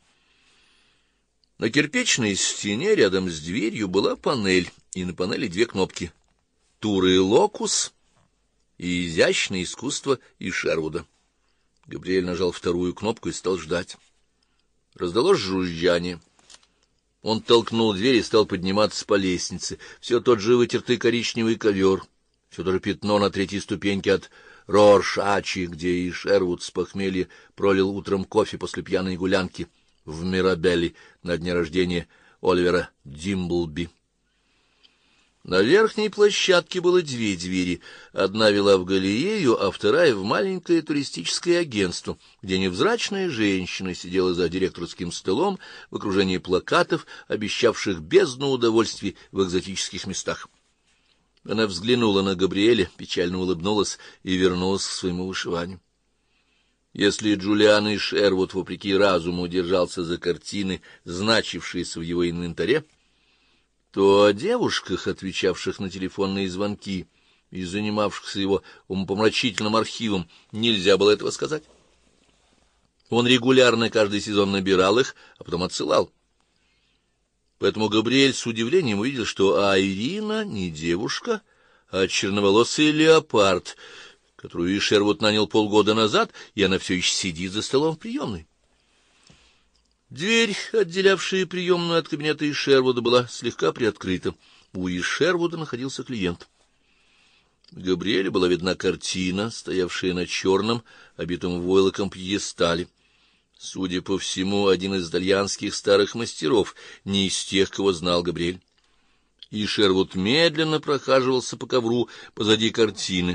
S1: На кирпичной стене рядом с дверью была панель, и на панели две кнопки — Тур и Локус и изящное искусство и Шервуда. Габриэль нажал вторую кнопку и стал ждать. Раздалось жужжание. Он толкнул дверь и стал подниматься по лестнице. Все тот же вытертый коричневый ковер, все то же пятно на третьей ступеньке от Роршачи, где и Шервуд с похмелья пролил утром кофе после пьяной гулянки в Мирабелле на дне рождения Оливера Димблби. На верхней площадке было две двери. Одна вела в галерею, а вторая — в маленькое туристическое агентство, где невзрачная женщина сидела за директорским столом в окружении плакатов, обещавших бездну удовольствий в экзотических местах. Она взглянула на Габриэля, печально улыбнулась и вернулась к своему вышиванию. Если Джулиан и Шервуд, вопреки разуму, держался за картины, значившиеся в его инвентаре, то о девушках, отвечавших на телефонные звонки и занимавшихся его умопомрачительным архивом, нельзя было этого сказать. Он регулярно каждый сезон набирал их, а потом отсылал. Поэтому Габриэль с удивлением увидел, что Айрина не девушка, а черноволосый леопард, которую Шервуд нанял полгода назад, и она все еще сидит за столом в приемной. Дверь, отделявшая приемную от кабинета Шервуда, была слегка приоткрыта. У Шервуда находился клиент. Габриэлю была видна картина, стоявшая на черном, обитом войлоком пьедестале. Судя по всему, один из итальянских старых мастеров, не из тех, кого знал Габриэль. И Шервуд медленно прохаживался по ковру позади картины.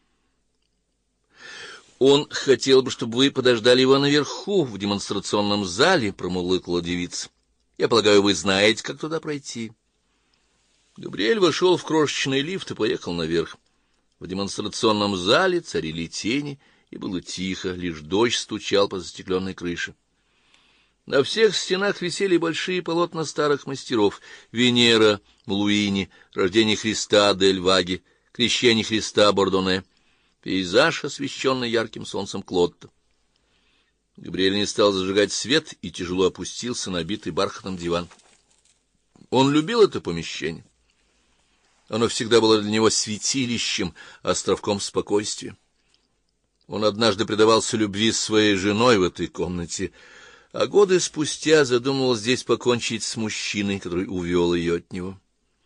S1: «Он хотел бы, чтобы вы подождали его наверху, в демонстрационном зале», — промурлыкала девица. «Я полагаю, вы знаете, как туда пройти». Габриэль вошел в крошечный лифт и поехал наверх. В демонстрационном зале царили тени, и было тихо, лишь дождь стучал по застекленной крыше. На всех стенах висели большие полотна старых мастеров: Венера Луини, Рождение Христа Дель Ваги, Крещение Христа Бордоне, пейзаж, освещенный ярким солнцем Клотто. Габриэль не стал зажигать свет и тяжело опустился на обитый бархатом диван. Он любил это помещение. Оно всегда было для него святилищем, островком спокойствия. Он однажды предавался любви с своей женой в этой комнате, а годы спустя задумывал здесь покончить с мужчиной, который увел ее от него.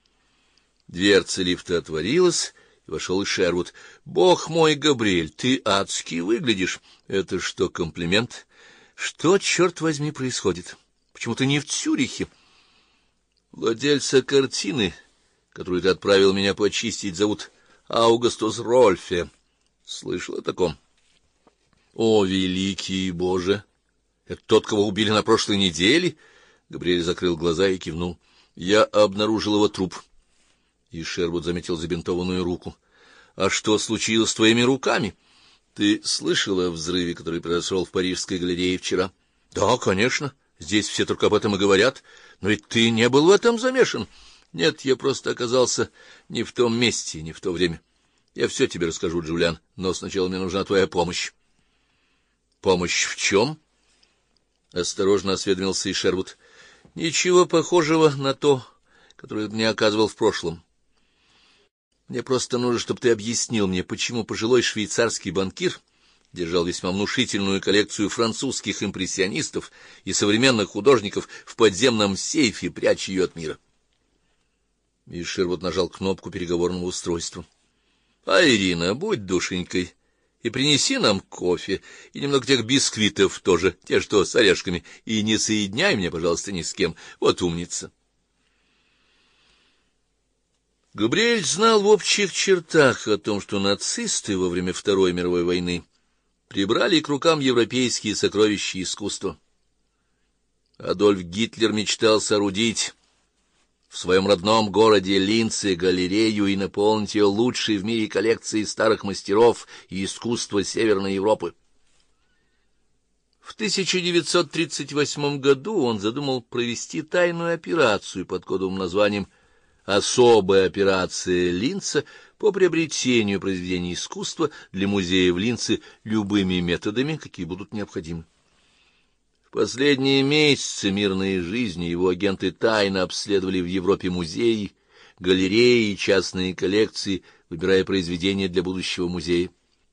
S1: Дверца лифта отворилась, и вошел и Шервуд. «Бог мой, Габриэль, ты адски выглядишь. Это что, комплимент? Что, черт возьми, происходит? Почему ты не в Цюрихе?» «Владельца картины, которую ты отправил меня почистить, зовут Аугустус Рольфе. Слышал о таком?» «О, великий Боже! Это тот, кого убили на прошлой неделе?» Габриэль закрыл глаза и кивнул. «Я обнаружил его труп». И Шервуд заметил забинтованную руку. «А что случилось с твоими руками? Ты слышал о взрыве, который произошел в Парижской галерее вчера?» «Да, конечно. Здесь все только об этом и говорят. Но ведь ты не был в этом замешан». «Нет, я просто оказался не в том месте и не в то время. Я все тебе расскажу, Джулиан, но сначала мне нужна твоя помощь». «Помощь в чем?» — осторожно осведомился и Шервуд. «Ничего похожего на то, которое ты мне оказывал в прошлом. Мне просто нужно, чтобы ты объяснил мне, почему пожилой швейцарский банкир держал весьма внушительную коллекцию французских импрессионистов и современных художников в подземном сейфе, пряча ее от мира». И Шервуд нажал кнопку переговорного устройства. «А, Ирина, будь душенькой и принеси нам кофе, и немного тех бисквитов тоже, те, что с орешками, и не соединяй меня, пожалуйста, ни с кем. Вот умница». Габриэль знал в общих чертах о том, что нацисты во время Второй мировой войны прибрали к рукам европейские сокровища искусства. Адольф Гитлер мечтал соорудить в своем родном городе Линце галерею и наполнить ее лучшей в мире коллекцией старых мастеров и искусства Северной Европы. В 1938 году он задумал провести тайную операцию под кодовым названием «Особая операция Линца» по приобретению произведений искусства для музея в Линце любыми методами, какие будут необходимы. В последние месяцы мирной жизни его агенты тайно обследовали в Европе музеи, галереи и частные коллекции, выбирая произведения для будущего музея.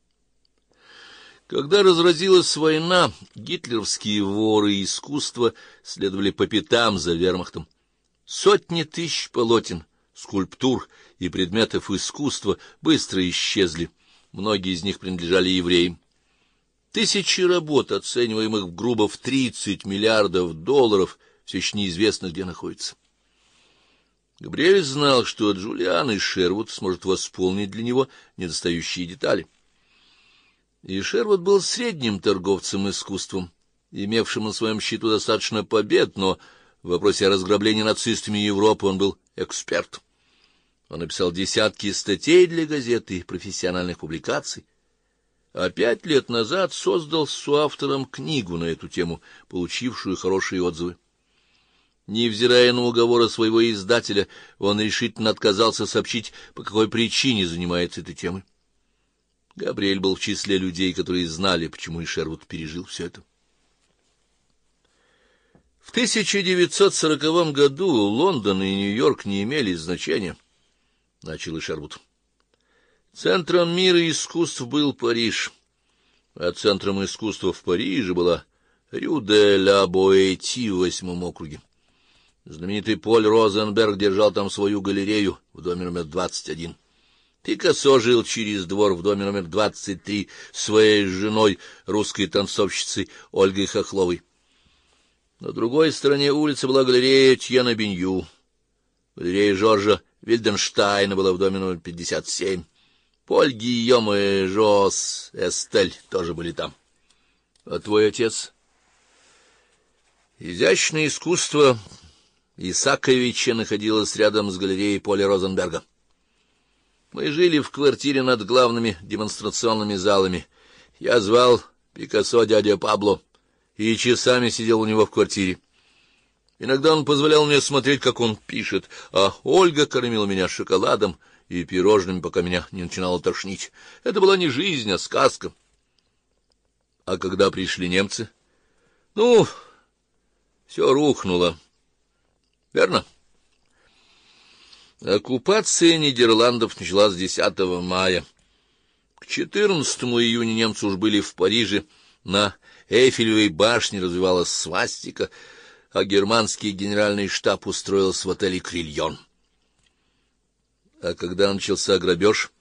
S1: Когда разразилась война, гитлеровские воры искусства следовали по пятам за вермахтом. Сотни тысяч полотен, скульптур и предметов искусства быстро исчезли, многие из них принадлежали евреям. Тысячи работ, оцениваемых грубо в 30 миллиардов долларов, все еще неизвестно, где находятся. Габриэль знал, что Джулиан и Шервуд сможет восполнить для него недостающие детали. И Шервуд был средним торговцем искусством, имевшим на своем счету достаточно побед, но в вопросе о разграблении нацистами Европы он был эксперт. Он написал десятки статей для газет и профессиональных публикаций, а 5 лет назад создал с соавтором книгу на эту тему, получившую хорошие отзывы. Невзирая на уговоры своего издателя, он решительно отказался сообщить, по какой причине занимается этой темой. Габриэль был в числе людей, которые знали, почему и Шервуд пережил все это. В 1940 году Лондон и Нью-Йорк не имели значения, — начал и Шервуд. Центром мира искусств был Париж, а центром искусства в Париже была Рю-де-ла-Боэти в 8-м округе. Знаменитый Поль Розенберг держал там свою галерею в доме номер 21. Пикассо жил через двор в доме номер 23 с своей женой, русской танцовщицей Ольгой Хохловой. На другой стороне улицы была галерея Тьена Бенью. Галерея Жоржа Вильденштейна была в доме номер 57. Поль Гийом и Жос Эстель тоже были там. А твой отец? Изящное искусство Исаковича находилось рядом с галереей Поля Розенберга. Мы жили в квартире над главными демонстрационными залами. Я звал Пикассо дядя Пабло и часами сидел у него в квартире. Иногда он позволял мне смотреть, как он пишет, а Ольга кормила меня шоколадом и пирожными, пока меня не начинало тошнить. Это была не жизнь, а сказка. А когда пришли немцы? Ну, все рухнуло. Верно? Оккупация Нидерландов началась 10 мая. К 14 июня немцы уж были в Париже. На Эйфелевой башне развивалась свастика, а германский генеральный штаб устроился в отеле «Крильон». А когда начался грабеж?